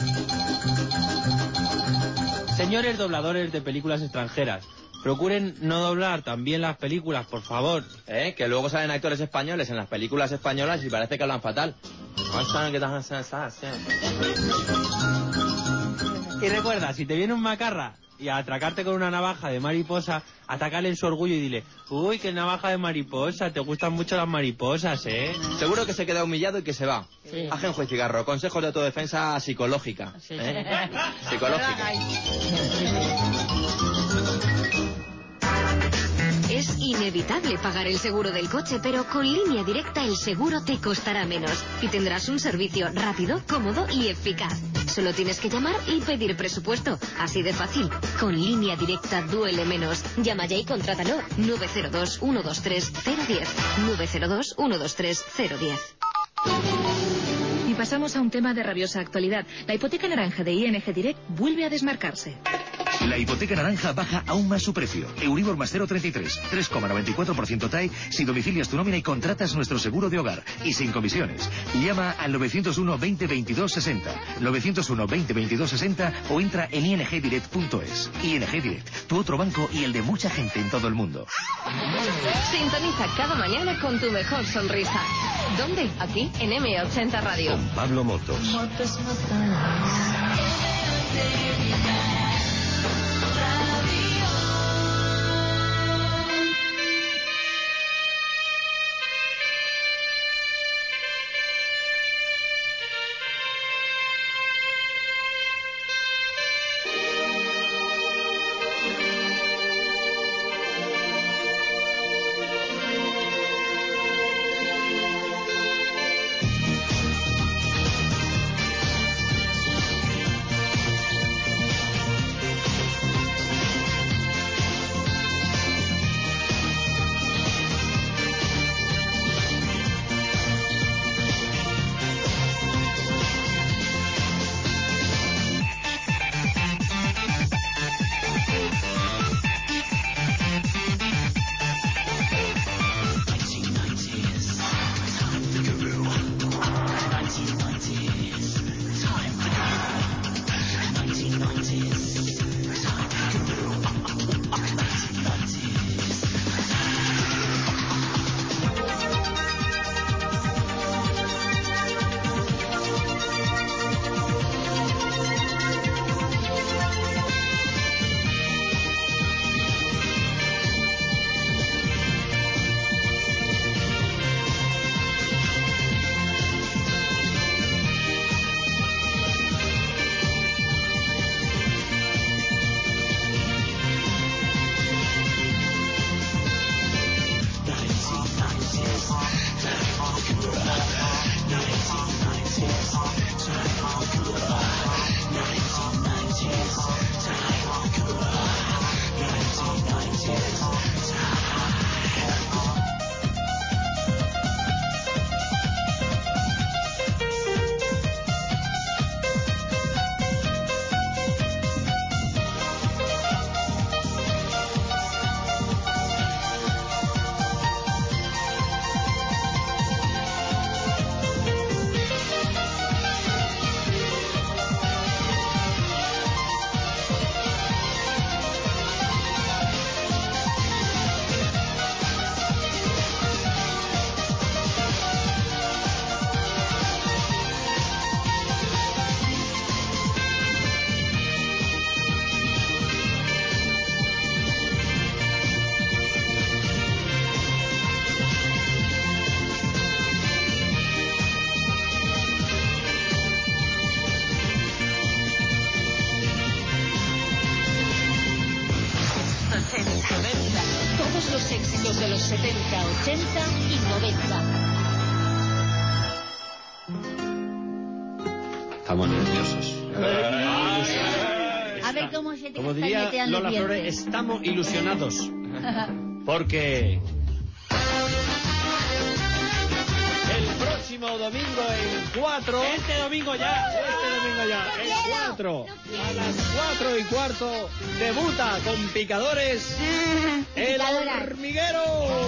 Señores dobladores de películas extranjeras, procuren no doblar también las películas, por favor. ¿Eh? Que luego salen actores españoles en las películas españolas y parece que hablan fatal. Y recuerda, si te viene un macarra y a atracarte con una navaja de mariposa, atácale en su orgullo y dile, uy, qué navaja de mariposa, te gustan mucho las mariposas, ¿eh? Seguro que se queda humillado y que se va. Sí. Ajenjo y cigarro, consejos de autodefensa psicológica. Sí. ¿eh? Psicológica. Es inevitable pagar el seguro del coche, pero con Línea Directa el seguro te costará menos y tendrás un servicio rápido, cómodo y eficaz. Solo tienes que llamar y pedir presupuesto. Así de fácil. Con Línea Directa duele menos. Llama ya y contrátalo. nueve cero dos, uno dos tres, cero uno cero. nueve cero dos, uno dos tres, cero uno cero. Y pasamos a un tema de rabiosa actualidad. La hipoteca naranja de I N G Direct vuelve a desmarcarse. La hipoteca naranja baja aún más su precio. Euribor más cero coma treinta y tres, tres coma noventa y cuatro por ciento T A E si domicilias tu nómina y contratas nuestro seguro de hogar. Y sin comisiones. Llama al novecientos uno, veinte, veintidós, sesenta. novecientos uno, veinte, veintidós, sesenta o entra en i n g direct punto es. I N G Direct, tu otro banco y el de mucha gente en todo el mundo. Sintoniza cada mañana con tu mejor sonrisa. ¿Dónde? Aquí, en eme ochenta Radio. Con Pablo Motos. Éxitos de los setenta, ochenta y noventa. Estamos nerviosos. A ver cómo se te Como está diría cañeteando Lola el Flores, diente. estamos ilusionados. Porque el próximo domingo en cuatro. Este domingo ya. Este domingo ya. En cuatro. A las cuatro y cuarto debuta con picadores el Picadoras. hormiguero.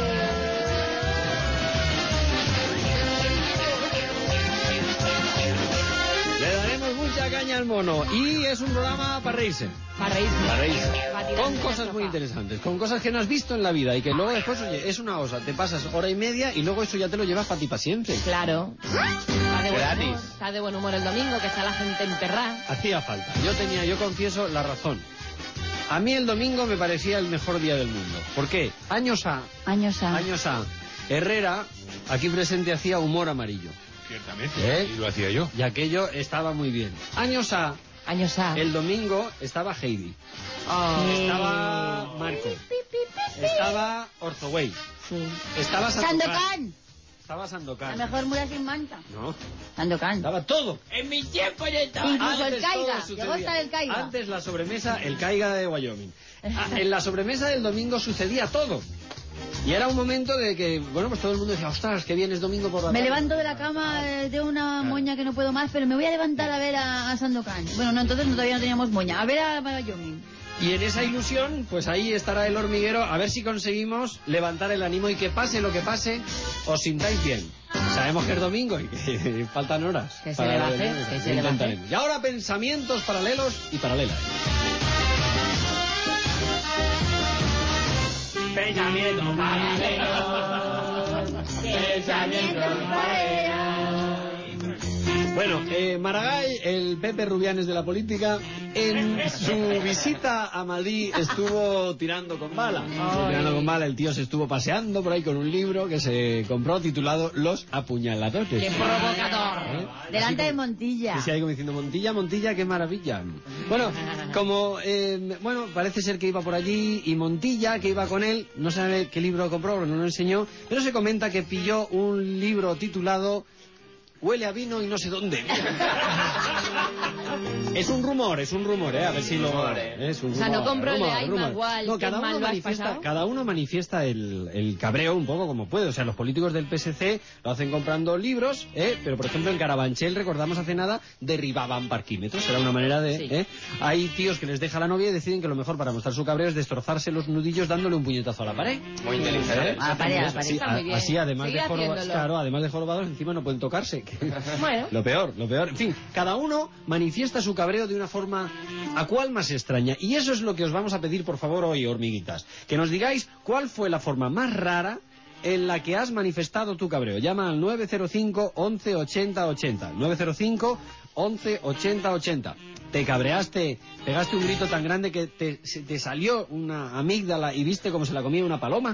Le daremos mucha caña al mono. Y es un programa para reírse. Para reírse. Para reírse. Para tirarse Con del cosas sofá. muy interesantes, con cosas que no has visto en la vida y que luego después, oye, es una cosa, te pasas hora y media y luego eso ya te lo llevas para ti para siempre. Claro. Está de buen Gratis. humor, está de buen humor el domingo, que está la gente emperrada. Hacía falta. Yo tenía, yo confieso, la razón. A mí el domingo me parecía el mejor día del mundo. ¿Por qué? Años A. Años A. Años A. Herrera, aquí presente, hacía humor amarillo. Ciertamente. ¿Eh? Y lo hacía yo. Y aquello estaba muy bien. Años A. Años A. El domingo estaba Heidi. Oh. Estaba Marco. Estaba Orzoway. Sí. Estaba Sandokan. Sandokan. Estaba Sandokan. La mejor mula sin manta. No. Sandokan. Estaba todo. En mi tiempo ya estaba. Incluso el Antes todo caiga. sucedía. Llegó hasta el caiga. Antes la sobremesa, el caiga de Wyoming. Ah, en la sobremesa del domingo sucedía todo. Y era un momento de que, bueno, pues todo el mundo decía, ostras, que bien es domingo por la Me tarde. levanto de la cama, eh, de una moña que no puedo más, pero me voy a levantar a ver a, a Sandokan. Bueno, no, entonces no, todavía no teníamos moña. A ver a Wyoming. Y en esa ilusión, pues ahí estará el hormiguero, a ver si conseguimos levantar el ánimo y que pase lo que pase, os sintáis bien. Sabemos que es domingo y que faltan horas. Que se para le va a lo hacer, del- que lo se le va a hacer. intentaremos. Y ahora pensamientos paralelos y paralelas. Pensamiento Bueno, eh, Maragall, el Pepe Rubianes de la política, en su visita a Madrid estuvo tirando con bala. Estuvo tirando con bala, el tío se estuvo paseando por ahí con un libro que se compró titulado Los Apuñaladores. ¡Qué provocador! ¿Eh? Delante Así de Montilla. Sí, sí, ahí como diciendo, Montilla, Montilla, qué maravilla. Bueno, como, eh, bueno, parece ser que iba por allí y Montilla, que iba con él, no sabe qué libro compró, no lo enseñó, pero se comenta que pilló un libro titulado Huele a vino y no sé dónde. Es un rumor, es un rumor, ¿eh? A ver si lo... Es un O sea, no rumor, compro el de rumor, Ay, rumor. Magual, No, qué cada mal uno lo has manifiesta, pasado. cada uno manifiesta el, el cabreo un poco como puede. O sea, los políticos del P S C lo hacen comprando libros, ¿eh? Pero, por ejemplo, en Carabanchel, recordamos hace nada, derribaban parquímetros. Era una manera de... Sí. ¿eh? Hay tíos que les deja la novia y deciden que lo mejor para mostrar su cabreo es destrozarse los nudillos dándole un puñetazo a la pared. Muy inteligente. ¿Eh? Ah, pared, a pared. Sí, Está muy a- bien. así, además Sigue de jorobados, haciéndolo. claro, además de jorobados, encima no pueden tocarse. que- Bueno. Lo peor, lo peor. En fin, cada uno manifiesta su cabreo de una forma a cuál más extraña. Y eso es lo que os vamos a pedir, por favor, hoy, hormiguitas. Que nos digáis cuál fue la forma más rara en la que has manifestado tu cabreo. Llama al nueve cero cinco, once, ochenta, ochenta. nueve cero cinco, once, ochenta, ochenta. Te cabreaste, pegaste un grito tan grande que te, se te salió una amígdala y viste cómo se la comía una paloma.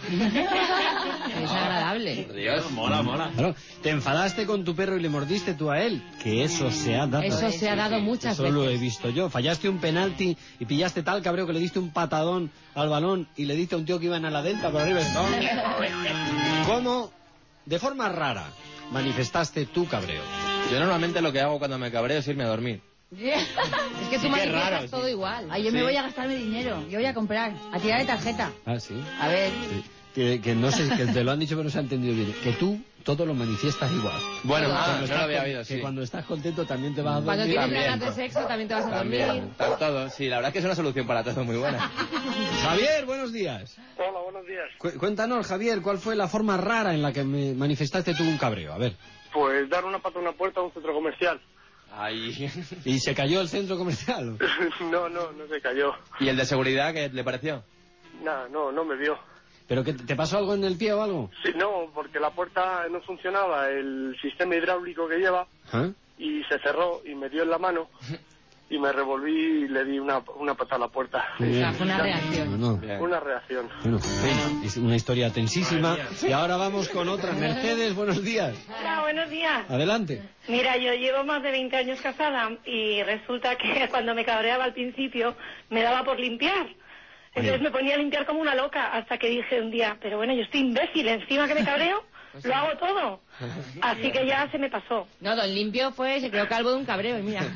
Es agradable. Dios, mola, mola. Claro, te enfadaste con tu perro y le mordiste tú a él. Que eso se ha dado. Eso se ha dado muchas Eso lo he veces. visto yo. Fallaste un penalti y pillaste tal cabreo que le diste un patadón al balón y le diste a un tío que iba en a la delta por arriba. ¿No? ¿Cómo, de forma rara, manifestaste tu cabreo? Yo normalmente lo que hago cuando me cabreo es irme a dormir. Es que tú Sí que es manifiestas raro, sí. todo igual. Ay, yo me Sí. voy a gastar mi dinero. Yo voy a comprar. A tirar de tarjeta. Ah, sí. A ver. Sí. Que, que no sé, que te lo han dicho pero no se ha entendido bien. Que tú todo lo manifiestas igual. Bueno, Todo. ah, Cuando no estás lo había con- oído, Que sí. cuando estás contento también te vas a Cuando dormir. tienes También. ganas de sexo también te vas a dormir. También, para todo. Sí, la verdad es que es una solución para todo muy buena. Javier, buenos días. Hola, buenos días. Cu- Cuéntanos, Javier, ¿cuál fue la forma rara en la que me manifestaste tú un cabreo? A ver. Pues dar una pata a una puerta a un centro comercial. Ay. ¿Y se cayó el centro comercial? no, no, no se cayó. ¿Y el de seguridad qué le pareció? Nada, no, no me vio. ¿Pero que te pasó algo en el pie o algo? Sí, no, porque la puerta no funcionaba, el sistema hidráulico que lleva, ¿Ah? y se cerró y me dio en la mano y me revolví y le di una, una pata a la puerta. Muy bien. O sea, fue una reacción. No, no. Una reacción. Bueno, en fin, es una historia tensísima. Y ahora vamos con otra. Mercedes, buenos días. Hola, buenos días. Adelante. Mira, yo llevo más de veinte años casada y resulta que cuando me cabreaba al principio me daba por limpiar. Entonces me ponía a limpiar como una loca, hasta que dije un día, pero bueno, yo estoy imbécil, encima que me cabreo, Pues lo hago todo. Así que ya se me pasó. No, don Limpio fue, se quedó calvo de un cabreo, y mira.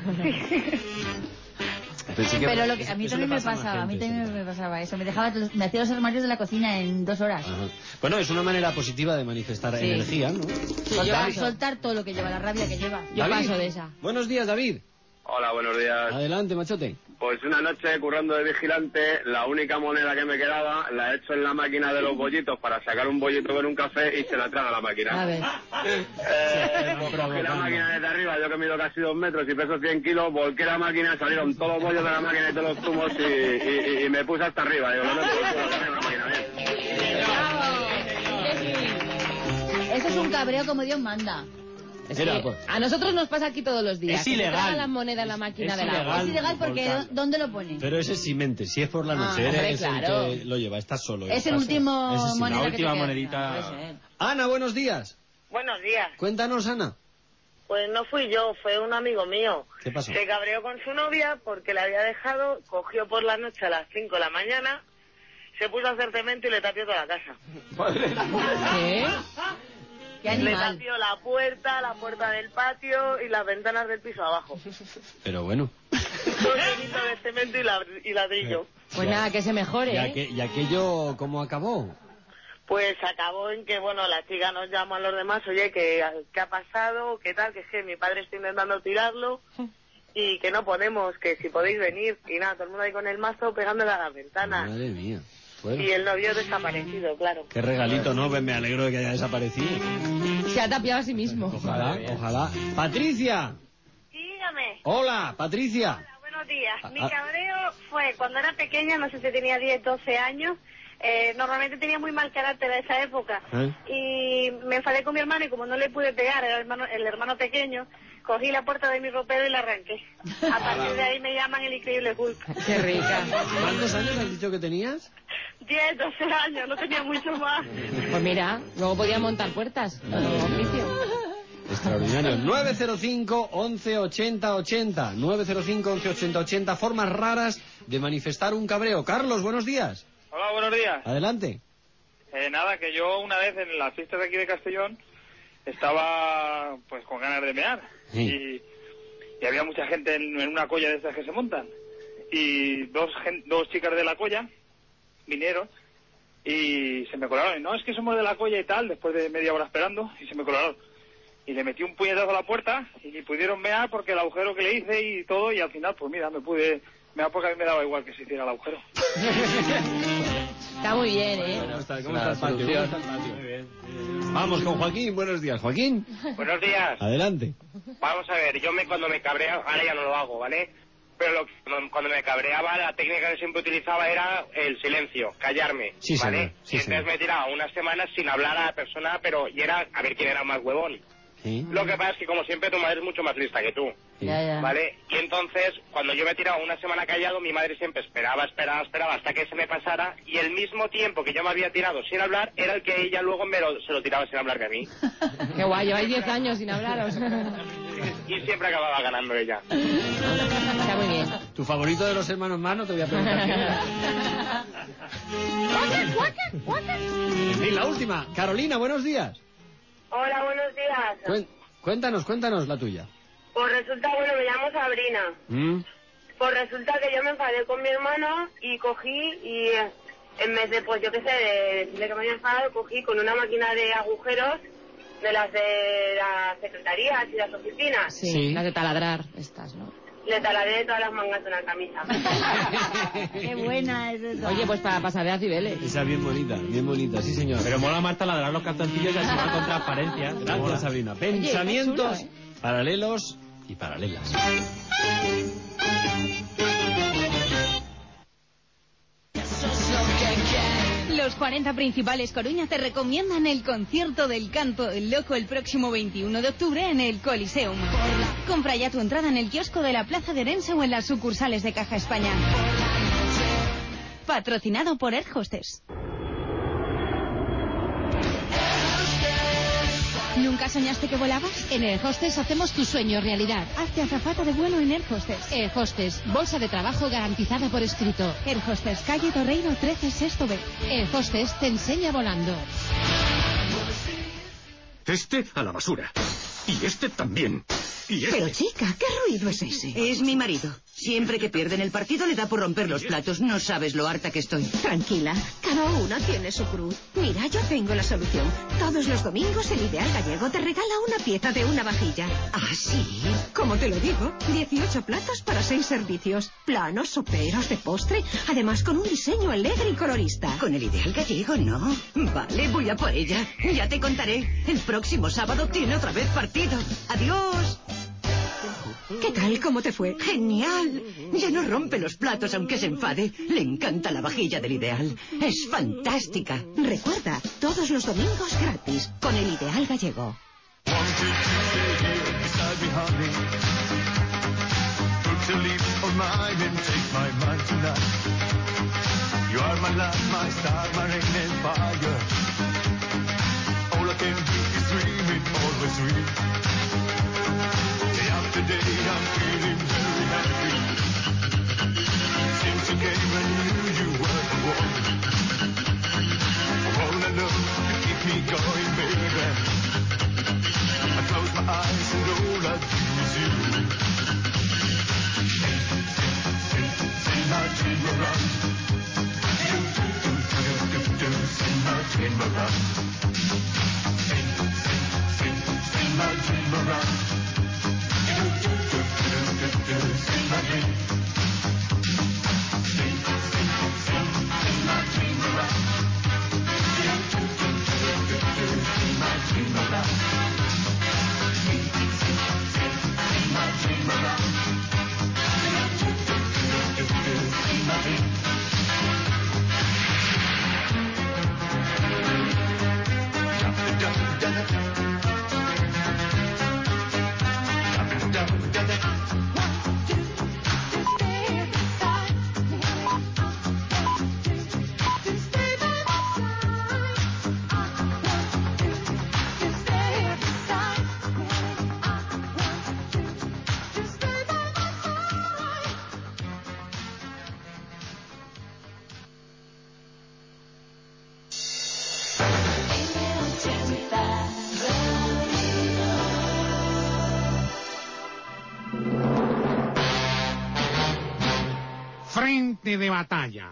Pero lo que a mí eso también le me pasa a pasaba, a mí gente, también me pasaba eso. Me dejaba, los- me hacía los armarios de la cocina en dos horas. Ajá. Bueno, es una manera positiva de manifestar Sí. energía, ¿no? Soltar, soltar todo lo que lleva, la rabia que lleva. David, Buenos días, David. Hola, buenos días. Adelante, machote. Pues una noche currando de vigilante, la única moneda que me quedaba la he hecho en la máquina de los bollitos para sacar un bollito con un café y se la traga la máquina. A ver. Eh, cogí la máquina desde arriba, yo que mido casi dos metros y peso cien kilos, volqué la máquina, salieron todos los bollos de la máquina y todos los zumos y, y, y- y me puse hasta arriba. Digo, no me puedo sacar la máquina bien. Eso es un cabreo como Dios manda. Es que a nosotros nos pasa aquí todos los días. Es que se ilegal. tragan las monedas en la máquina Es del agua. ilegal. Es ilegal porque Volcán. ¿dónde lo pone? Pero ese es si mente, si es por la noche, Ah, hombre, eres el claro. que lo lleva, estás solo. Es el estás solo. último Ese sí, moneda la que te última queda. monedita. No puede ser. Ana, buenos días. Buenos días. Cuéntanos, Ana. Pues no fui yo, fue un amigo mío. ¿Qué pasó? Se cabreó con su novia porque le había dejado, cogió por la noche a las cinco de la mañana, se puso a hacer cemento y le tapió toda la casa. ¿Qué? ¿Qué Le animal? tapió la puerta, la puerta del patio y las ventanas del piso abajo. Pero bueno. Todo llenito de cemento y, la- y ladrillo. Pues nada, que se mejore, ¿Y, ¿eh? aqu- y aquello cómo acabó? Pues acabó en que, bueno, la chica nos llamó a los demás, oye, que ¿qué ha pasado? ¿Qué tal? Que es que mi padre está intentando tirarlo y que no podemos, que si podéis venir. Y nada, todo el mundo ahí con el mazo pegándole a las ventanas. Madre mía. Bueno, Y el novio desaparecido, claro. qué regalito, ¿no? Pues me alegro de que haya desaparecido. Se ha tapiado a sí mismo. Ojalá, ojalá. Patricia. Dígame. Hola, Patricia. Buenos días. Mi Ah, ah. cabreo fue cuando era pequeña, no sé si tenía diez, doce años. Eh, normalmente tenía muy mal carácter a esa época. ¿Eh? Y me enfadé con mi hermano y como no le pude pegar, era el hermano, el hermano pequeño, cogí la puerta de mi ropero y la arranqué. A partir de ahí me llaman el increíble Hulk. Qué rica. ¿Cuántos años has dicho que tenías? diez, doce años, no tenía mucho más. Pues mira, luego podía montar puertas. Nuevo oficio. Extraordinario. nueve cero cinco, once ochenta ochenta. nueve cero cinco, once ochenta ochenta. Formas raras de manifestar un cabreo. Carlos, buenos días. Hola, buenos días. Adelante. Eh, nada, que yo una vez en las fiestas de aquí de Castellón estaba pues con ganas de mear y, y había mucha gente en, en una colla de estas que se montan y dos, gen- dos chicas de la colla vinieron y se me colaron. No, es que somos de la colla y tal, después de media hora esperando, y se me colaron. Y le metí un puñetazo a la puerta y ni pudieron mear porque el agujero que le hice y todo, y al final, pues mira, me pude mear porque a mí me daba igual que se hiciera el agujero. Está muy bien, ¿eh? ¿Cómo está, cómo La está el patio? ¿Cómo solución. está el patio? Vamos con Joaquín. Buenos días, Joaquín. Buenos días. Adelante. Vamos a ver, yo me cuando me cabreaba, ahora ya no lo hago, ¿vale? Pero lo que- cuando me cabreaba, la técnica que siempre utilizaba era el silencio, callarme, Sí, ¿vale? señor, sí, y entonces señor. me tiraba unas semanas sin hablar a la persona, pero y era a ver quién era más huevón. Sí. Lo que pasa es que, como siempre, tu madre es mucho más lista que tú. Ya, ya. ¿Vale? Y entonces, cuando yo me tiraba una semana callado, mi madre siempre esperaba, esperaba, esperaba hasta que se me pasara, y el mismo tiempo que yo me había tirado sin hablar era el que ella luego me lo, se lo tiraba sin hablar de mí. Qué guay, lleváis diez años sin hablaros. Y siempre acababa ganando ella. Está muy bien. ¿Tu favorito de los hermanos más? No te voy a preguntar. En fin, la última. Carolina, buenos días. Hola, buenos días. Cuen- cuéntanos, cuéntanos la tuya. Pues resulta, bueno, me llamo Sabrina. ¿Mm? Pues resulta que yo me enfadé con mi hermano y cogí y eh, en vez de, pues yo qué sé, de decirle que me había enfadado, cogí con una máquina de agujeros de las de las secretarías y las oficinas. Sí, Sí. las de taladrar, estas, ¿no? Le taladré todas las mangas de una camisa. Qué buena es esa. Oye, pues para pasar de a Cibeles. Esa bien bonita, bien bonita, sí señor. Pero mola más taladrar los calzoncillos y así van con transparencia. Mola. Gracias, Sabrina. Oye, qué Pensamientos chulo, ¿eh? paralelos y paralelas. Los cuarenta principales Coruña te recomiendan el concierto del Canto del Loco el próximo veintiuno de octubre en el Coliseum. Compra ya tu entrada en el kiosco de la Plaza de Orense o en las sucursales de Caja España. Patrocinado por Air Hostess. Nunca ¿Nunca soñaste que volabas? En Air Hostess hacemos tu sueño realidad. Hazte azafata de vuelo en Air Hostess. Air Hostess, bolsa de trabajo garantizada por escrito. Air Hostess, calle Torreiro trece, sexto B. Air Hostess te enseña volando. Este a la basura. Y este también. Y este... Pero chica, ¿qué ruido es ese? Es mi marido. Siempre que pierden el partido le da por romper los platos. No sabes lo harta que estoy. Tranquila, cada una tiene su cruz. Mira, yo tengo la solución. Todos los domingos el Ideal Gallego te regala una pieza de una vajilla. ¿Ah, sí? Como te lo digo, dieciocho platos para seis servicios. Planos, soperos, de postre, además con un diseño alegre y colorista. Con el Ideal Gallego, no. Vale, voy a por ella. Ya te contaré. El próximo sábado tiene otra vez partido. Adiós. ¿Qué tal? ¿Cómo te fue? Genial. Ya no rompe los platos aunque se enfade. Le encanta la vajilla del Ideal. Es fantástica. Recuerda, todos los domingos gratis con el Ideal Gallego. Today I'm feeling very happy. Since you came I knew you were the one. All alone to keep me going, baby. I close my eyes and all I do is you. See my dream around. Do, do, do, do, do, do. See my dream around. Sing, sing, sing, sing my dream around. Sing my dream. Sing, sing, sing, sing my dream around. Sing my dream around. Sing, sing, sing, sing my dream around. Sing my dream. Frente de batalla.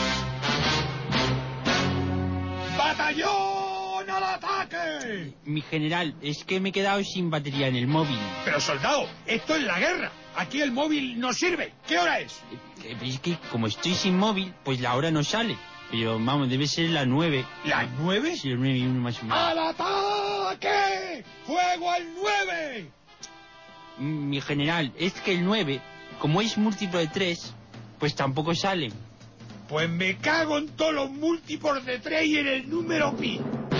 ¡Batallón al ataque! Mi general, es que me he quedado sin batería en el móvil. Pero soldado, esto es la guerra. Aquí el móvil no sirve. ¿Qué hora es? Eh, Es que como estoy sin móvil, pues la hora no sale. Pero vamos, debe ser las nueve. ¿Las nueve? Sí, las nueve y uno más o menos. ¡Al ataque! ¡Fuego al nueve! Mi general, es que el nueve, como es múltiplo de tres, pues tampoco sale. Pues me cago en todos los múltiplos de tres y en el número pi.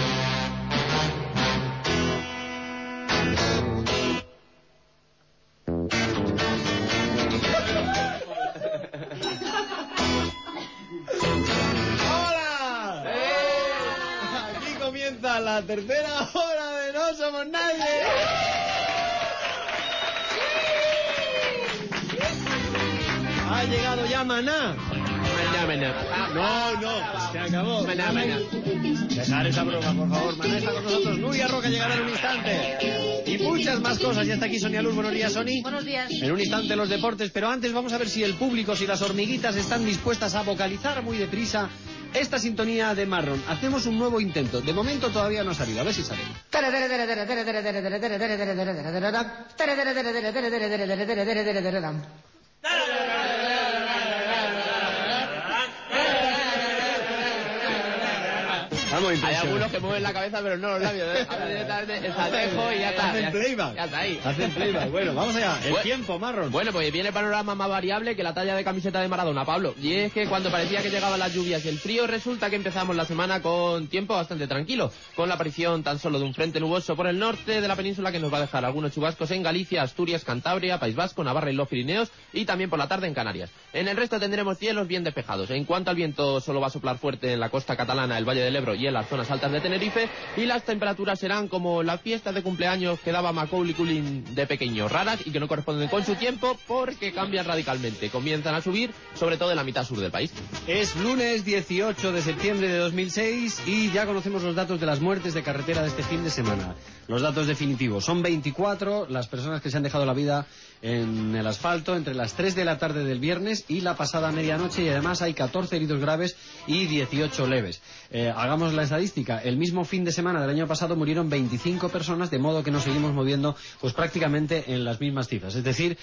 ¡Hola! ¡Eh! Aquí comienza la tercera hora de No Somos Nadie. Ha llegado ya Maná. Maná, maná. No, no, se acabó. Maná, maná. Dejar esa broma, por favor. Maná está con nosotros. Nuria Roca llegará en un instante. Y muchas más cosas. Ya está aquí Sonia Luz. Buenos días, Sony. Buenos días. En un instante los deportes, pero antes vamos a ver si el público, si las hormiguitas están dispuestas a vocalizar muy deprisa esta sintonía de Marron. Hacemos un nuevo intento. De momento todavía no ha salido. A ver si sale. Hay algunos que mueven la cabeza pero no los labios, ¿eh? Hablan directamente el saltejo y ya está. Hacen ya, playback. Ya está ahí. Hacen playback. Bueno, vamos allá. El Bueno, tiempo, Marron. Bueno, pues viene el panorama más variable que la talla de camiseta de Maradona, Pablo. Y es que cuando parecía que llegaban las lluvias y el frío, resulta que empezamos la semana con tiempo bastante tranquilo, con la aparición tan solo de un frente nuboso por el norte de la península que nos va a dejar algunos chubascos en Galicia, Asturias, Cantabria, País Vasco, Navarra y los Pirineos, y también por la tarde en Canarias. En el resto tendremos cielos bien despejados. En cuanto al viento, solo va a soplar fuerte en la costa catalana, el Valle del Ebro y el en las zonas altas de Tenerife, y las temperaturas serán como las fiestas de cumpleaños que daba Macaulay Culkin de pequeño, raras y que no corresponden con su tiempo porque cambian radicalmente. Comienzan a subir, sobre todo en la mitad sur del país. Es lunes dieciocho de septiembre de dos mil seis y ya conocemos los datos de las muertes de carretera de este fin de semana. Los datos definitivos. Son veinticuatro las personas que se han dejado la vida en el asfalto entre las tres de la tarde del viernes y la pasada medianoche, y además hay catorce heridos graves y dieciocho leves. Eh, hagamos la estadística. El mismo fin de semana del año pasado murieron veinticinco personas, de modo que nos seguimos moviendo pues prácticamente en las mismas cifras. Es decir,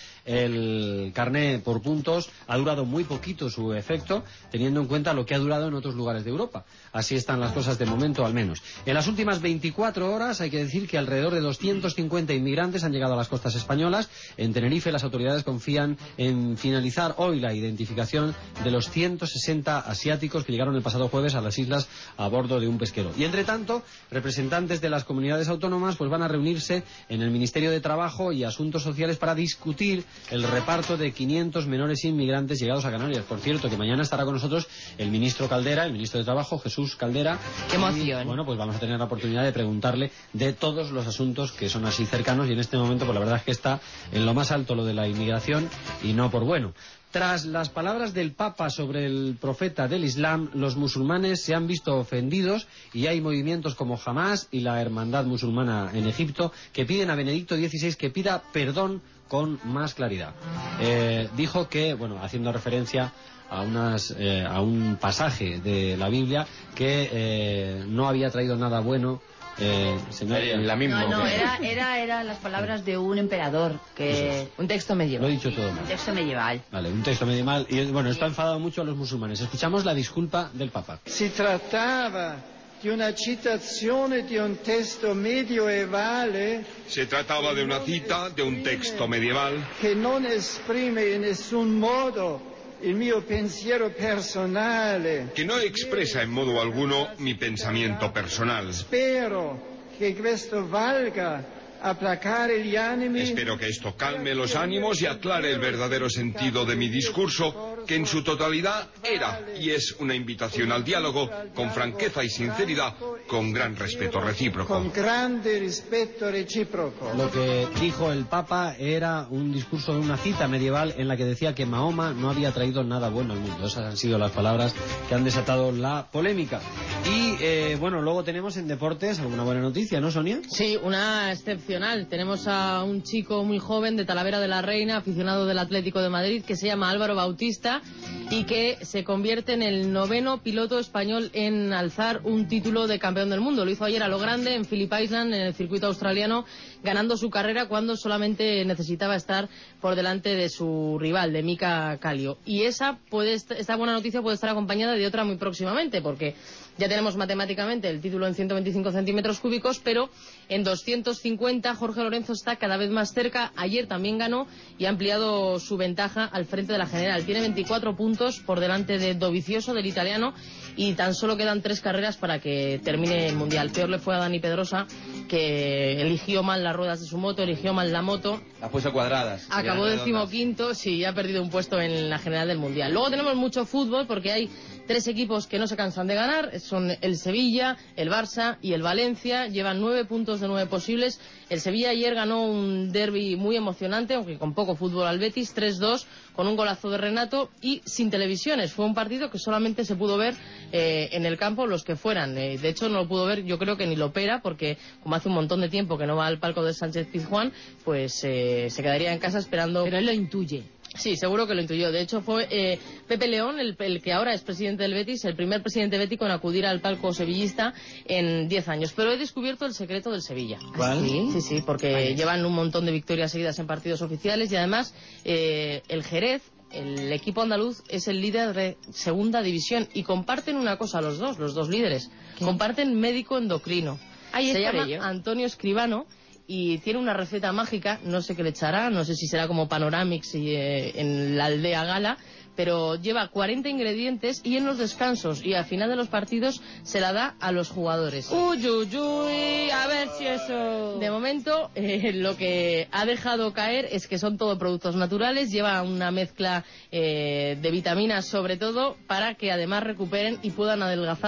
el carné por puntos ha durado muy poquito su efecto, teniendo en cuenta lo que ha durado en otros lugares de Europa. Así están las cosas de momento, al menos. En las últimas veinticuatro horas hay que decir que alrededor de doscientos cincuenta inmigrantes han llegado a las costas españolas. En Tenerife las autoridades confían en finalizar hoy la identificación de los ciento sesenta asiáticos que llegaron el pasado jueves a las islas a bordo de un pesquero. Y entre tanto, representantes de las comunidades autónomas pues van a reunirse en el Ministerio de Trabajo y Asuntos Sociales para discutir el reparto de quinientos menores inmigrantes llegados a Canarias. Por cierto, que mañana estará con nosotros el ministro Caldera, el ministro de Trabajo, Jesús Caldera. ¡Qué emoción! Y, bueno, pues vamos a tener la oportunidad de preguntarle de todos los asuntos que son así cercanos, y en este momento pues la verdad es que está en lo más alto lo de la inmigración, y no por bueno. Tras las palabras del Papa sobre el profeta del Islam, los musulmanes se han visto ofendidos y hay movimientos como Hamas y la Hermandad Musulmana en Egipto que piden a Benedicto dieciséis que pida perdón con más claridad. Eh, dijo que, bueno, haciendo referencia a, unas, eh, a un pasaje de la Biblia que eh, no había traído nada bueno. Eh, señor, la misma. No, no, era, era, era las palabras de un emperador, que... Un texto medieval. Lo he dicho todo mal. Un texto medieval. Vale, un texto medieval. Y bueno, esto ha enfadado mucho a los musulmanes. Escuchamos la disculpa del Papa. Si trataba di una citazione di un testo medievale. Se trataba de una cita de un texto medieval que non esprime in nessun modo il mio pensiero personale. Que no expresa en modo alguno mi pensamiento personal. Spero che questo valga aplacare gli animi. Espero que esto calme los ánimos y aclare el verdadero sentido de mi discurso, que en su totalidad era y es una invitación al diálogo con franqueza y sinceridad, con gran respeto recíproco. Con grande rispetto reciproco. Lo que dijo el Papa era un discurso de una cita medieval en la que decía que Mahoma no había traído nada bueno al mundo. Esas han sido las palabras que han desatado la polémica. Y eh, bueno, luego tenemos en deportes alguna buena noticia, ¿no, Sonia? Sí, una excepcional. Tenemos a un chico muy joven de Talavera de la Reina, aficionado del Atlético de Madrid, que se llama Álvaro Bautista y que se convierte en el noveno piloto español en alzar un título de campeón del mundo. Lo hizo ayer a lo grande en Phillip Island, en el circuito australiano, ganando su carrera cuando solamente necesitaba estar por delante de su rival, de Mika Kallio. Y esa puede, esta buena noticia puede estar acompañada de otra muy próximamente, porque ya tenemos matemáticamente el título en ciento veinticinco centímetros cúbicos, pero en doscientos cincuenta Jorge Lorenzo está cada vez más cerca. Ayer también ganó y ha ampliado su ventaja al frente de la general. Tiene veinticuatro puntos por delante de Dovizioso, del italiano, y tan solo quedan tres carreras para que termine el Mundial. Peor le fue a Dani Pedrosa, que eligió mal las ruedas de su moto, eligió mal la moto. Las puso cuadradas. Acabó decimoquinto, sí, ha perdido un puesto en la general del Mundial. Luego tenemos mucho fútbol porque hay tres equipos que no se cansan de ganar. Son el Sevilla, el Barça y el Valencia. Llevan nueve puntos de nueve posibles. El Sevilla ayer ganó un derbi muy emocionante, aunque con poco fútbol, al Betis, tres dos, con un golazo de Renato y sin televisiones. Fue un partido que solamente se pudo ver eh, en el campo los que fueran. Eh, de hecho, no lo pudo ver, yo creo que ni Lopera, porque como hace un montón de tiempo que no va al palco de Sánchez Pizjuán, pues eh, se quedaría en casa esperando. Pero él lo intuye. Sí, seguro que lo intuyó. De hecho, fue eh, Pepe León, el, el que ahora es presidente del Betis, el primer presidente bético en acudir al palco sevillista en diez años. Pero he descubierto el secreto del Sevilla. ¿Cuál? Sí, sí, sí, porque vale. Llevan un montón de victorias seguidas en partidos oficiales y además eh, el Jerez, el equipo andaluz, es el líder de segunda división y comparten una cosa los dos, los dos líderes. ¿Qué? Comparten médico endocrino. Ahí Se es llama ello. Antonio Escribano. Y tiene una receta mágica, no sé qué le echará, no sé si será como Panoramix y, eh, en la aldea Gala, pero lleva cuarenta ingredientes y en los descansos y al final de los partidos se la da a los jugadores. Uy, uy, uy, a ver si eso... De momento, eh, lo que ha dejado caer es que son todo productos naturales, lleva una mezcla eh, de vitaminas sobre todo para que además recuperen y puedan adelgazar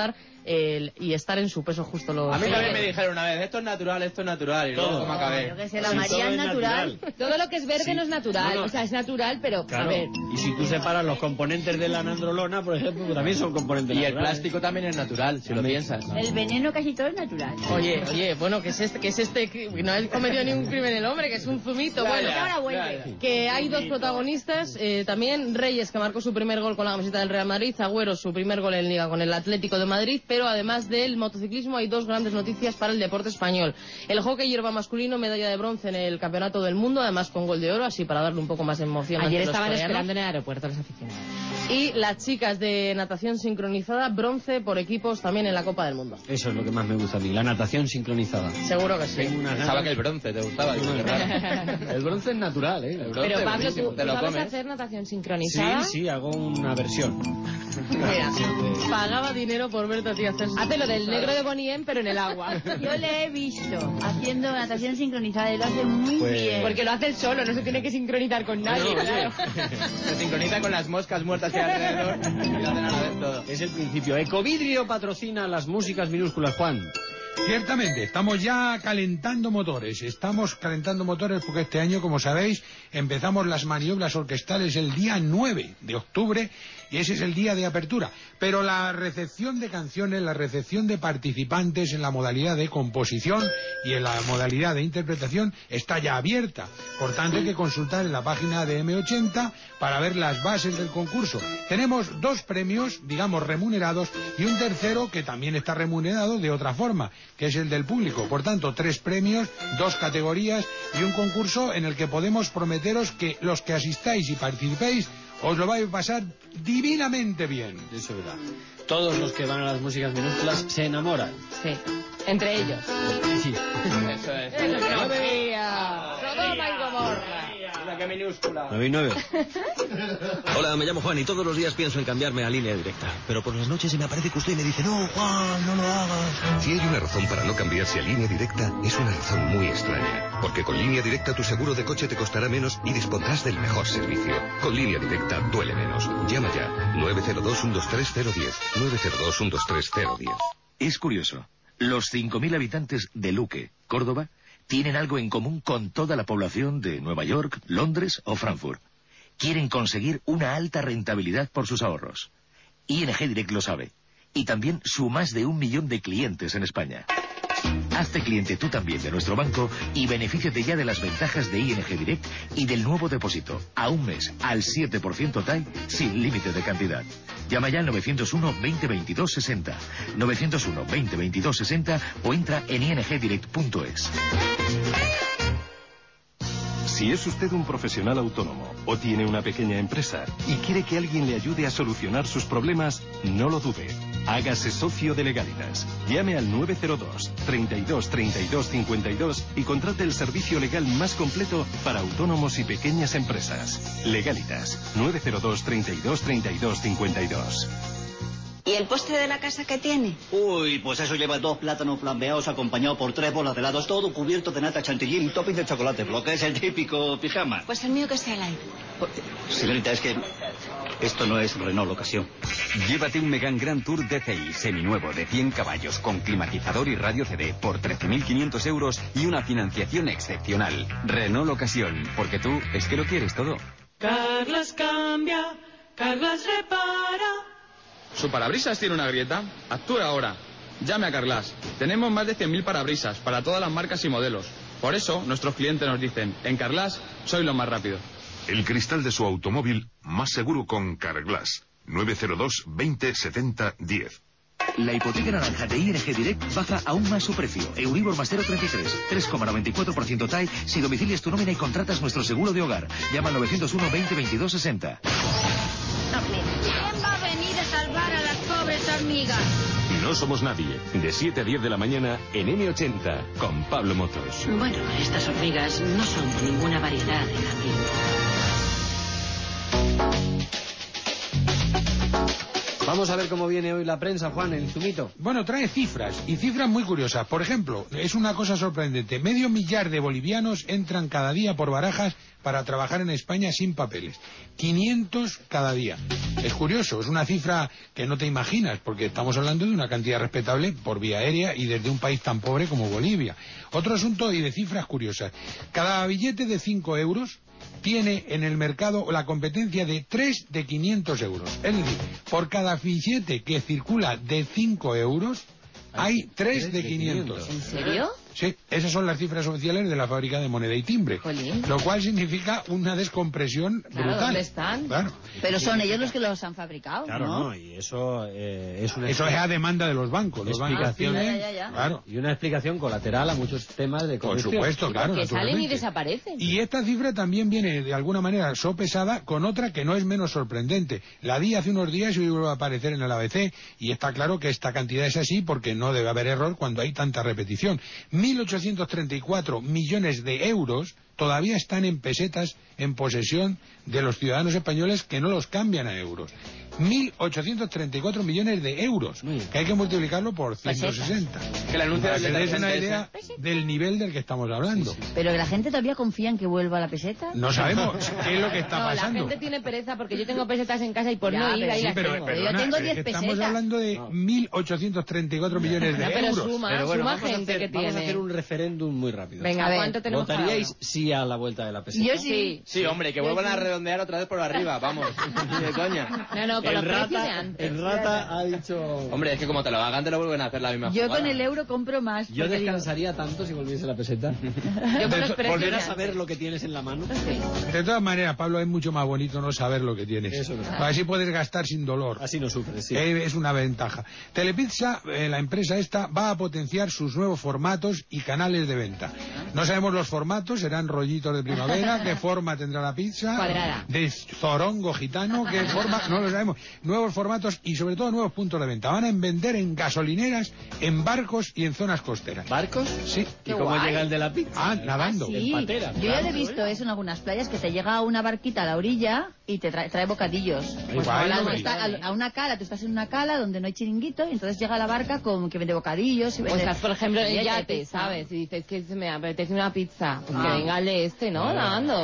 el, y estar en su peso justo. Lo A mí sí. también me dijeron una vez, esto es natural, esto es natural, y Todo. luego me acabé. Yo que sé, la María es natural. Todo lo que es verde Sí. no es natural, No, no. o sea, es natural, pero Claro. a ver. Y si tú separas los componentes de la nandrolona, por ejemplo, pues también son componentes Y el naturales. plástico también es natural, si lo piensas. El veneno casi todo es natural. Oye, oye, bueno, ¿qué es este? ¿Qué es este? cri- No ha cometido ni un crimen el hombre, que es un zumito. Ya, Bueno, ya, ahora vuelve. ya, ya. Que hay dos protagonistas, eh, también Reyes, que marcó su primer gol con la camiseta del Real Madrid, Agüero, su primer gol en Liga con el Atlético de Madrid, pero además del motociclismo hay dos grandes noticias para el deporte español. El hockey hierba masculino, medalla de bronce en el Campeonato del Mundo, además con gol de oro, así para darle un poco más de emoción. Ayer ante los estaban coreanos. esperando en el aeropuerto los aficionados. Y las chicas de natación sincronizada, bronce por equipos también en la Copa del Mundo. Eso es lo que más me gusta a mí, la natación sincronizada. Seguro que sí. Tengo unas ganas. Pensaba que el bronce te gustaba. digo, qué raro. El bronce es natural, ¿eh? El bronce Pero es Pablo, buenísimo. ¿tú, te tú lo sabes comes. hacer natación sincronizada? Sí, sí, hago una versión. Mira, pagaba dinero por verte a ti hacer... Hace lo del negro de Bonnie M, pero en el agua. Yo le he visto haciendo natación sincronizada y lo hace muy Pues- bien. Porque lo hace él solo, no se tiene que sincronizar con nadie, No, claro. Se sincroniza con las moscas muertas que hay alrededor y lo hacen a la vez todo. Es el principio. Ecovidrio patrocina las músicas minúsculas, Juan. Ciertamente, estamos ya calentando motores. Estamos calentando motores porque este año, como sabéis, empezamos las maniobras orquestales el día nueve de octubre y ese es el día de apertura. Pero la recepción de canciones, la recepción de participantes en la modalidad de composición y en la modalidad de interpretación está ya abierta. Por tanto, hay que consultar en la página de eme ochenta para ver las bases del concurso. Tenemos dos premios, digamos, remunerados y un tercero que también está remunerado de otra forma, que es el del público. Por tanto, tres premios, dos categorías y un concurso en el que podemos prometeros que los que asistáis y participéis os lo vais a pasar divinamente bien. Eso es verdad. Todos los que van a las músicas minúsculas se enamoran. Sí, entre ellos. Sí. Eso es. Es lo que no veía. Sodoma y Gomorra. Mira qué minúscula. nueve y nueve. Hola, me llamo Juan y todos los días pienso en cambiarme a línea directa. Pero por las noches se me aparece que usted y me dice, no, Juan, no lo hagas. Si hay una razón para no cambiarse a línea directa, es una razón muy extraña. Porque con línea directa tu seguro de coche te costará menos y dispondrás del mejor servicio. Con línea directa duele menos. Llama ya. nueve cero dos, uno dos tres, cero uno cero. nueve cero dos, uno dos tres, cero uno cero. Es curioso. Los cinco mil habitantes de Luque, Córdoba, tienen algo en común con toda la población de Nueva York, Londres o Frankfurt. Quieren conseguir una alta rentabilidad por sus ahorros. I N G Direct lo sabe. Y también su más de un millón de clientes en España. Hazte cliente tú también de nuestro banco y benefíciate ya de las ventajas de I N G Direct y del nuevo depósito a un mes al siete por ciento T A I sin límite de cantidad. Llama ya al novecientos uno, veinte, veintidós, sesenta. novecientos uno, veinte, veintidós, sesenta o entra en i n g direct punto es. Si es usted un profesional autónomo o tiene una pequeña empresa y quiere que alguien le ayude a solucionar sus problemas, no lo dude. Hágase socio de Legalitas. Llame al nueve cero dos, treinta y dos, treinta y dos, cincuenta y dos y contrate el servicio legal más completo para autónomos y pequeñas empresas. Legalitas. nueve cero dos, treinta y dos, treinta y dos, cincuenta y dos. ¿Y el postre de la casa qué tiene? Uy, pues eso lleva dos plátanos flambeados acompañados por tres bolas de helados, todo cubierto de nata chantilly y topping de chocolate, lo que es el típico pijama. Pues el mío que esté al aire. Señorita, es que esto no es Renault ocasión. Llévate un Megane Grand Tour D C I seminuevo de cien caballos con climatizador y radio C D por trece mil quinientos euros y una financiación excepcional. Renault ocasión, porque tú es que lo quieres todo. Carglass cambia, Carglass repara. ¿Su parabrisas tiene una grieta? Actúe ahora. Llame a Carglass. Tenemos más de cien mil parabrisas para todas las marcas y modelos. Por eso, nuestros clientes nos dicen, en Carglass, soy lo más rápido. El cristal de su automóvil más seguro con Carglass. nueve cero dos, veinte, setenta, diez. La hipoteca naranja de I N G Direct baja aún más su precio. Euribor más cero coma treinta y tres, tres coma noventa y cuatro por ciento T A I si domicilias tu nómina y contratas nuestro seguro de hogar. Llama al novecientos uno, veinte, veintidós, sesenta. ¿Quién va a venir a salvar a las pobres hormigas? No somos nadie. De siete a diez de la mañana en eme ochenta con Pablo Motos. Bueno, estas hormigas no son de ninguna variedad en ambiente. Vamos a ver cómo viene hoy la prensa, Juan, el zumito. Bueno, trae cifras, y cifras muy curiosas. Por ejemplo, es una cosa sorprendente. Medio millar de bolivianos entran cada día por Barajas para trabajar en España sin papeles. quinientos cada día. Es curioso, es una cifra que no te imaginas, porque estamos hablando de una cantidad respetable por vía aérea y desde un país tan pobre como Bolivia. Otro asunto y de cifras curiosas. Cada billete de cinco euros tiene en el mercado la competencia de tres de quinientos euros. Es decir, por cada billete que circula de cinco euros, hay tres de quinientos. ¿En serio? Sí, esas son las cifras oficiales de la fábrica de moneda y timbre. Jolín. Lo cual significa una descompresión Claro, brutal. ¿dónde están? Claro. Pero son ellos los que los han fabricado, Claro, ¿no? no, y eso eh, es una Eso es a demanda de los bancos. Los bancos explicación, tienen- Ya, ya, ya. Claro. y una explicación colateral a muchos temas de Por corrupción. supuesto, claro. Que salen y naturalmente. desaparecen. Y esta cifra también viene de alguna manera sopesada con otra que no es menos sorprendente. La di hace unos días y vuelve a aparecer en el A B C, y está claro que esta cantidad es así porque no debe haber error cuando hay tanta repetición. mil ochocientos treinta y cuatro millones de euros todavía están en pesetas en posesión de los ciudadanos españoles que no los cambian a euros. mil ochocientos treinta y cuatro millones de euros, que hay que multiplicarlo por ciento sesenta. Que el anuncio Para del que des una detergente idea del nivel del que estamos hablando. Pero que la gente todavía confía en que vuelva a la peseta. No sabemos qué es lo que está no, pasando. la gente tiene pereza porque yo tengo pesetas en casa y por Ya, no ir pero ahí sí, las pero, tengo. perdona, Yo tengo es diez que estamos pesetas. hablando de mil ochocientos treinta y cuatro millones de No, pero euros. suma, Pero bueno, suma vamos, a gente hacer, que vamos a tiene. hacer un referéndum muy rápido. Venga, A ver, ¿cuánto tenemos cada ¿Votaríais uno? sí a la vuelta de la peseta? Yo sí. Sí, hombre, que vuelvan a redondear otra vez por arriba, vamos. Ni de coña. No, no, con El los precios de rata, antes. el rata ha dicho... Hombre, es que como te lo hagan, te lo vuelven a hacer la misma Yo jugada. con el euro compro más. Yo porque digo, descansaría tanto si volviese la peseta. Yo con los precios Volver de a saber antes. lo que tienes en la mano. De todas maneras, Pablo, es mucho más bonito no saber lo que tienes. Eso no. Así puedes gastar sin dolor. Así no sufres, sí. Eh, Es una ventaja. Telepizza, eh, la empresa esta, va a potenciar sus nuevos formatos y canales de venta. No sabemos los formatos, serán rollitos de primavera, qué forma tendrá la pizza, Cuadrada. de zorongo gitano, qué forma, no lo sabemos. Nuevos formatos y sobre todo nuevos puntos de venta. Van a vender en gasolineras, en barcos y en zonas costeras. ¿Barcos? Sí. ¿Y cómo guay. llega el de la pizza? Ah, nadando. Sí, En patera, yo ya claro. lo he visto eso en algunas playas, que te llega una barquita a la orilla y te trae, trae bocadillos. Pues guay, ahora no tú me estás a, a una cala, tú estás en una cala donde no hay chiringuito y entonces llega la barca con que vende bocadillos. Y O vende- estás, por ejemplo, en el y hay yate, pizza. ¿sabes? Y dices que se me apetece una pizza. Pues que Ah. venga el de este, ¿no? Nadando.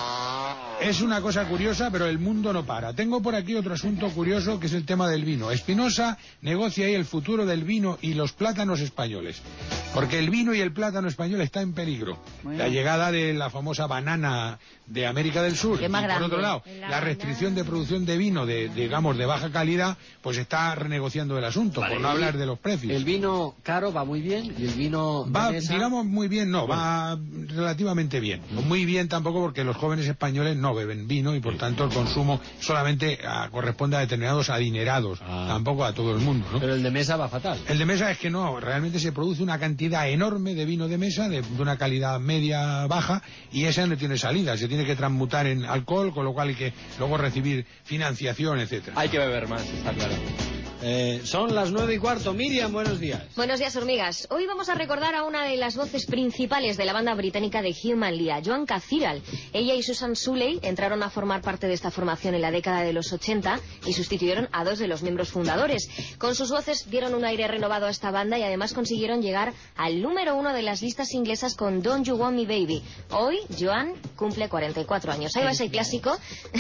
Es una cosa curiosa, pero el mundo no para. Tengo por aquí otro asunto curioso, que es el tema del vino. Espinosa negocia ahí el futuro del vino y los plátanos españoles. Porque el vino y el plátano español está en peligro. Bueno. La llegada de la famosa banana de América del Sur. Que es más y por grande. otro lado, la restricción de producción de vino, de, digamos, de baja calidad, pues está renegociando el asunto, Vale, por no y hablar de los precios. El vino caro va muy bien y el vino de Va, mesa- digamos, muy bien, no, va relativamente bien. No muy bien tampoco porque los jóvenes españoles no beben vino y por tanto el consumo solamente ah, corresponde a determinados adinerados, Ah. tampoco a todo el mundo, ¿no? Pero el de mesa va fatal. El de mesa es que no, realmente se produce una cantidad enorme de vino de mesa, de, de una calidad media baja, y esa no tiene salida, se tiene que transmutar en alcohol, con lo cual hay que luego recibir financiación, etcétera. Hay que beber más, está claro. Eh, son las nueve y cuarto. Miriam, buenos días. Buenos días, hormigas. Hoy vamos a recordar a una de las voces principales de la banda británica de Human League, Joan Cathedral. Ella y Susan Suley entraron a formar parte de esta formación en la década de los ochenta y sustituyeron a dos de los miembros fundadores. Con sus voces dieron un aire renovado a esta banda y además consiguieron llegar al número uno de las listas inglesas con Don't You Want Me Baby. Hoy, Joan cumple cuarenta y cuatro años. Ahí va ese clásico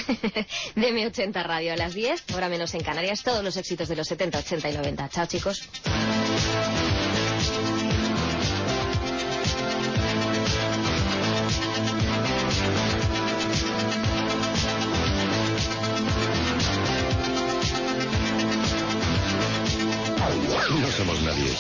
de M ochenta Radio a las diez, hora menos en Canarias, todos los éxitos de los setenta, ochenta y noventa. Chao, chicos. No somos nadie.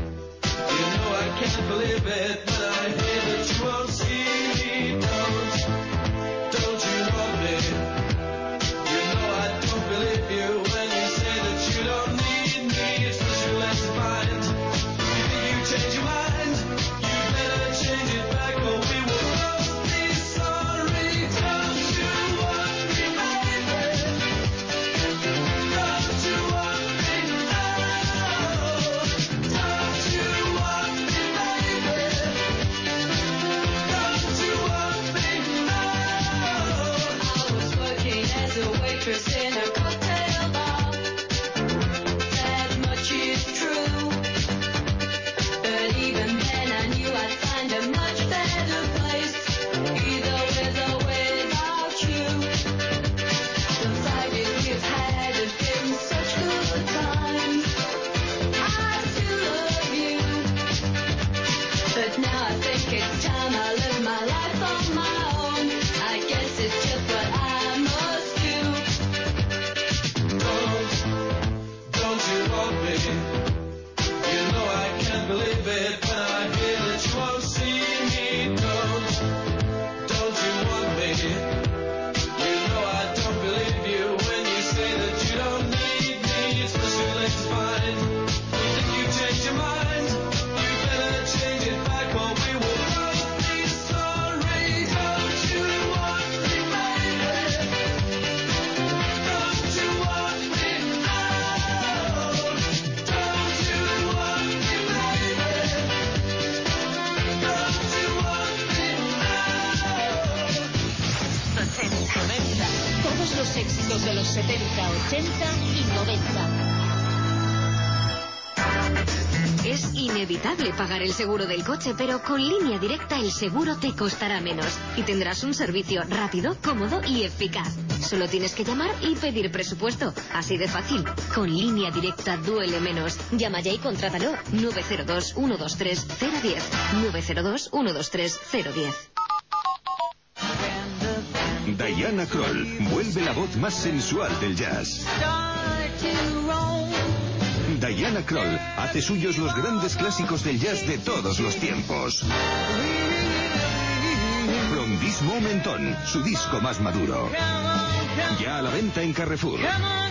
Believe it, but I hear that you won't see me. Don't but now I think it's time I live my life on my own. I guess it's just what I must do. Don't, don't you want me? You know I can't believe it when I hear that you won't see me. Don't, don't you want me? You know I don't believe you when you say that you don't need me. It's too late to find. You think you changed your mind? You better change it back or we will both be sorry. Don't you want me, baby? Don't you want me now? Don't you want me, baby? Don't you want me now? setenta. Todos los éxitos de los setenta, ochenta y noventa. Es inevitable pagar el seguro del coche, pero con Línea Directa el seguro te costará menos y tendrás un servicio rápido, cómodo y eficaz. Solo tienes que llamar y pedir presupuesto. Así de fácil. Con Línea Directa duele menos. Llama ya y contrátalo. nueve cero dos, uno dos tres, cero uno cero. nueve cero dos, uno dos tres, cero uno cero. Diana Krall vuelve la voz más sensual del jazz. Diana Krall hace suyos los grandes clásicos del jazz de todos los tiempos. From This Moment On, su disco más maduro. Ya a la venta en Carrefour.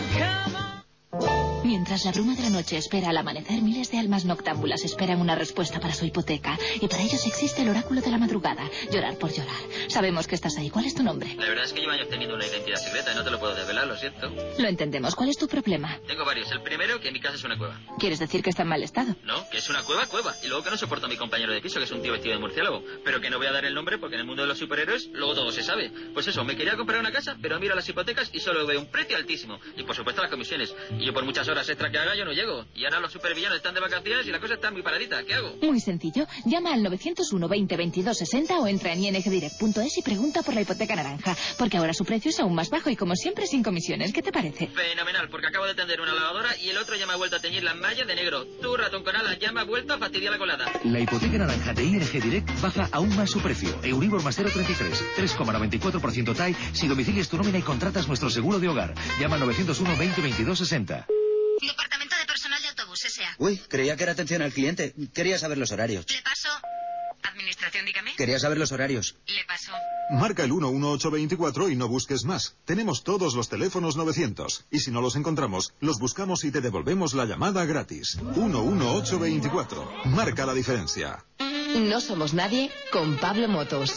Mientras la bruma de la noche espera al amanecer, miles de almas noctámbulas esperan una respuesta para su hipoteca. Y para ellos existe el oráculo de la madrugada. Llorar por llorar. Sabemos que estás ahí. ¿Cuál es tu nombre? La verdad es que llevo años teniendo una identidad secreta y no te lo puedo desvelar, lo siento. Lo entendemos. ¿Cuál es tu problema? Tengo varios. El primero, que mi casa es una cueva. ¿Quieres decir que está en mal estado? No, que es una cueva, cueva. Y luego que no soporto a mi compañero de piso, que es un tío vestido de murciélago. Pero que no voy a dar el nombre porque en el mundo de los superhéroes luego todo se sabe. Pues eso, me quería comprar una casa, pero miro las hipotecas y solo veo un precio altísimo. Y por supuesto las comisiones. Y yo por muchas horas extra que haga yo no llego. Y ahora los supervillanos están de vacaciones y la cosa está muy paradita. ¿Qué hago? Muy sencillo. Llama al nueve cero uno, veinte, veintidós, sesenta o entra en i n g direct punto es y pregunta por la hipoteca naranja. Porque ahora su precio es aún más bajo y como siempre sin comisiones. ¿Qué te parece? Fenomenal, porque acabo de tender una lavadora y el otro ya me ha vuelto a teñir las mallas de negro. Tú, ratón con alas, ya me ha vuelto a fastidiar la colada. La hipoteca naranja de I N G Direct baja aún más su precio. Euribor más cero coma treinta y tres, tres coma noventa y cuatro por ciento T A I si domicilias tu nómina y contratas nuestro seguro de hogar. Llama al nueve cero uno, veinte, veintidós, sesenta. Departamento de Personal de Autobús, S A. Uy, creía que era atención al cliente. Quería saber los horarios. Le paso. Administración, dígame. Quería saber los horarios. Le paso. Marca el uno uno ocho veinticuatro y no busques más. Tenemos todos los teléfonos novecientos. Y si no los encontramos, los buscamos y te devolvemos la llamada gratis. uno uno ocho veinticuatro. Marca la diferencia. No somos nadie con Pablo Motos.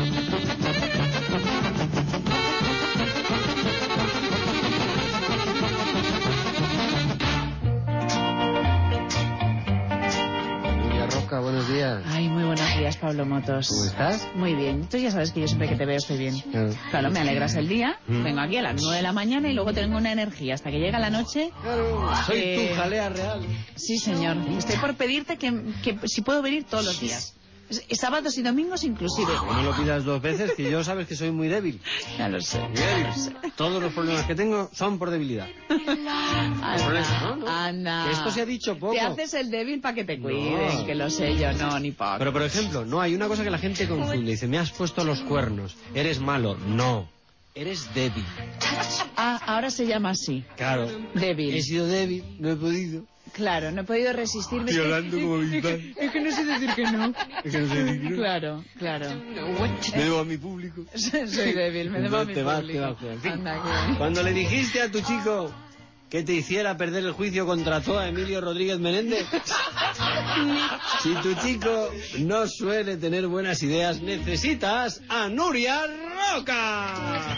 Buenos días. Ay, muy buenos días, Pablo Motos. ¿Cómo estás? Muy bien. Tú ya sabes que yo siempre que te veo estoy bien. Claro, claro me alegras el día, mm. vengo aquí a las nueve de la mañana y luego tengo una energía hasta que llega la noche. Claro, soy eh... tu jalea real. Sí, señor. Estoy por pedirte que, que si puedo venir todos los días. Sábados y domingos inclusive. No me lo pidas dos veces, que yo sabes que soy muy débil. Ya lo sé. Muy débil. Todos los problemas que tengo son por debilidad. Anda, ¿no? ¿no? anda. Que esto se ha dicho poco. Te haces el débil para que te cuiden, No. que lo sé yo, no, ni poco. Pero, por ejemplo, no, hay una cosa que la gente confunde. Dice, me has puesto los cuernos. Eres malo. No. Eres débil. Ah, ahora se llama así. Claro. Débil. He sido débil, no he podido. Claro, no he podido resistirme. Estoy hablando como mi padre. Es que no sé decir que no. Es que no sé decir que no. Claro, claro. Me debo a mi público. Soy débil, me debo a mi te vas, público. te vas, te vas. En fin, Anda, que... cuando le dijiste a tu chico que te hiciera perder el juicio contra toda Emilio Rodríguez Menéndez, si tu chico no suele tener buenas ideas, necesitas a Nuria Roca.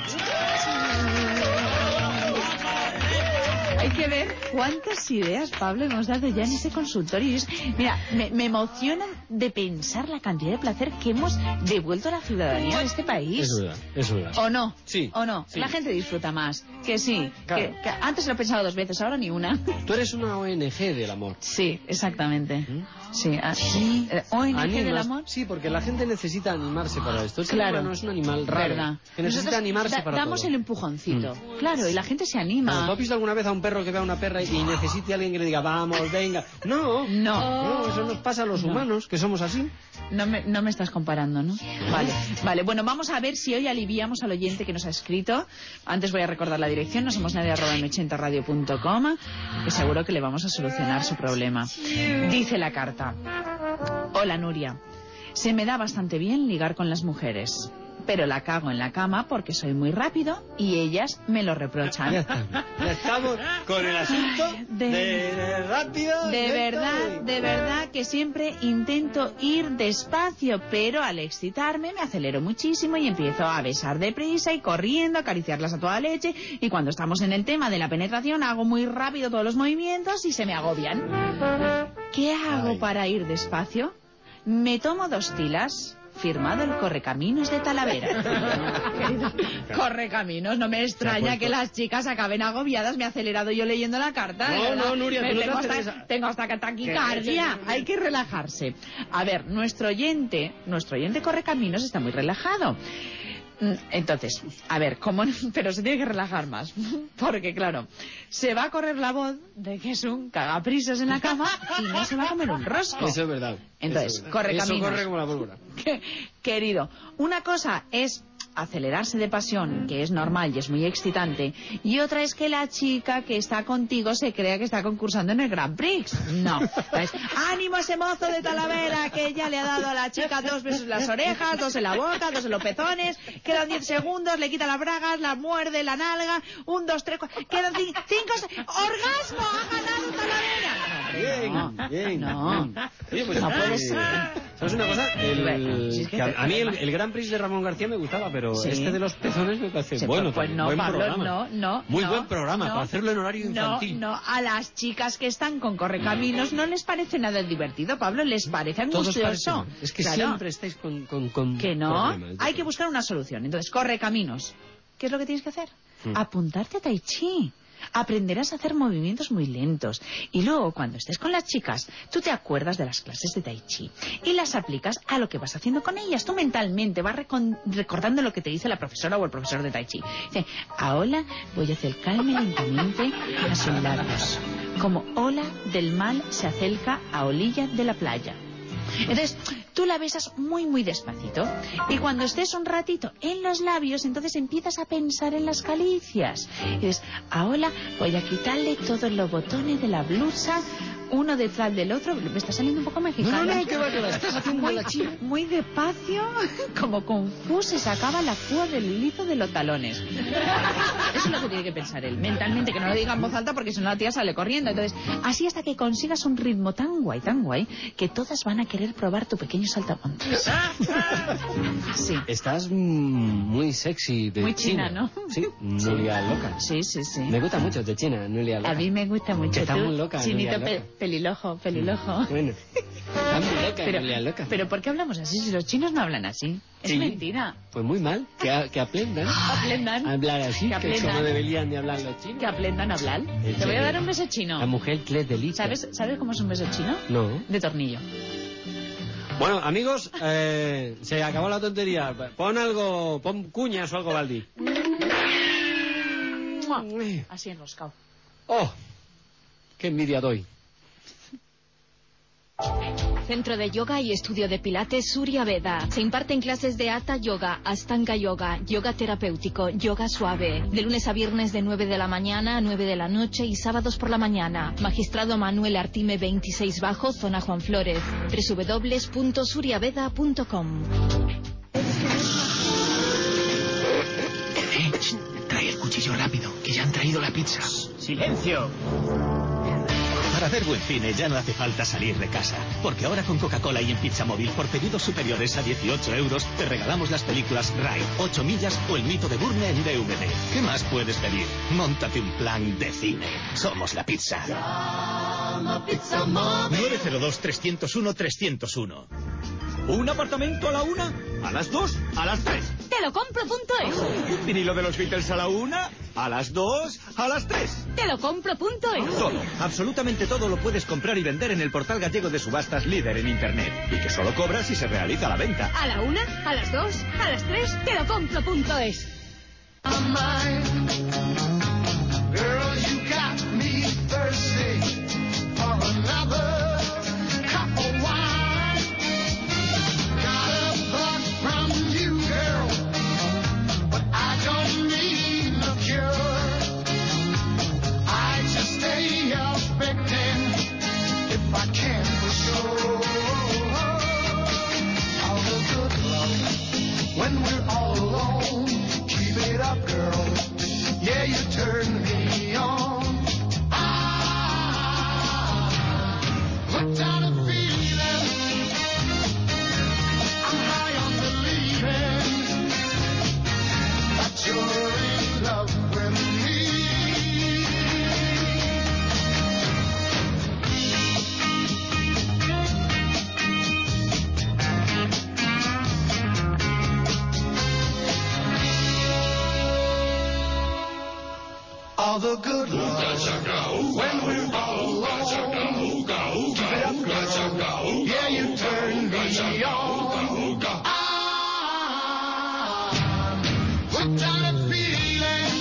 Hay que ver cuántas ideas, Pablo, hemos dado ya en ese consultorio. Y es- Mira, me, me emociona de pensar la cantidad de placer que hemos devuelto a la ciudadanía de este país. Es verdad, es verdad. ¿O no? Sí. ¿O no? Sí. La gente disfruta más. Que sí. Claro. Que, que antes lo he pensado dos veces, ahora ni una. Tú eres una O N G del amor. Sí, exactamente. Sí. ah, eh, O N G del Animas- amor. Sí, porque la gente necesita animarse para esto. El ser Claro. humano es un animal raro. ¿Verdad? Que necesita Nosotros animarse da- para damos todo. el empujoncito. Mm. Claro, y la gente se anima. Cuando ¿tú has visto alguna vez a un perro perro que vea una perra y necesite a alguien que le diga, vamos, venga. No, no, no eso nos pasa a los No. humanos, que somos así. No me, no me estás comparando, ¿no? Vale, vale. Bueno, vamos a ver si hoy aliviamos al oyente que nos ha escrito. Antes voy a recordar la dirección, no somos nadie arroba m ochenta radio punto com, que seguro que le vamos a solucionar su problema. Dice la carta. Hola, Nuria. Se me da bastante bien ligar con las mujeres, pero la cago en la cama porque soy muy rápido y ellas me lo reprochan. Ya estamos, ya estamos con el asunto de, de rápido. De lento verdad, y- de verdad que siempre intento ir despacio, pero al excitarme me acelero muchísimo y empiezo a besar deprisa y corriendo, acariciarlas a toda leche, y cuando estamos en el tema de la penetración hago muy rápido todos los movimientos y se me agobian. ¿Qué hago para ir despacio? Me tomo dos tilas. Firmado el Correcaminos de Talavera. Querido, Correcaminos, no me extraña que las chicas acaben agobiadas. Me he acelerado yo leyendo la carta. de No, verdad. no, Nuria, Me tú no te tengo, aceleres hasta, a- tengo hasta taquicardia. Hay que relajarse. A ver, nuestro oyente, nuestro oyente Correcaminos está muy relajado. Mm, Entonces, a ver, ¿cómo? Pero se tiene que relajar más. Porque, claro, se va a correr la voz de que es un cagaprisas en la cama y no se va a comer un rosco. Eso es verdad. Entonces, Eso es verdad. corre Eso caminos. corre como la pólvora. Que- Querido, una cosa es acelerarse de pasión, que es normal y es muy excitante, y otra es que la chica que está contigo se crea que está concursando en el Grand Prix. No. Entonces, ánimo ese mozo de Talavera que ya le ha dado a la chica dos besos en las orejas, dos en la boca, dos en los pezones, quedan diez segundos, le quita las bragas, la muerde, la nalga, un, dos, tres, cuatro, quedan ci- cinco, se- ¡orgasmo! ¡Ha ganado Talavera! Bien, No, bien. no. bien. Oye, pues No puede eh, ser. ¿sabes una cosa? El, Si es que que a, te- a mí el, el Gran Prix de Ramón García me gustaba, pero Sí. este de los pezones me parece Sí, bueno. pues, pues también. no, buen Pablo, programa. no, no. Muy no, buen programa, no, para hacerlo en horario infantil. No, no, a las chicas que están con Correcaminos no les parece nada divertido, Pablo, les parece Todos angustioso. parecen. Es que Claro. siempre estáis con, con, con Que no, problemas. hay que buscar una solución. Entonces, Correcaminos. ¿Qué es lo que tienes que hacer? Hmm. Apuntarte a Tai Chi. Aprenderás a hacer movimientos muy lentos. Y luego, cuando estés con las chicas, tú te acuerdas de las clases de Tai Chi y las aplicas a lo que vas haciendo con ellas. Tú mentalmente vas recon- recordando lo que te dice la profesora o el profesor de Tai Chi. Dice, ahora voy a acercarme lentamente a sus labios, como ola del mal se acerca a orilla de la playa. Entonces, tú la besas muy, muy despacito. Y cuando estés un ratito en los labios, entonces empiezas a pensar en las caricias. Y dices, ahora voy a quitarle todos los botones de la blusa, uno detrás del otro. Me está saliendo un poco mexicano. No, no, no, que va, que va, estás haciendo muy, la china. muy despacio, como confuso, y sacaba la púa del hilito de los talones. Eso es lo que tiene que pensar él, mentalmente, que no lo diga en voz alta porque si no la tía sale corriendo. Entonces, así hasta que consigas un ritmo tan guay, tan guay, que todas van a querer probar tu pequeño saltamontes. Sí. Estás mm, muy sexy de Muy china, ¿no? Sí, Nuria Loca. Sí, sí, sí. Me gusta mucho de China, Nuria Loca. A mí me gusta mucho. Que está tú, muy loca, Chinito Nuria pe- Loca. pelilojo, pelilojo. Bueno, está muy loca, Pero, Nuria Loca. pero ¿por qué hablamos así? Si los chinos no hablan así. Es Sí. mentira. Pues muy mal, que, a- que aprendan Aprendan. a hablar así, Que que, aprendan. como deberían de hablar los chinos. Que aprendan a hablar. Te voy a dar un beso chino. La mujer que les delicia. ¿Sabes, ¿Sabes cómo es un beso chino? No. De tornillo. Bueno, amigos, eh, se acabó la tontería. Pon algo, pon cuñas o algo, Baldi. ¡Mua! Así enroscado. ¡Oh! ¡Qué envidia doy! Centro de Yoga y Estudio de Pilates Surya Veda. Se imparten clases de Hatha Yoga, Astanga Yoga, Yoga terapéutico, Yoga suave. De lunes a viernes de nueve de la mañana a nueve de la noche y sábados por la mañana. Magistrado Manuel Artime veintiséis Bajo, Zona Juan Flores. doble u doble u doble u punto suryaveda punto com. Trae el cuchillo rápido, que ya han traído la pizza. ¡Silencio! Para ver buen cine ya no hace falta salir de casa, porque ahora con Coca-Cola y en Pizza Móvil por pedidos superiores a dieciocho euros te regalamos las películas Ride, ocho millas o El mito de Burne en D V D. ¿Qué más puedes pedir? Móntate un plan de cine. Somos la pizza. nueve cero dos, tres cero uno, tres cero uno. ¿Un apartamento a la una? ¿A las dos? ¿A las tres? Te lo compro punto es. ¿Un vinilo de los Beatles a la una? ¿A las dos? ¿A las tres? Te lo compro punto es. Todo, absolutamente todo lo puedes comprar y vender en el portal gallego de subastas líder en Internet. Y que solo cobras si se realiza la venta. A la una, a las dos, a las tres, te lo compro punto es. Girl, you got me when we're all alone. Keep it up, girl. Yeah, you turn me on. Ah, hooked on a feeling. I'm high on believing that you're in love with me. All the good love when we're all alone. Keep it up, girl. Yeah, you turn me on. I'm hooked on a feeling.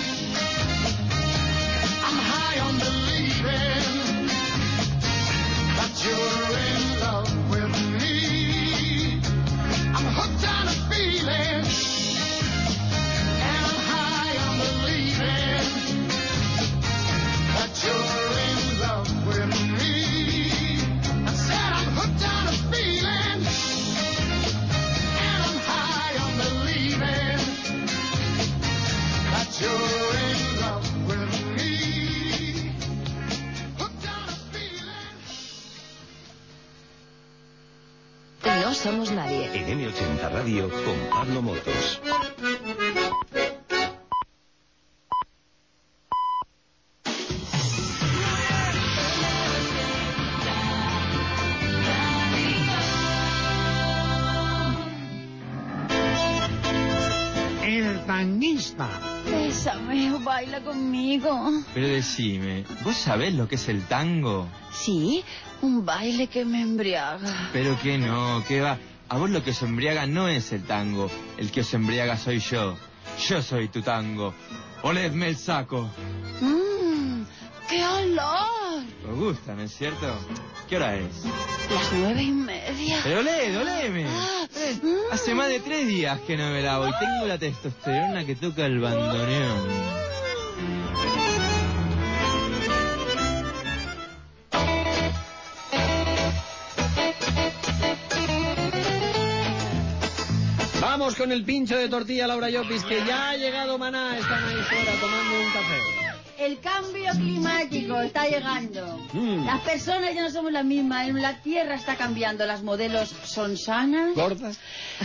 I'm high on believing that you're in love with me. I'm hooked on a feeling, and I'm high on believing that you're in love with me. I said I'm hooked on a feeling, and I'm high on believing that you're in love with me. Hooked on a feeling. No somos nadie. En eme ochenta Radio con Pablo Motos. El tanguista. Bésame, baila conmigo. Pero decime, ¿vos sabés lo que es el tango? Sí, un baile que me embriaga. Pero que no, que va. A vos lo que os embriaga no es el tango. El que os embriaga soy yo. Yo soy tu tango. Oledme el saco. Mmm, ¡qué olor! ¿Os gusta, no es cierto? ¿Qué hora es? Las nueve y media. Pero olé, oleme. Ah, Eh, mm. Hace más de tres días que no me lavo y tengo la testosterona que toca el bandoneón. Vamos con el pincho de tortilla Laura Llopis, que ya ha llegado Maná, están ahí fuera tomando un café. El cambio climático está llegando. Mm. Las personas ya no somos las mismas. La Tierra está cambiando. Las modelos son sanas. ¿Gordas?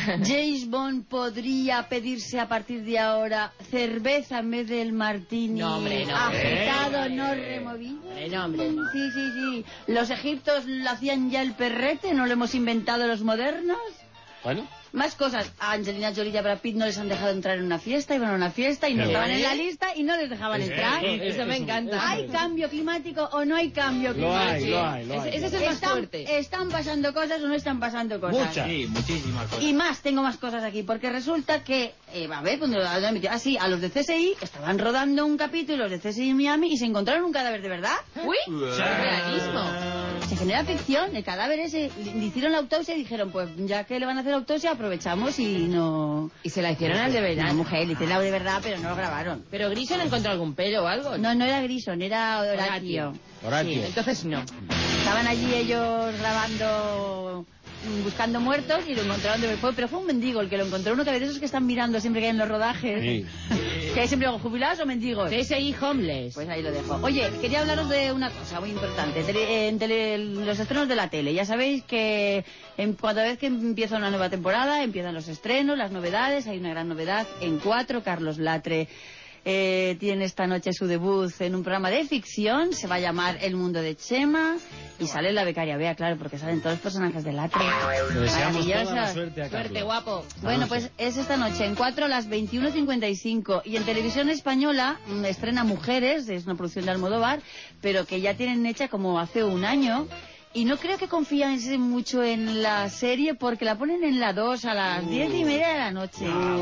James Bond podría pedirse a partir de ahora cerveza en vez del martini. No, hombre, no. Agitado, Eh, no eh, removido. hombre, no, hombre, no. Sí, sí, sí. Los egipcios lo hacían ya el perrete, no lo hemos inventado los modernos. Bueno. Más cosas. A Angelina Jolie y a Brad Pitt no les han dejado entrar en una fiesta, iban a una fiesta y no ¿Eh? estaban en la lista y no les dejaban ¿Eh? entrar. ¿Eh? Eso me encanta. ¿Hay cambio climático o no hay cambio Lo hay, climático? lo hay, lo hay. Ese, ese es el más ¿Están, fuerte. ¿Están pasando cosas o no están pasando cosas? Muchas. Sí, muchísimas cosas. Y más, tengo más cosas aquí, porque resulta que, eh, a ver, cuando ah, sí, a los de C S I estaban rodando un capítulo, los de C S I en Miami, y se encontraron un cadáver de verdad. Uy, realismo. Se genera ficción, el cadáver ese, le hicieron la autopsia y dijeron, pues ya que le van a hacer autopsia, aprovechamos y no... Y se la hicieron al de verdad. La mujer, le hicieron la de verdad, pero no lo grabaron. Pero Grison encontró algún pelo o algo. No, no era Grison, era Horatio. Horatio. Sí, entonces no. Estaban allí ellos grabando, mm, buscando muertos y lo encontraron de fue, pero fue un mendigo el que lo encontró, uno que de esos que están mirando siempre que hay en los rodajes. Sí. Que hay siempre jubilados o mendigos. C S I Homeless. Pues ahí lo dejo. Oye, quería hablaros de una cosa muy importante. Tele- en tele- los estrenos de la tele. Ya sabéis que en, cada vez que empieza una nueva temporada, empiezan los estrenos, las novedades. Hay una gran novedad en cuatro. Carlos Latre eh, tiene esta noche su debut en un programa de ficción. Se va a llamar El Mundo de Chema. Y sale la becaria Bea, claro, porque salen todos los personajes de Latre. Le deseamos toda la Maravillosos. suerte a Carlos. Suerte, guapo. Bueno, pues es esta noche en cuatro a las veintiuno cincuenta y cinco. Y en televisión española mm, estrena Mujeres, es una producción de Almodóvar, pero que ya tienen hecha como hace un año. Y no creo que confíen mucho en la serie porque la ponen en la dos a las diez y media de la noche.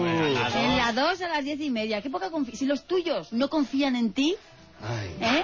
En la dos a las diez y media. Qué poca confianza. Si los tuyos no confían en ti, ¿eh?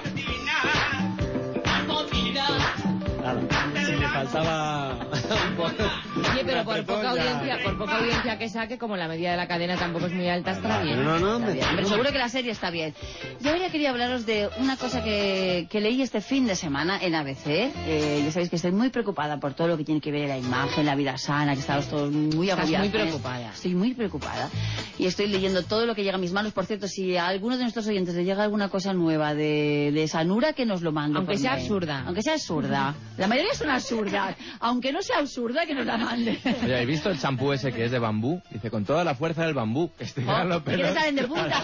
Nada, si le faltaba un poco. Y Oye, pero por poca audiencia, por poca audiencia que saque, como la media de la cadena tampoco es muy alta, está bien. No, no, Está bien. Pero seguro que la serie está bien. Yo ahora quería hablaros de una cosa que, que leí este fin de semana en A B C. Eh, ya sabéis que estoy muy preocupada por todo lo que tiene que ver la imagen, la vida sana, que estamos todos muy Estás agobiados. muy preocupada. Estoy muy preocupada. Y estoy leyendo todo lo que llega a mis manos. Por cierto, si a alguno de nuestros oyentes le llega alguna cosa nueva de, de Sanura, que nos lo mande. Aunque por sea mail. absurda. Aunque sea absurda. La mayoría son absurdas. Aunque no sea absurda, que nos la mande. Oye, ¿habéis visto el champú ese que es de bambú? Dice, con toda la fuerza del bambú. Este Oh, los ¿y que le pelos salen de punta?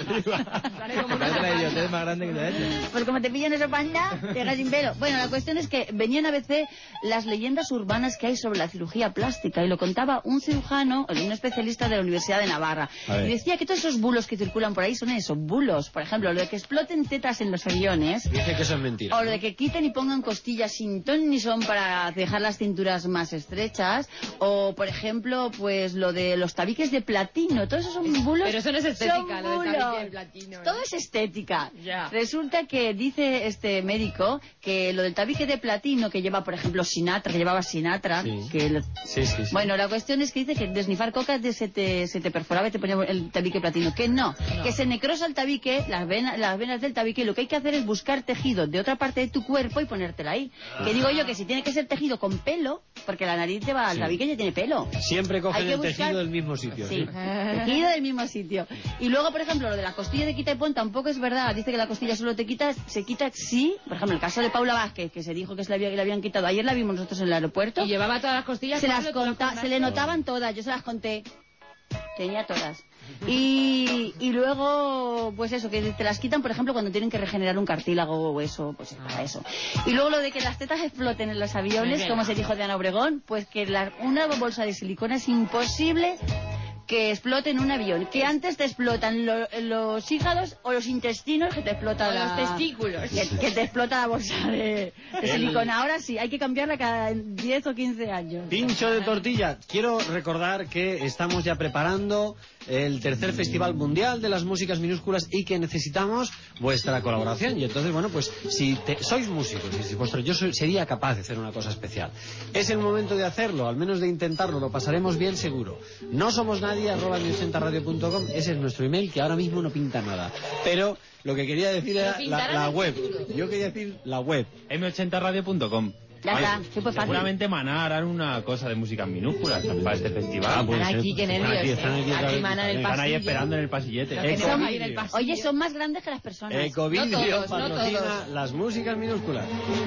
Me parece la idiotez más grande que te ha hecho. Pues como te pillan eso panda, te dejas sin pelo. Bueno, la cuestión es que venía en A B C las leyendas urbanas que hay sobre la cirugía plástica y lo contaba un cirujano, un especialista de la Universidad de Navarra. Y decía que todos esos bulos que circulan por ahí son esos bulos. Por ejemplo, lo de que exploten tetas en los aviones. Dice que eso es mentira. O lo de que quiten y pongan costillas sin ton ni son para dejar las cinturas más estrechas. O, por ejemplo, pues lo de los tabiques de platino. Todos esos son bulos. Pero eso no es estética, son lo del tabique bulos. de platino, ¿no? Todo es estética. Ya. Resulta que dice este médico que lo del tabique de platino que lleva, por ejemplo, Sinatra, que llevaba Sinatra, Sí. que lo- Sí, sí, sí. bueno, la cuestión es que dice que desnifar coca de se te, se te perforaba y te ponía el tabique platino. Que no, No. que se necrosa el tabique, las venas, las venas del tabique, y lo que hay que hacer es buscar tejido de otra parte de tu cuerpo y ponértela ahí. Que digo yo que si tiene que ser tejido con pelo, porque la nariz lleva, el Sí. tabique ya tiene pelo. Siempre Hay cogen que el buscar- tejido del mismo sitio. Sí, tejido del mismo sitio. Y luego, por ejemplo, lo de la costilla de quita y pon tampoco es verdad. Dice que la costilla solo te quita, se quita sí. Por ejemplo, el caso de Paula Vázquez, que se dijo que se la había, que le habían quitado. Ayer la vimos nosotros en el aeropuerto. Y llevaba todas las costillas. Se las Pablo, ¿tú las conta- se le contaste? notaban todas, yo se las conté. Tenía todas. Y, y luego, pues eso, que te las quitan, por ejemplo, cuando tienen que regenerar un cartílago o eso, pues para eso. Y luego lo de que las tetas exploten en los aviones, como se dijo de Ana Obregón, pues que la- una bolsa de silicona es imposible que explote en un avión. Que antes te explotan lo- los hígados o los intestinos, que te explota O la... los testículos. Que, que te explota la bolsa de, de El- silicona. Ahora sí, hay que cambiarla cada diez o quince años. Pincho de tortilla. Quiero recordar que estamos ya preparando el tercer Festival Mundial de las Músicas Minúsculas y que necesitamos vuestra colaboración. Y entonces, bueno, pues si te- sois músicos y si vuestro yo soy- sería capaz de hacer una cosa especial. Es el momento de hacerlo, al menos de intentarlo, lo pasaremos bien seguro. No somos nadie, arroba mi ochenta radio punto com, ese es nuestro email, que ahora mismo no pinta nada. Pero lo que quería decir era la, la web. Yo quería decir la web. eme ochenta radio punto com. Ya está, súper fácil. Seguramente Maná harán una cosa de músicas minúsculas para este festival. Ah, puede Están ser. aquí, qué Están nervios, aquí, están ¿eh? aquí otra Aquí vez. Maná en el Están ahí pasillo. esperando en el pasillete. Los tenemos Ecovid. ahí en el pasillo. Oye, son más grandes que las personas. Ecovidrio No todos, no patrocina todos. las músicas minúsculas.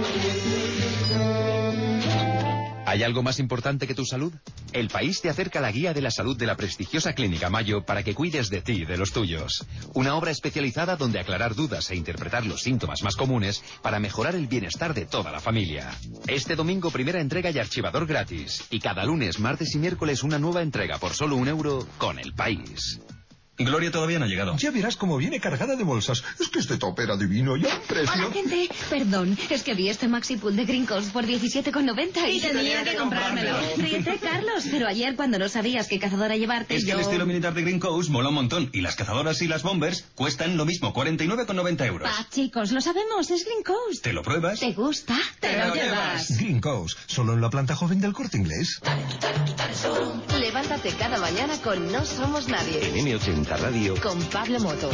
¿Hay algo más importante que tu salud? El País te acerca la guía de la salud de la prestigiosa Clínica Mayo para que cuides de ti y de los tuyos. Una obra especializada donde aclarar dudas e interpretar los síntomas más comunes para mejorar el bienestar de toda la familia. Este domingo primera entrega y archivador gratis. Y cada lunes, martes y miércoles una nueva entrega por solo un euro con El País. Gloria todavía no ha llegado. Ya verás cómo viene cargada de bolsas. Es que este top era divino y a un precio... Hola, gente. Perdón, es que vi este Maxi Pool de Green Coast por diecisiete con noventa y, Y tenía que comprármelo. Ríete, Carlos, pero ayer cuando no sabías qué cazadora llevarte, Es que yo... el estilo militar de Green Coast mola un montón. Y las cazadoras y las bombers cuestan lo mismo, cuarenta y nueve con noventa euros. Pa, chicos, lo sabemos, es Green Coast. ¿Te lo pruebas? ¿Te gusta? Te, lo llevas. Green Coast, solo en la planta joven del Corte Inglés. Levántate cada mañana con No Somos Nadie. En eme ochenta Radio. Con Pablo Moto.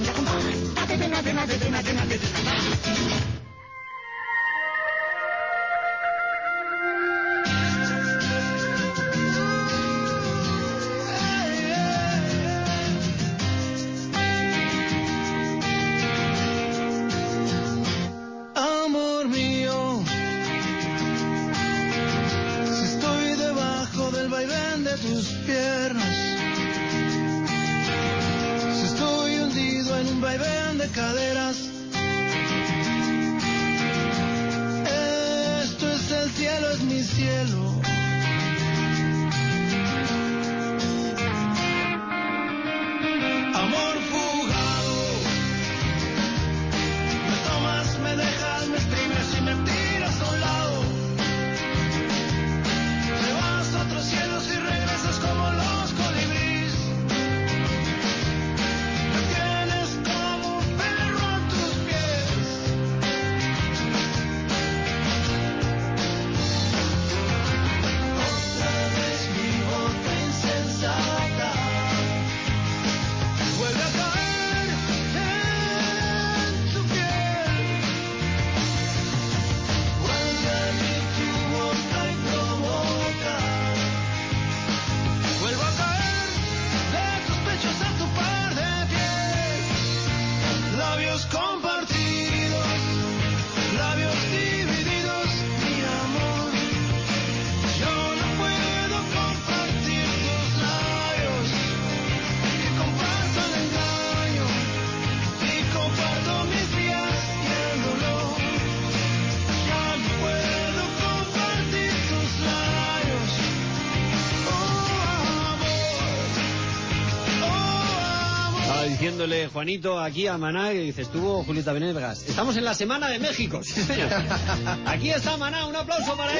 Amor mío, si estoy debajo del vaivén de tus piernas, si estoy hundido en un vaivén de caderas, esto es el cielo, es mi cielo. Amor fugado, me tomas, me dejas, me exprimes y me tiras a un lado. Te vas a otros cielos y regresas como los colibríes. Me tienes como un perro a tus pies. diciéndole Juanito aquí a Maná, que dice, estuvo Julieta Venegas. Estamos en la Semana de México, sí señor. Aquí está Maná, un aplauso para él.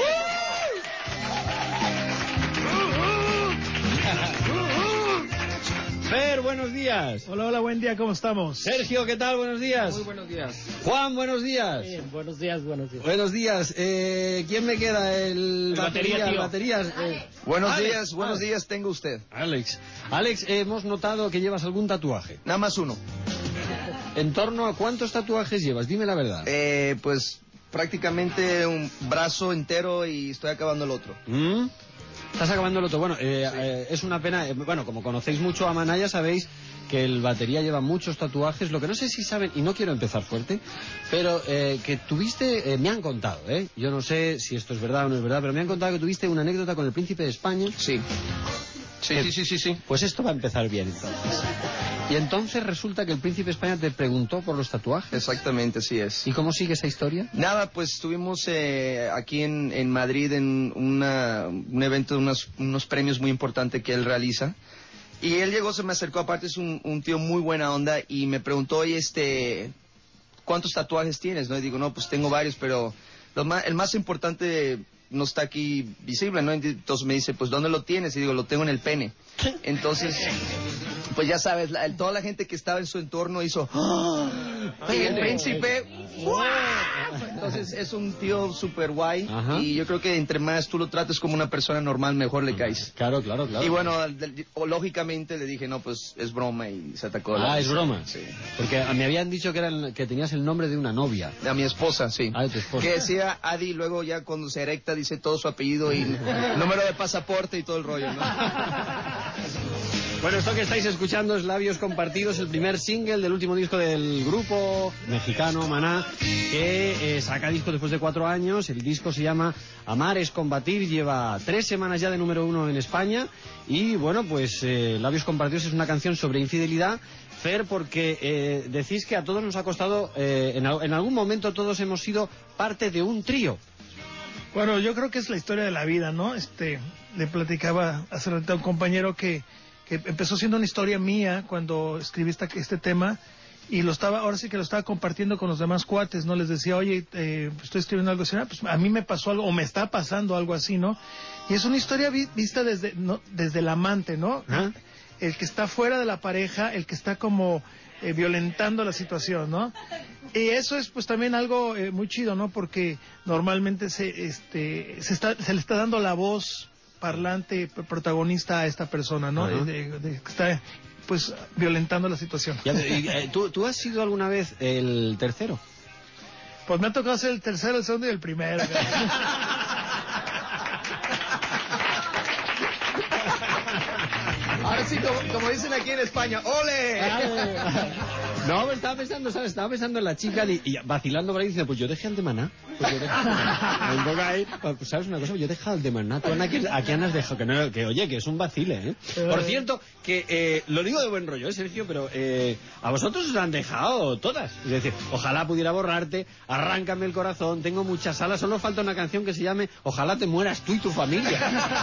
Fer, buenos días. Hola, hola, buen día, ¿cómo estamos? Sergio, ¿qué tal? Buenos días. Muy buenos días. Juan, buenos días. Bien, buenos días, buenos días. Buenos días. Eh, ¿Quién me queda? El, El batería, batería, tío. baterías. Eh, Buenos Alex, días, buenos Alex. días tengo usted. Alex. Alex, eh, hemos notado que llevas algún tatuaje. Nada más uno. ¿En torno a cuántos tatuajes llevas? Dime la verdad. Eh, pues prácticamente un brazo entero y estoy acabando el otro. ¿Mm? Estás acabando el otro. Bueno, eh, eh, es una pena. eh, bueno, como conocéis mucho a Manaya, sabéis que el batería lleva muchos tatuajes. Lo que no sé si saben, y no quiero empezar fuerte, pero eh, que tuviste, eh, me han contado, ¿eh? Yo no sé si esto es verdad o no es verdad, pero me han contado que tuviste una anécdota con el príncipe de España. Sí. Sí, Eh, sí, sí, sí, sí. Pues esto va a empezar bien, entonces. Y entonces resulta que el príncipe de España te preguntó por los tatuajes. Exactamente, así es. ¿Y cómo sigue esa historia? Nada, pues estuvimos eh, aquí en, en Madrid en una, un evento de unos, unos premios muy importantes que él realiza. Y él llegó, se me acercó, aparte es un, un tío muy buena onda, y me preguntó, oye, este, ¿cuántos tatuajes tienes? ¿No? Y digo, no, pues tengo varios, pero lo más, el más importante no está aquí visible, ¿no? Entonces me dice, pues ¿dónde lo tienes? Y digo, lo tengo en el pene. Entonces, pues ya sabes, la, toda la gente que estaba en su entorno hizo, ¡oh! Y el príncipe, ¡wow! Entonces es un tío súper guay. Ajá. Y yo creo que entre más tú lo trates como una persona normal, mejor le caes. Claro, claro, claro. Y bueno, de- o lógicamente le dije, no, pues es broma, y se atacó. Ah, la- es broma. Sí. Porque me habían dicho que, era el- que tenías el nombre de una novia. A mi esposa, sí. Ah, de tu esposa. Que decía Adi, luego ya cuando se erecta dice todo su apellido y número de pasaporte y todo el rollo, ¿no? Bueno, esto que estáis escuchando es Labios Compartidos, el primer single del último disco del grupo mexicano Maná, que eh, saca disco después de cuatro años. El disco se llama Amar es Combatir, lleva tres semanas ya de número uno en España. Y bueno, pues eh, Labios Compartidos es una canción sobre infidelidad. Fer, porque eh, decís que a todos nos ha costado, eh, en, al- en algún momento todos hemos sido parte de un trío. Bueno, yo creo que es la historia de la vida, ¿no? Este, le platicaba hace rato a un compañero que, que empezó siendo una historia mía cuando escribí esta- este tema, y lo estaba, ahora sí que lo estaba compartiendo con los demás cuates, ¿no? Les decía, oye, eh, estoy escribiendo algo así, ah, pues a mí me pasó algo, o me está pasando algo así, ¿no? Y es una historia vi- vista desde, ¿no? desde el amante, ¿no? ¿Ah? El que está fuera de la pareja, el que está como eh, violentando la situación, ¿no? Y eso es pues también algo eh, muy chido, ¿no? Porque normalmente se, este, se, está, se le está dando la voz parlante, pr- protagonista a esta persona, ¿no? Ajá. De- de- de- que está pues violentando la situación. Ya, pero, y, eh, ¿tú, ¿Tú has sido alguna vez el tercero? Pues me ha tocado ser el tercero, el segundo y el primero. Ahora sí, como, como dicen aquí en España, ¡ole! No, me estaba pensando, ¿sabes? Estaba pensando en la chica y, y vacilando por ahí diciendo, pues yo dejé al de Maná. Pues yo dejé al de Maná. Un poco ahí, pues, ¿sabes una cosa? Yo he dejado al de Maná. ¿Tú, Ana, ¿a quién has dejado? Que, no, que oye, que es un vacile, ¿eh? Por cierto, que eh, lo digo de buen rollo, ¿eh, Sergio? Pero eh, a vosotros os han dejado todas. Es decir, ojalá pudiera borrarte, arráncame el corazón, tengo muchas alas, solo falta una canción que se llame Ojalá te mueras tú y tu familia.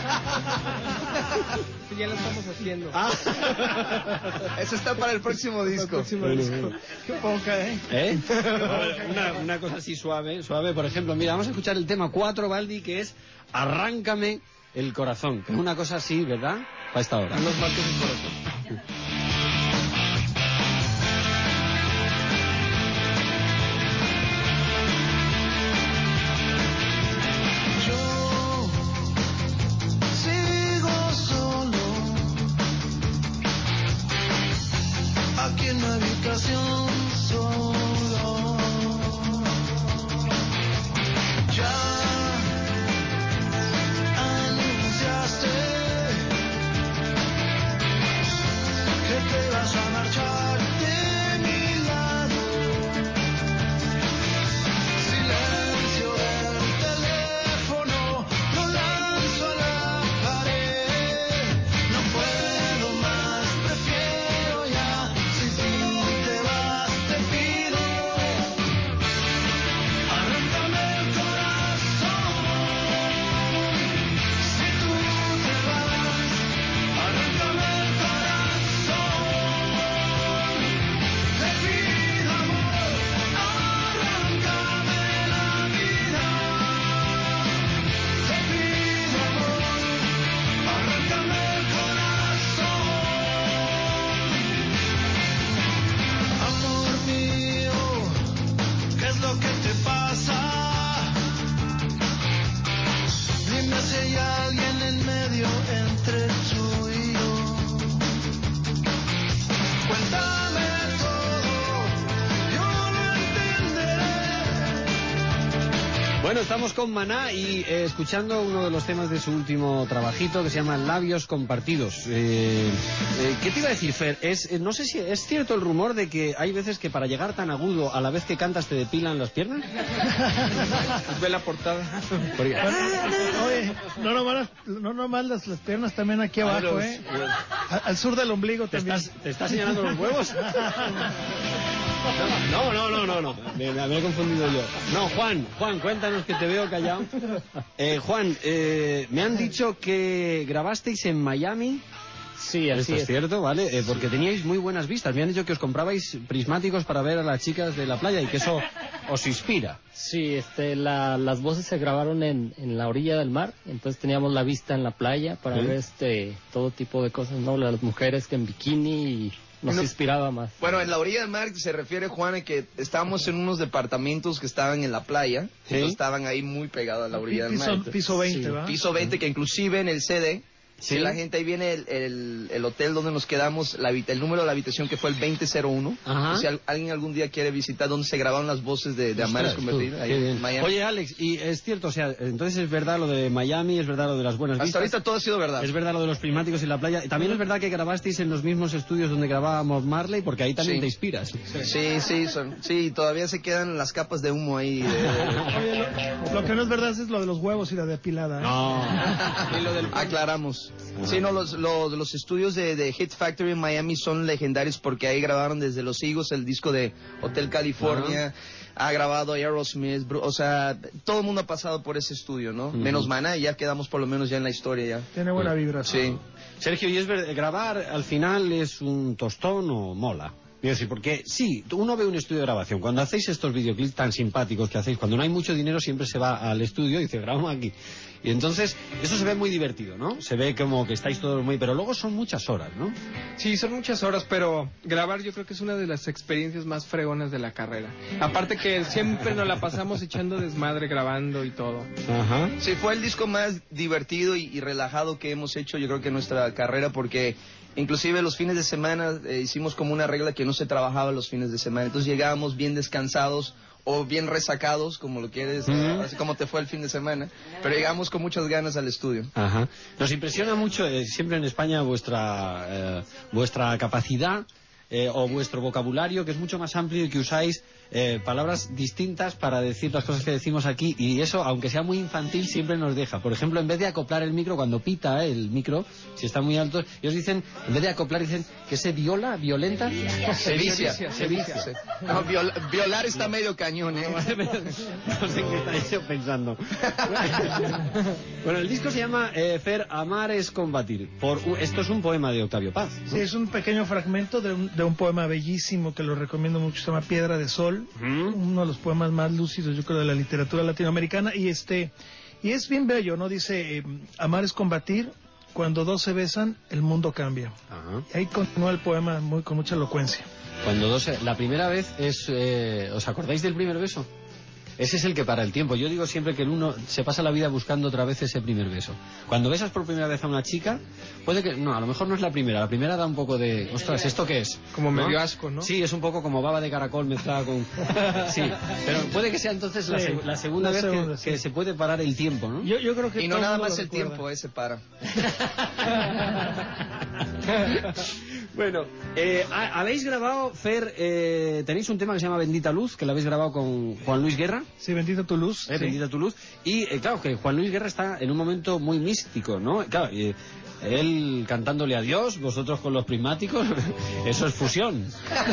Ya lo estamos haciendo. Ah. Eso está para el próximo disco. próximo disco. Qué poca, ¿eh? ¿Eh? Una, una cosa así suave, suave. Por ejemplo, mira, vamos a escuchar el tema cuatro, Baldi, que es Arráncame el corazón. Que es una cosa así, ¿verdad? Para esta hora. Los marcos del corazón. Sigo solo aquí en la habitación solo. Ya anunciaste Bueno, estamos con Maná y eh, escuchando uno de los temas de su último trabajito que se llama Labios Compartidos. Eh, eh, ¿Qué te iba a decir, Fer? Es, eh, no sé si es cierto el rumor de que hay veces que para llegar tan agudo a la vez que cantas te depilan las piernas. Ve la portada. Oye, no nomás, no nomás las, las piernas, también aquí abajo, los, ¿eh? Al, al sur del ombligo ¿Te también. Estás, ¿Te estás señalando los huevos? No, no, no, no, no. Me, me he confundido yo. No, Juan, Juan, cuéntanos que te veo callado. Eh, Juan, eh, me han dicho que grabasteis en Miami. Sí, así Esto es es. cierto, ¿vale? Eh, porque teníais muy buenas vistas. Me han dicho que os comprabais prismáticos para ver a las chicas de la playa y que eso os inspira. Sí, este, la, las voces se grabaron en, en la orilla del mar, entonces teníamos la vista en la playa para ¿Sí? ver este todo tipo de cosas, ¿no? Las mujeres que en bikini y nos No. inspiraba más. Bueno, en la orilla del mar se refiere, Juan, a que estábamos en unos departamentos que estaban en la playa. ¿Sí? Entonces estaban ahí muy pegados a la orilla del mar. Piso, piso veinte, Sí, ¿va? piso veinte, que inclusive en el C D, ¿Sí? si la gente ahí viene el, el, el hotel donde nos quedamos, la, habita- el número de la habitación que fue el veinte cero uno. Ajá. Si al- alguien algún día quiere visitar donde se grabaron las voces de, de Amares Ostras, Convertidas, tú, ahí qué en bien. Miami. Oye, Alex, y es cierto, o sea, entonces es verdad lo de Miami, es verdad lo de las buenas Hasta vistas. ahorita todo ha sido verdad. Es verdad lo de los prismáticos y la playa. También es verdad que grabasteis en los mismos estudios donde grabábamos Marley, porque ahí también Sí. te inspiras. Sí, sí, son, sí, todavía se quedan las capas de humo ahí. de- de- Oye, lo, lo que no es verdad es lo de los huevos y la depilada, ¿eh? No. Y lo del... Aclaramos. Sí, no, los, los, los estudios de, de Hit Factory en Miami son legendarios porque ahí grabaron desde Los Higos el disco de Hotel California, ha grabado Aerosmith, Bru- o sea, todo el mundo ha pasado por ese estudio, ¿no? Ujú. Menos Maná, y ya quedamos por lo menos ya en la historia ya. Tiene buena vibra. Sí. Sergio, ¿y es verdad, grabar al final es un tostón o mola? Quiero decir, porque sí, uno ve un estudio de grabación. Cuando hacéis estos videoclips tan simpáticos que hacéis, cuando no hay mucho dinero siempre se va al estudio y dice, grabamos aquí. Y entonces, eso se ve muy divertido, ¿no? Se ve como que estáis todos muy... Pero luego son muchas horas, ¿no? Sí, son muchas horas, pero grabar yo creo que es una de las experiencias más fregonas de la carrera. Aparte que siempre nos la pasamos echando desmadre grabando y todo. Ajá. Sí, fue el disco más divertido y, y relajado que hemos hecho, yo creo que en nuestra carrera, porque inclusive los fines de semana eh, hicimos como una regla que no se trabajaba los fines de semana. Entonces llegábamos bien descansados o bien resacados, como lo quieres, Ujú. eh, así como te fue el fin de semana. Pero llegamos con muchas ganas al estudio. Ajá. Nos impresiona mucho, eh, siempre en España, vuestra, eh, vuestra capacidad eh, o vuestro vocabulario, que es mucho más amplio y que usáis eh, palabras distintas para decir las cosas que decimos aquí, y eso, aunque sea muy infantil, siempre nos deja. Por ejemplo, en vez de acoplar el micro, cuando pita eh, el micro, si está muy alto, ellos dicen, en vez de acoplar, dicen que se viola, violenta. Se vicia. Se vicia. Sí. No, viol- violar está medio cañón, ¿eh? No sé en qué estáis yo pensando. Bueno, el disco se llama eh, Fer, amar es combatir. Por un- esto es un poema de Octavio Paz, ¿no? Sí, es un pequeño fragmento de un, de un poema bellísimo que lo recomiendo mucho, se llama Piedra de Sol, uno de los poemas más lúcidos, yo creo, de la literatura latinoamericana, y este y es bien bello, ¿no? Dice, eh, amar es combatir, cuando dos se besan, el mundo cambia. Ajá. Y ahí continúa el poema muy, con mucha elocuencia. Cuando dos, la primera vez es, eh, ¿os acordáis del primer beso? Ese es el que para el tiempo. Yo digo siempre que el uno se pasa la vida buscando otra vez ese primer beso. Cuando besas por primera vez a una chica, puede que, no, a lo mejor no es la primera. La primera da un poco de, ostras, ¿esto qué es? Como ¿No? medio asco, ¿no? Sí, es un poco como baba de caracol mezclada con... Sí, pero puede que sea entonces la, Sí, seg- la segunda la vez segunda, que, sí. que se puede parar el tiempo, ¿no? Yo, yo creo que Y no todo nada mundo más lo el recuerda. tiempo, ese para. Bueno, eh, ha- habéis grabado, Fer, eh, tenéis un tema que se llama Bendita Luz, que lo habéis grabado con Juan Luis Guerra. Sí, bendita tu luz. Eh, sí. Bendita tu luz. Y eh, claro, que Juan Luis Guerra está en un momento muy místico, ¿no? Claro, eh, él cantándole a Dios, vosotros con los prismáticos, eso es fusión.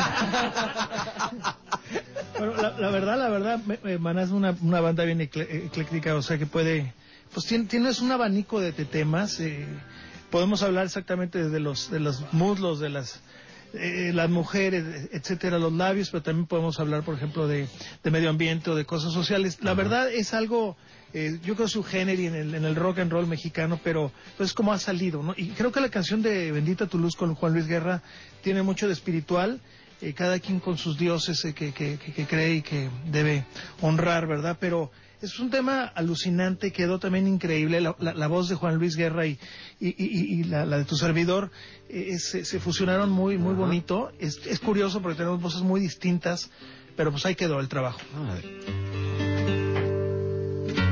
Bueno, la, la verdad, la verdad, me- me- Maná es una, una banda bien ecle- ecléctica, o sea que puede, pues tiene, tienes un abanico de, de temas, eh, podemos hablar exactamente de los, de los muslos, de las, eh, las mujeres, etcétera, los labios, pero también podemos hablar, por ejemplo, de, de medio ambiente o de cosas sociales. La verdad es algo, eh, yo creo su género en el, en el rock and roll mexicano, pero pues como ha salido, ¿no? Y creo que la canción de Bendita tu luz con Juan Luis Guerra tiene mucho de espiritual. Eh, cada quien con sus dioses eh, que, que, que, que cree y que debe honrar, ¿verdad? Pero es un tema alucinante, quedó también increíble, la, la, la voz de Juan Luis Guerra y, y, y, y la, la de tu servidor eh, se, se fusionaron muy muy bonito. Es, es curioso porque tenemos voces muy distintas, pero pues ahí quedó el trabajo. A ver.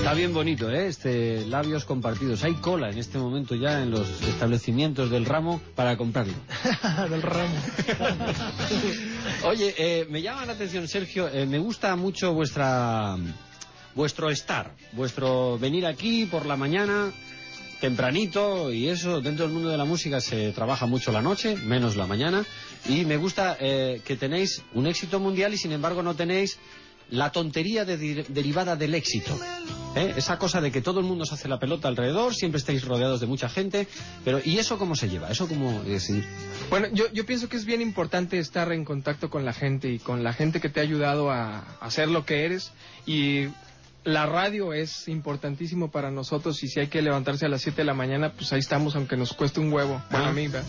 Está bien bonito, ¿eh? Este labios compartidos. Hay cola en este momento ya en los establecimientos del ramo para comprarlo. Del ramo. Oye, eh, me llama la atención, Sergio, eh, me gusta mucho vuestra vuestro estar, vuestro venir aquí por la mañana, tempranito, y eso, dentro del mundo de la música se trabaja mucho la noche, menos la mañana, y me gusta eh, que tenéis un éxito mundial y sin embargo no tenéis la tontería de, de, derivada del éxito. ¿Eh? Esa cosa de que todo el mundo se hace la pelota alrededor, siempre estáis rodeados de mucha gente, pero ¿y eso cómo se lleva? ¿Eso cómo es? Bueno, yo, yo pienso que es bien importante estar en contacto con la gente y con la gente que te ha ayudado a, a ser lo que eres, y la radio es importantísimo para nosotros, y si hay que levantarse a las siete de la mañana, pues ahí estamos, aunque nos cueste un huevo. Bueno, a mí, ¿verdad?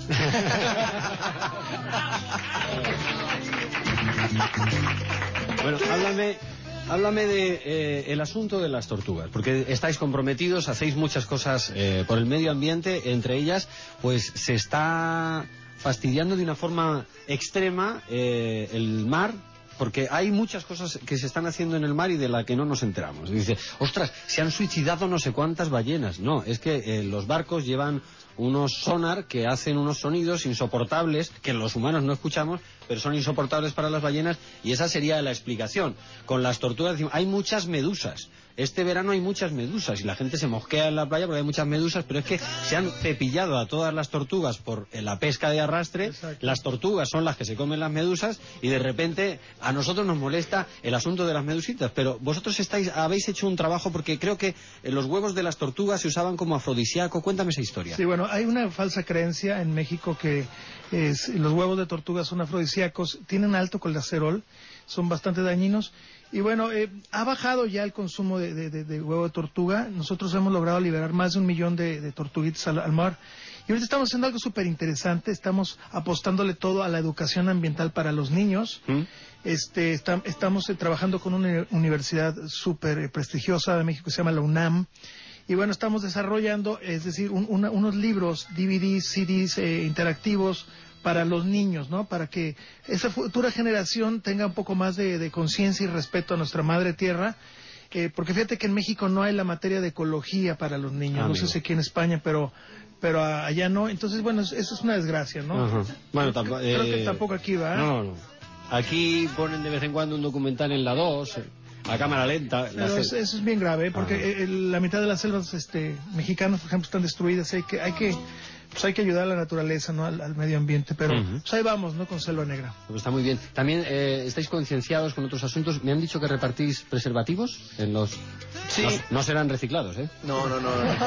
Bueno, háblame, háblame de eh, el asunto de las tortugas, porque estáis comprometidos, hacéis muchas cosas eh, por el medio ambiente, entre ellas, pues se está fastidiando de una forma extrema eh, el mar, porque hay muchas cosas que se están haciendo en el mar y de la que no nos enteramos. Dice, ostras, se han suicidado no sé cuántas ballenas. No, es que eh, los barcos llevan unos sonar que hacen unos sonidos insoportables que los humanos no escuchamos, pero son insoportables para las ballenas, y esa sería la explicación. Con las tortugas hay muchas medusas. Este verano hay muchas medusas y la gente se mosquea en la playa porque hay muchas medusas, pero es que se han cepillado a todas las tortugas por la pesca de arrastre. Exacto. Las tortugas son las que se comen las medusas y de repente a nosotros nos molesta el asunto de las medusitas, pero vosotros estáis, habéis hecho un trabajo, porque creo que los huevos de las tortugas se usaban como afrodisíaco. Cuéntame esa historia. Sí, bueno, hay una falsa creencia en México que es, los huevos de tortuga son afrodisíacos, tienen alto colesterol, son bastante dañinos. Y bueno, eh, ha bajado ya el consumo de, de, de, de huevo de tortuga. Nosotros hemos logrado liberar más de un millón de, de tortuguitas al, al mar. Y ahorita estamos haciendo algo súper interesante. Estamos apostándole todo a la educación ambiental para los niños. ¿Mm? Este, está, estamos eh, trabajando con una universidad súper eh, prestigiosa de México que se llama la UNAM. Y bueno, estamos desarrollando, es decir, un, una, unos libros, D V Ds, C Ds eh, interactivos para los niños, ¿no? Para que esa futura generación tenga un poco más de, de conciencia y respeto a nuestra madre tierra, eh, porque fíjate que en México no hay la materia de ecología para los niños, ah, no amigo. sé si aquí en España, pero pero allá no, entonces bueno, eso es una desgracia, ¿no? Ajá. Bueno, tampoco, eh, creo que tampoco aquí va. No, no, aquí ponen de vez en cuando un documental en la dos, a cámara lenta. Pero eso es bien grave, porque ah. el, la mitad de las selvas este, mexicanas, por ejemplo, están destruidas, hay que... Hay que pues hay que ayudar a la naturaleza, ¿no? Al, al medio ambiente, pero uh-huh. pues ahí vamos, ¿no? Con Selva Negra. Pues está muy bien. También eh, estáis concienciados con otros asuntos. Me han dicho que repartís preservativos en los... Sí. No, no serán reciclados, ¿eh? No, no, no.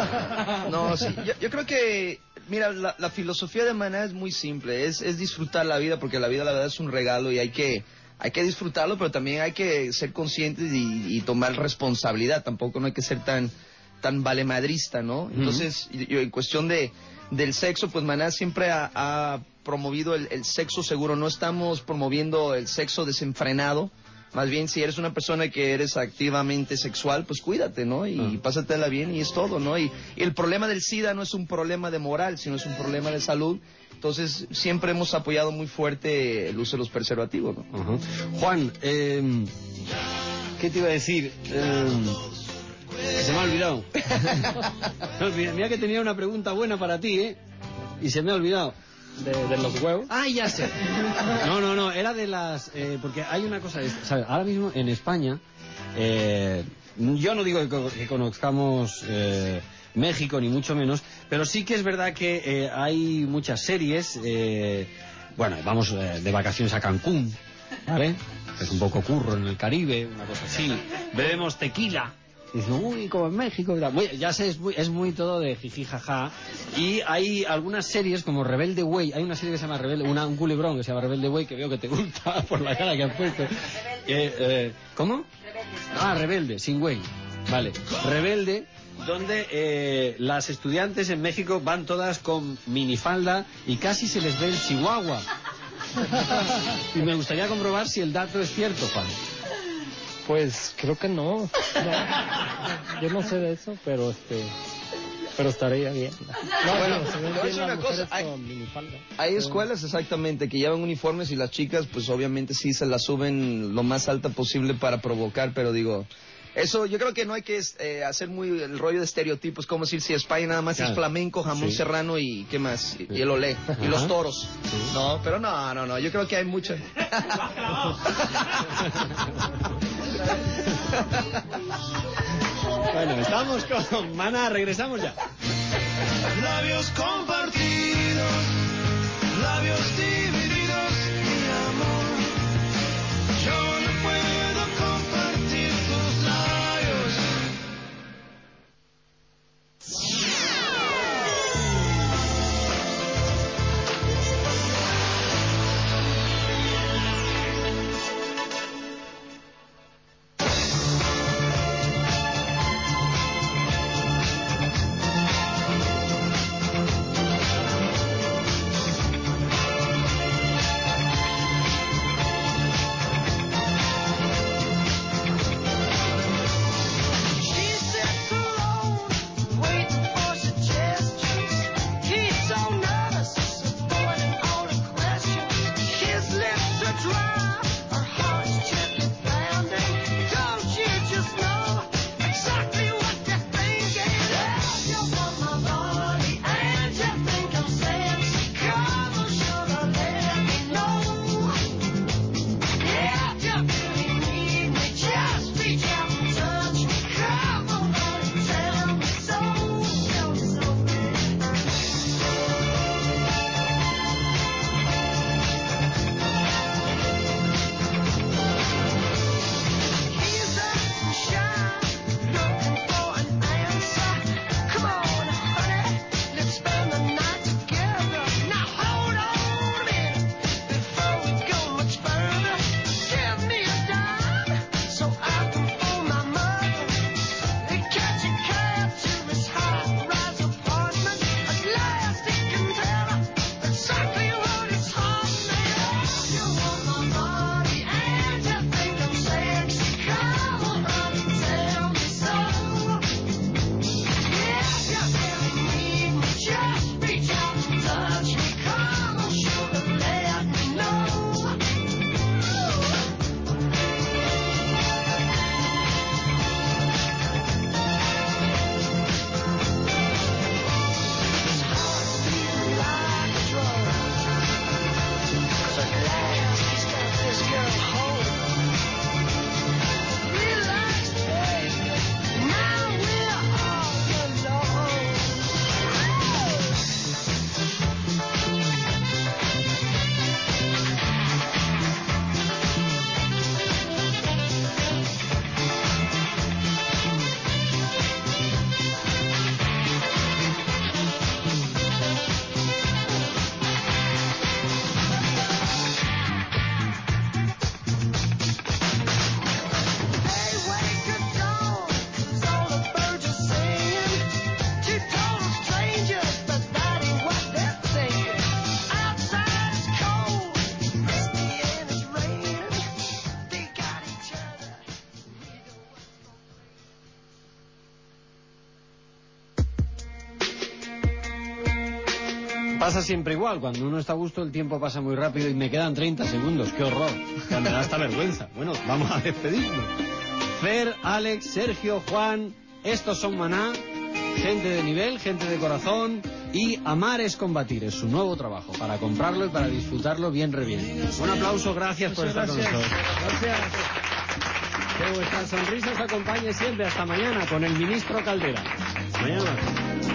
No, no sí. Yo, yo creo que, mira, la, la filosofía de Maná es muy simple. Es, es disfrutar la vida, porque la vida, la verdad, es un regalo y hay que... Hay que disfrutarlo, pero también hay que ser conscientes y, y tomar responsabilidad. Tampoco no hay que ser tan, tan valemadrista, ¿no? Entonces, uh-huh. yo, en cuestión de... del sexo, pues Maná siempre ha, ha promovido el, el sexo seguro. No estamos promoviendo el sexo desenfrenado. Más bien, si eres una persona que eres activamente sexual, pues cuídate, ¿no? Y uh-huh. pásatela bien y es todo, ¿no? Y, y el problema del SIDA no es un problema de moral, sino es un problema de salud. Entonces, siempre hemos apoyado muy fuerte el uso de los preservativos, ¿no? Uh-huh. Juan, eh, ¿qué te iba a decir? Eh, Se me ha olvidado. No, mira, mira que tenía una pregunta buena para ti, ¿eh? Y se me ha olvidado. ¿De, de los huevos? ¡Ah, ya sé! No, no, no, era de las... Eh, porque hay una cosa, ¿sabes? Ahora mismo en España, eh, yo no digo que, que conozcamos eh, México, ni mucho menos, pero sí que es verdad que eh, hay muchas series, eh, bueno, vamos eh, de vacaciones a Cancún, ¿vale? Es un poco curro en el Caribe, una cosa así. Bebemos tequila. Y dice, uy, como en México. Ya sé, es muy, es muy todo de jiji, jaja. Y hay algunas series como Rebelde Way. Hay una serie que se llama Rebelde, una, un culebrón que se llama Rebelde Way, que veo que te gusta por la cara que has puesto. Eh, eh, ¿Cómo? Ah, Rebelde, sin Way. Vale, Rebelde, donde eh, las estudiantes en México van todas con minifalda y casi se les ve el chihuahua. Y me gustaría comprobar si el dato es cierto, Juan. Pues creo que no. no. Yo no sé de eso, pero este pero estaría bien. No, bueno, pero es una cosa, hay, hay escuelas exactamente que llevan uniformes y las chicas pues obviamente sí se las suben lo más alta posible para provocar, pero digo, Eso, yo creo que no hay que eh, hacer muy el rollo de estereotipos, como decir si España nada más claro. es flamenco, jamón sí. serrano y qué más, y, y el olé, Ajá. y los toros. Sí. No, pero no, no, no, yo creo que hay mucho. Bueno, estamos con Maná, regresamos ya. Labios compartidos, labios divididos, mi amor. Yo no puedo compartir tus labios. Pasa siempre igual, cuando uno está a gusto el tiempo pasa muy rápido y me quedan treinta segundos, qué horror, ya me da hasta vergüenza. Bueno, vamos a despedirnos. Fer, Alex, Sergio, Juan, estos son Maná, gente de nivel, gente de corazón, y Amar es combatir, es su nuevo trabajo, para comprarlo y para disfrutarlo bien re bien. Un aplauso, gracias por estar con nosotros. Gracias. Que vuestra sonrisa os acompañe siempre, hasta mañana con el ministro Caldera. Hasta mañana.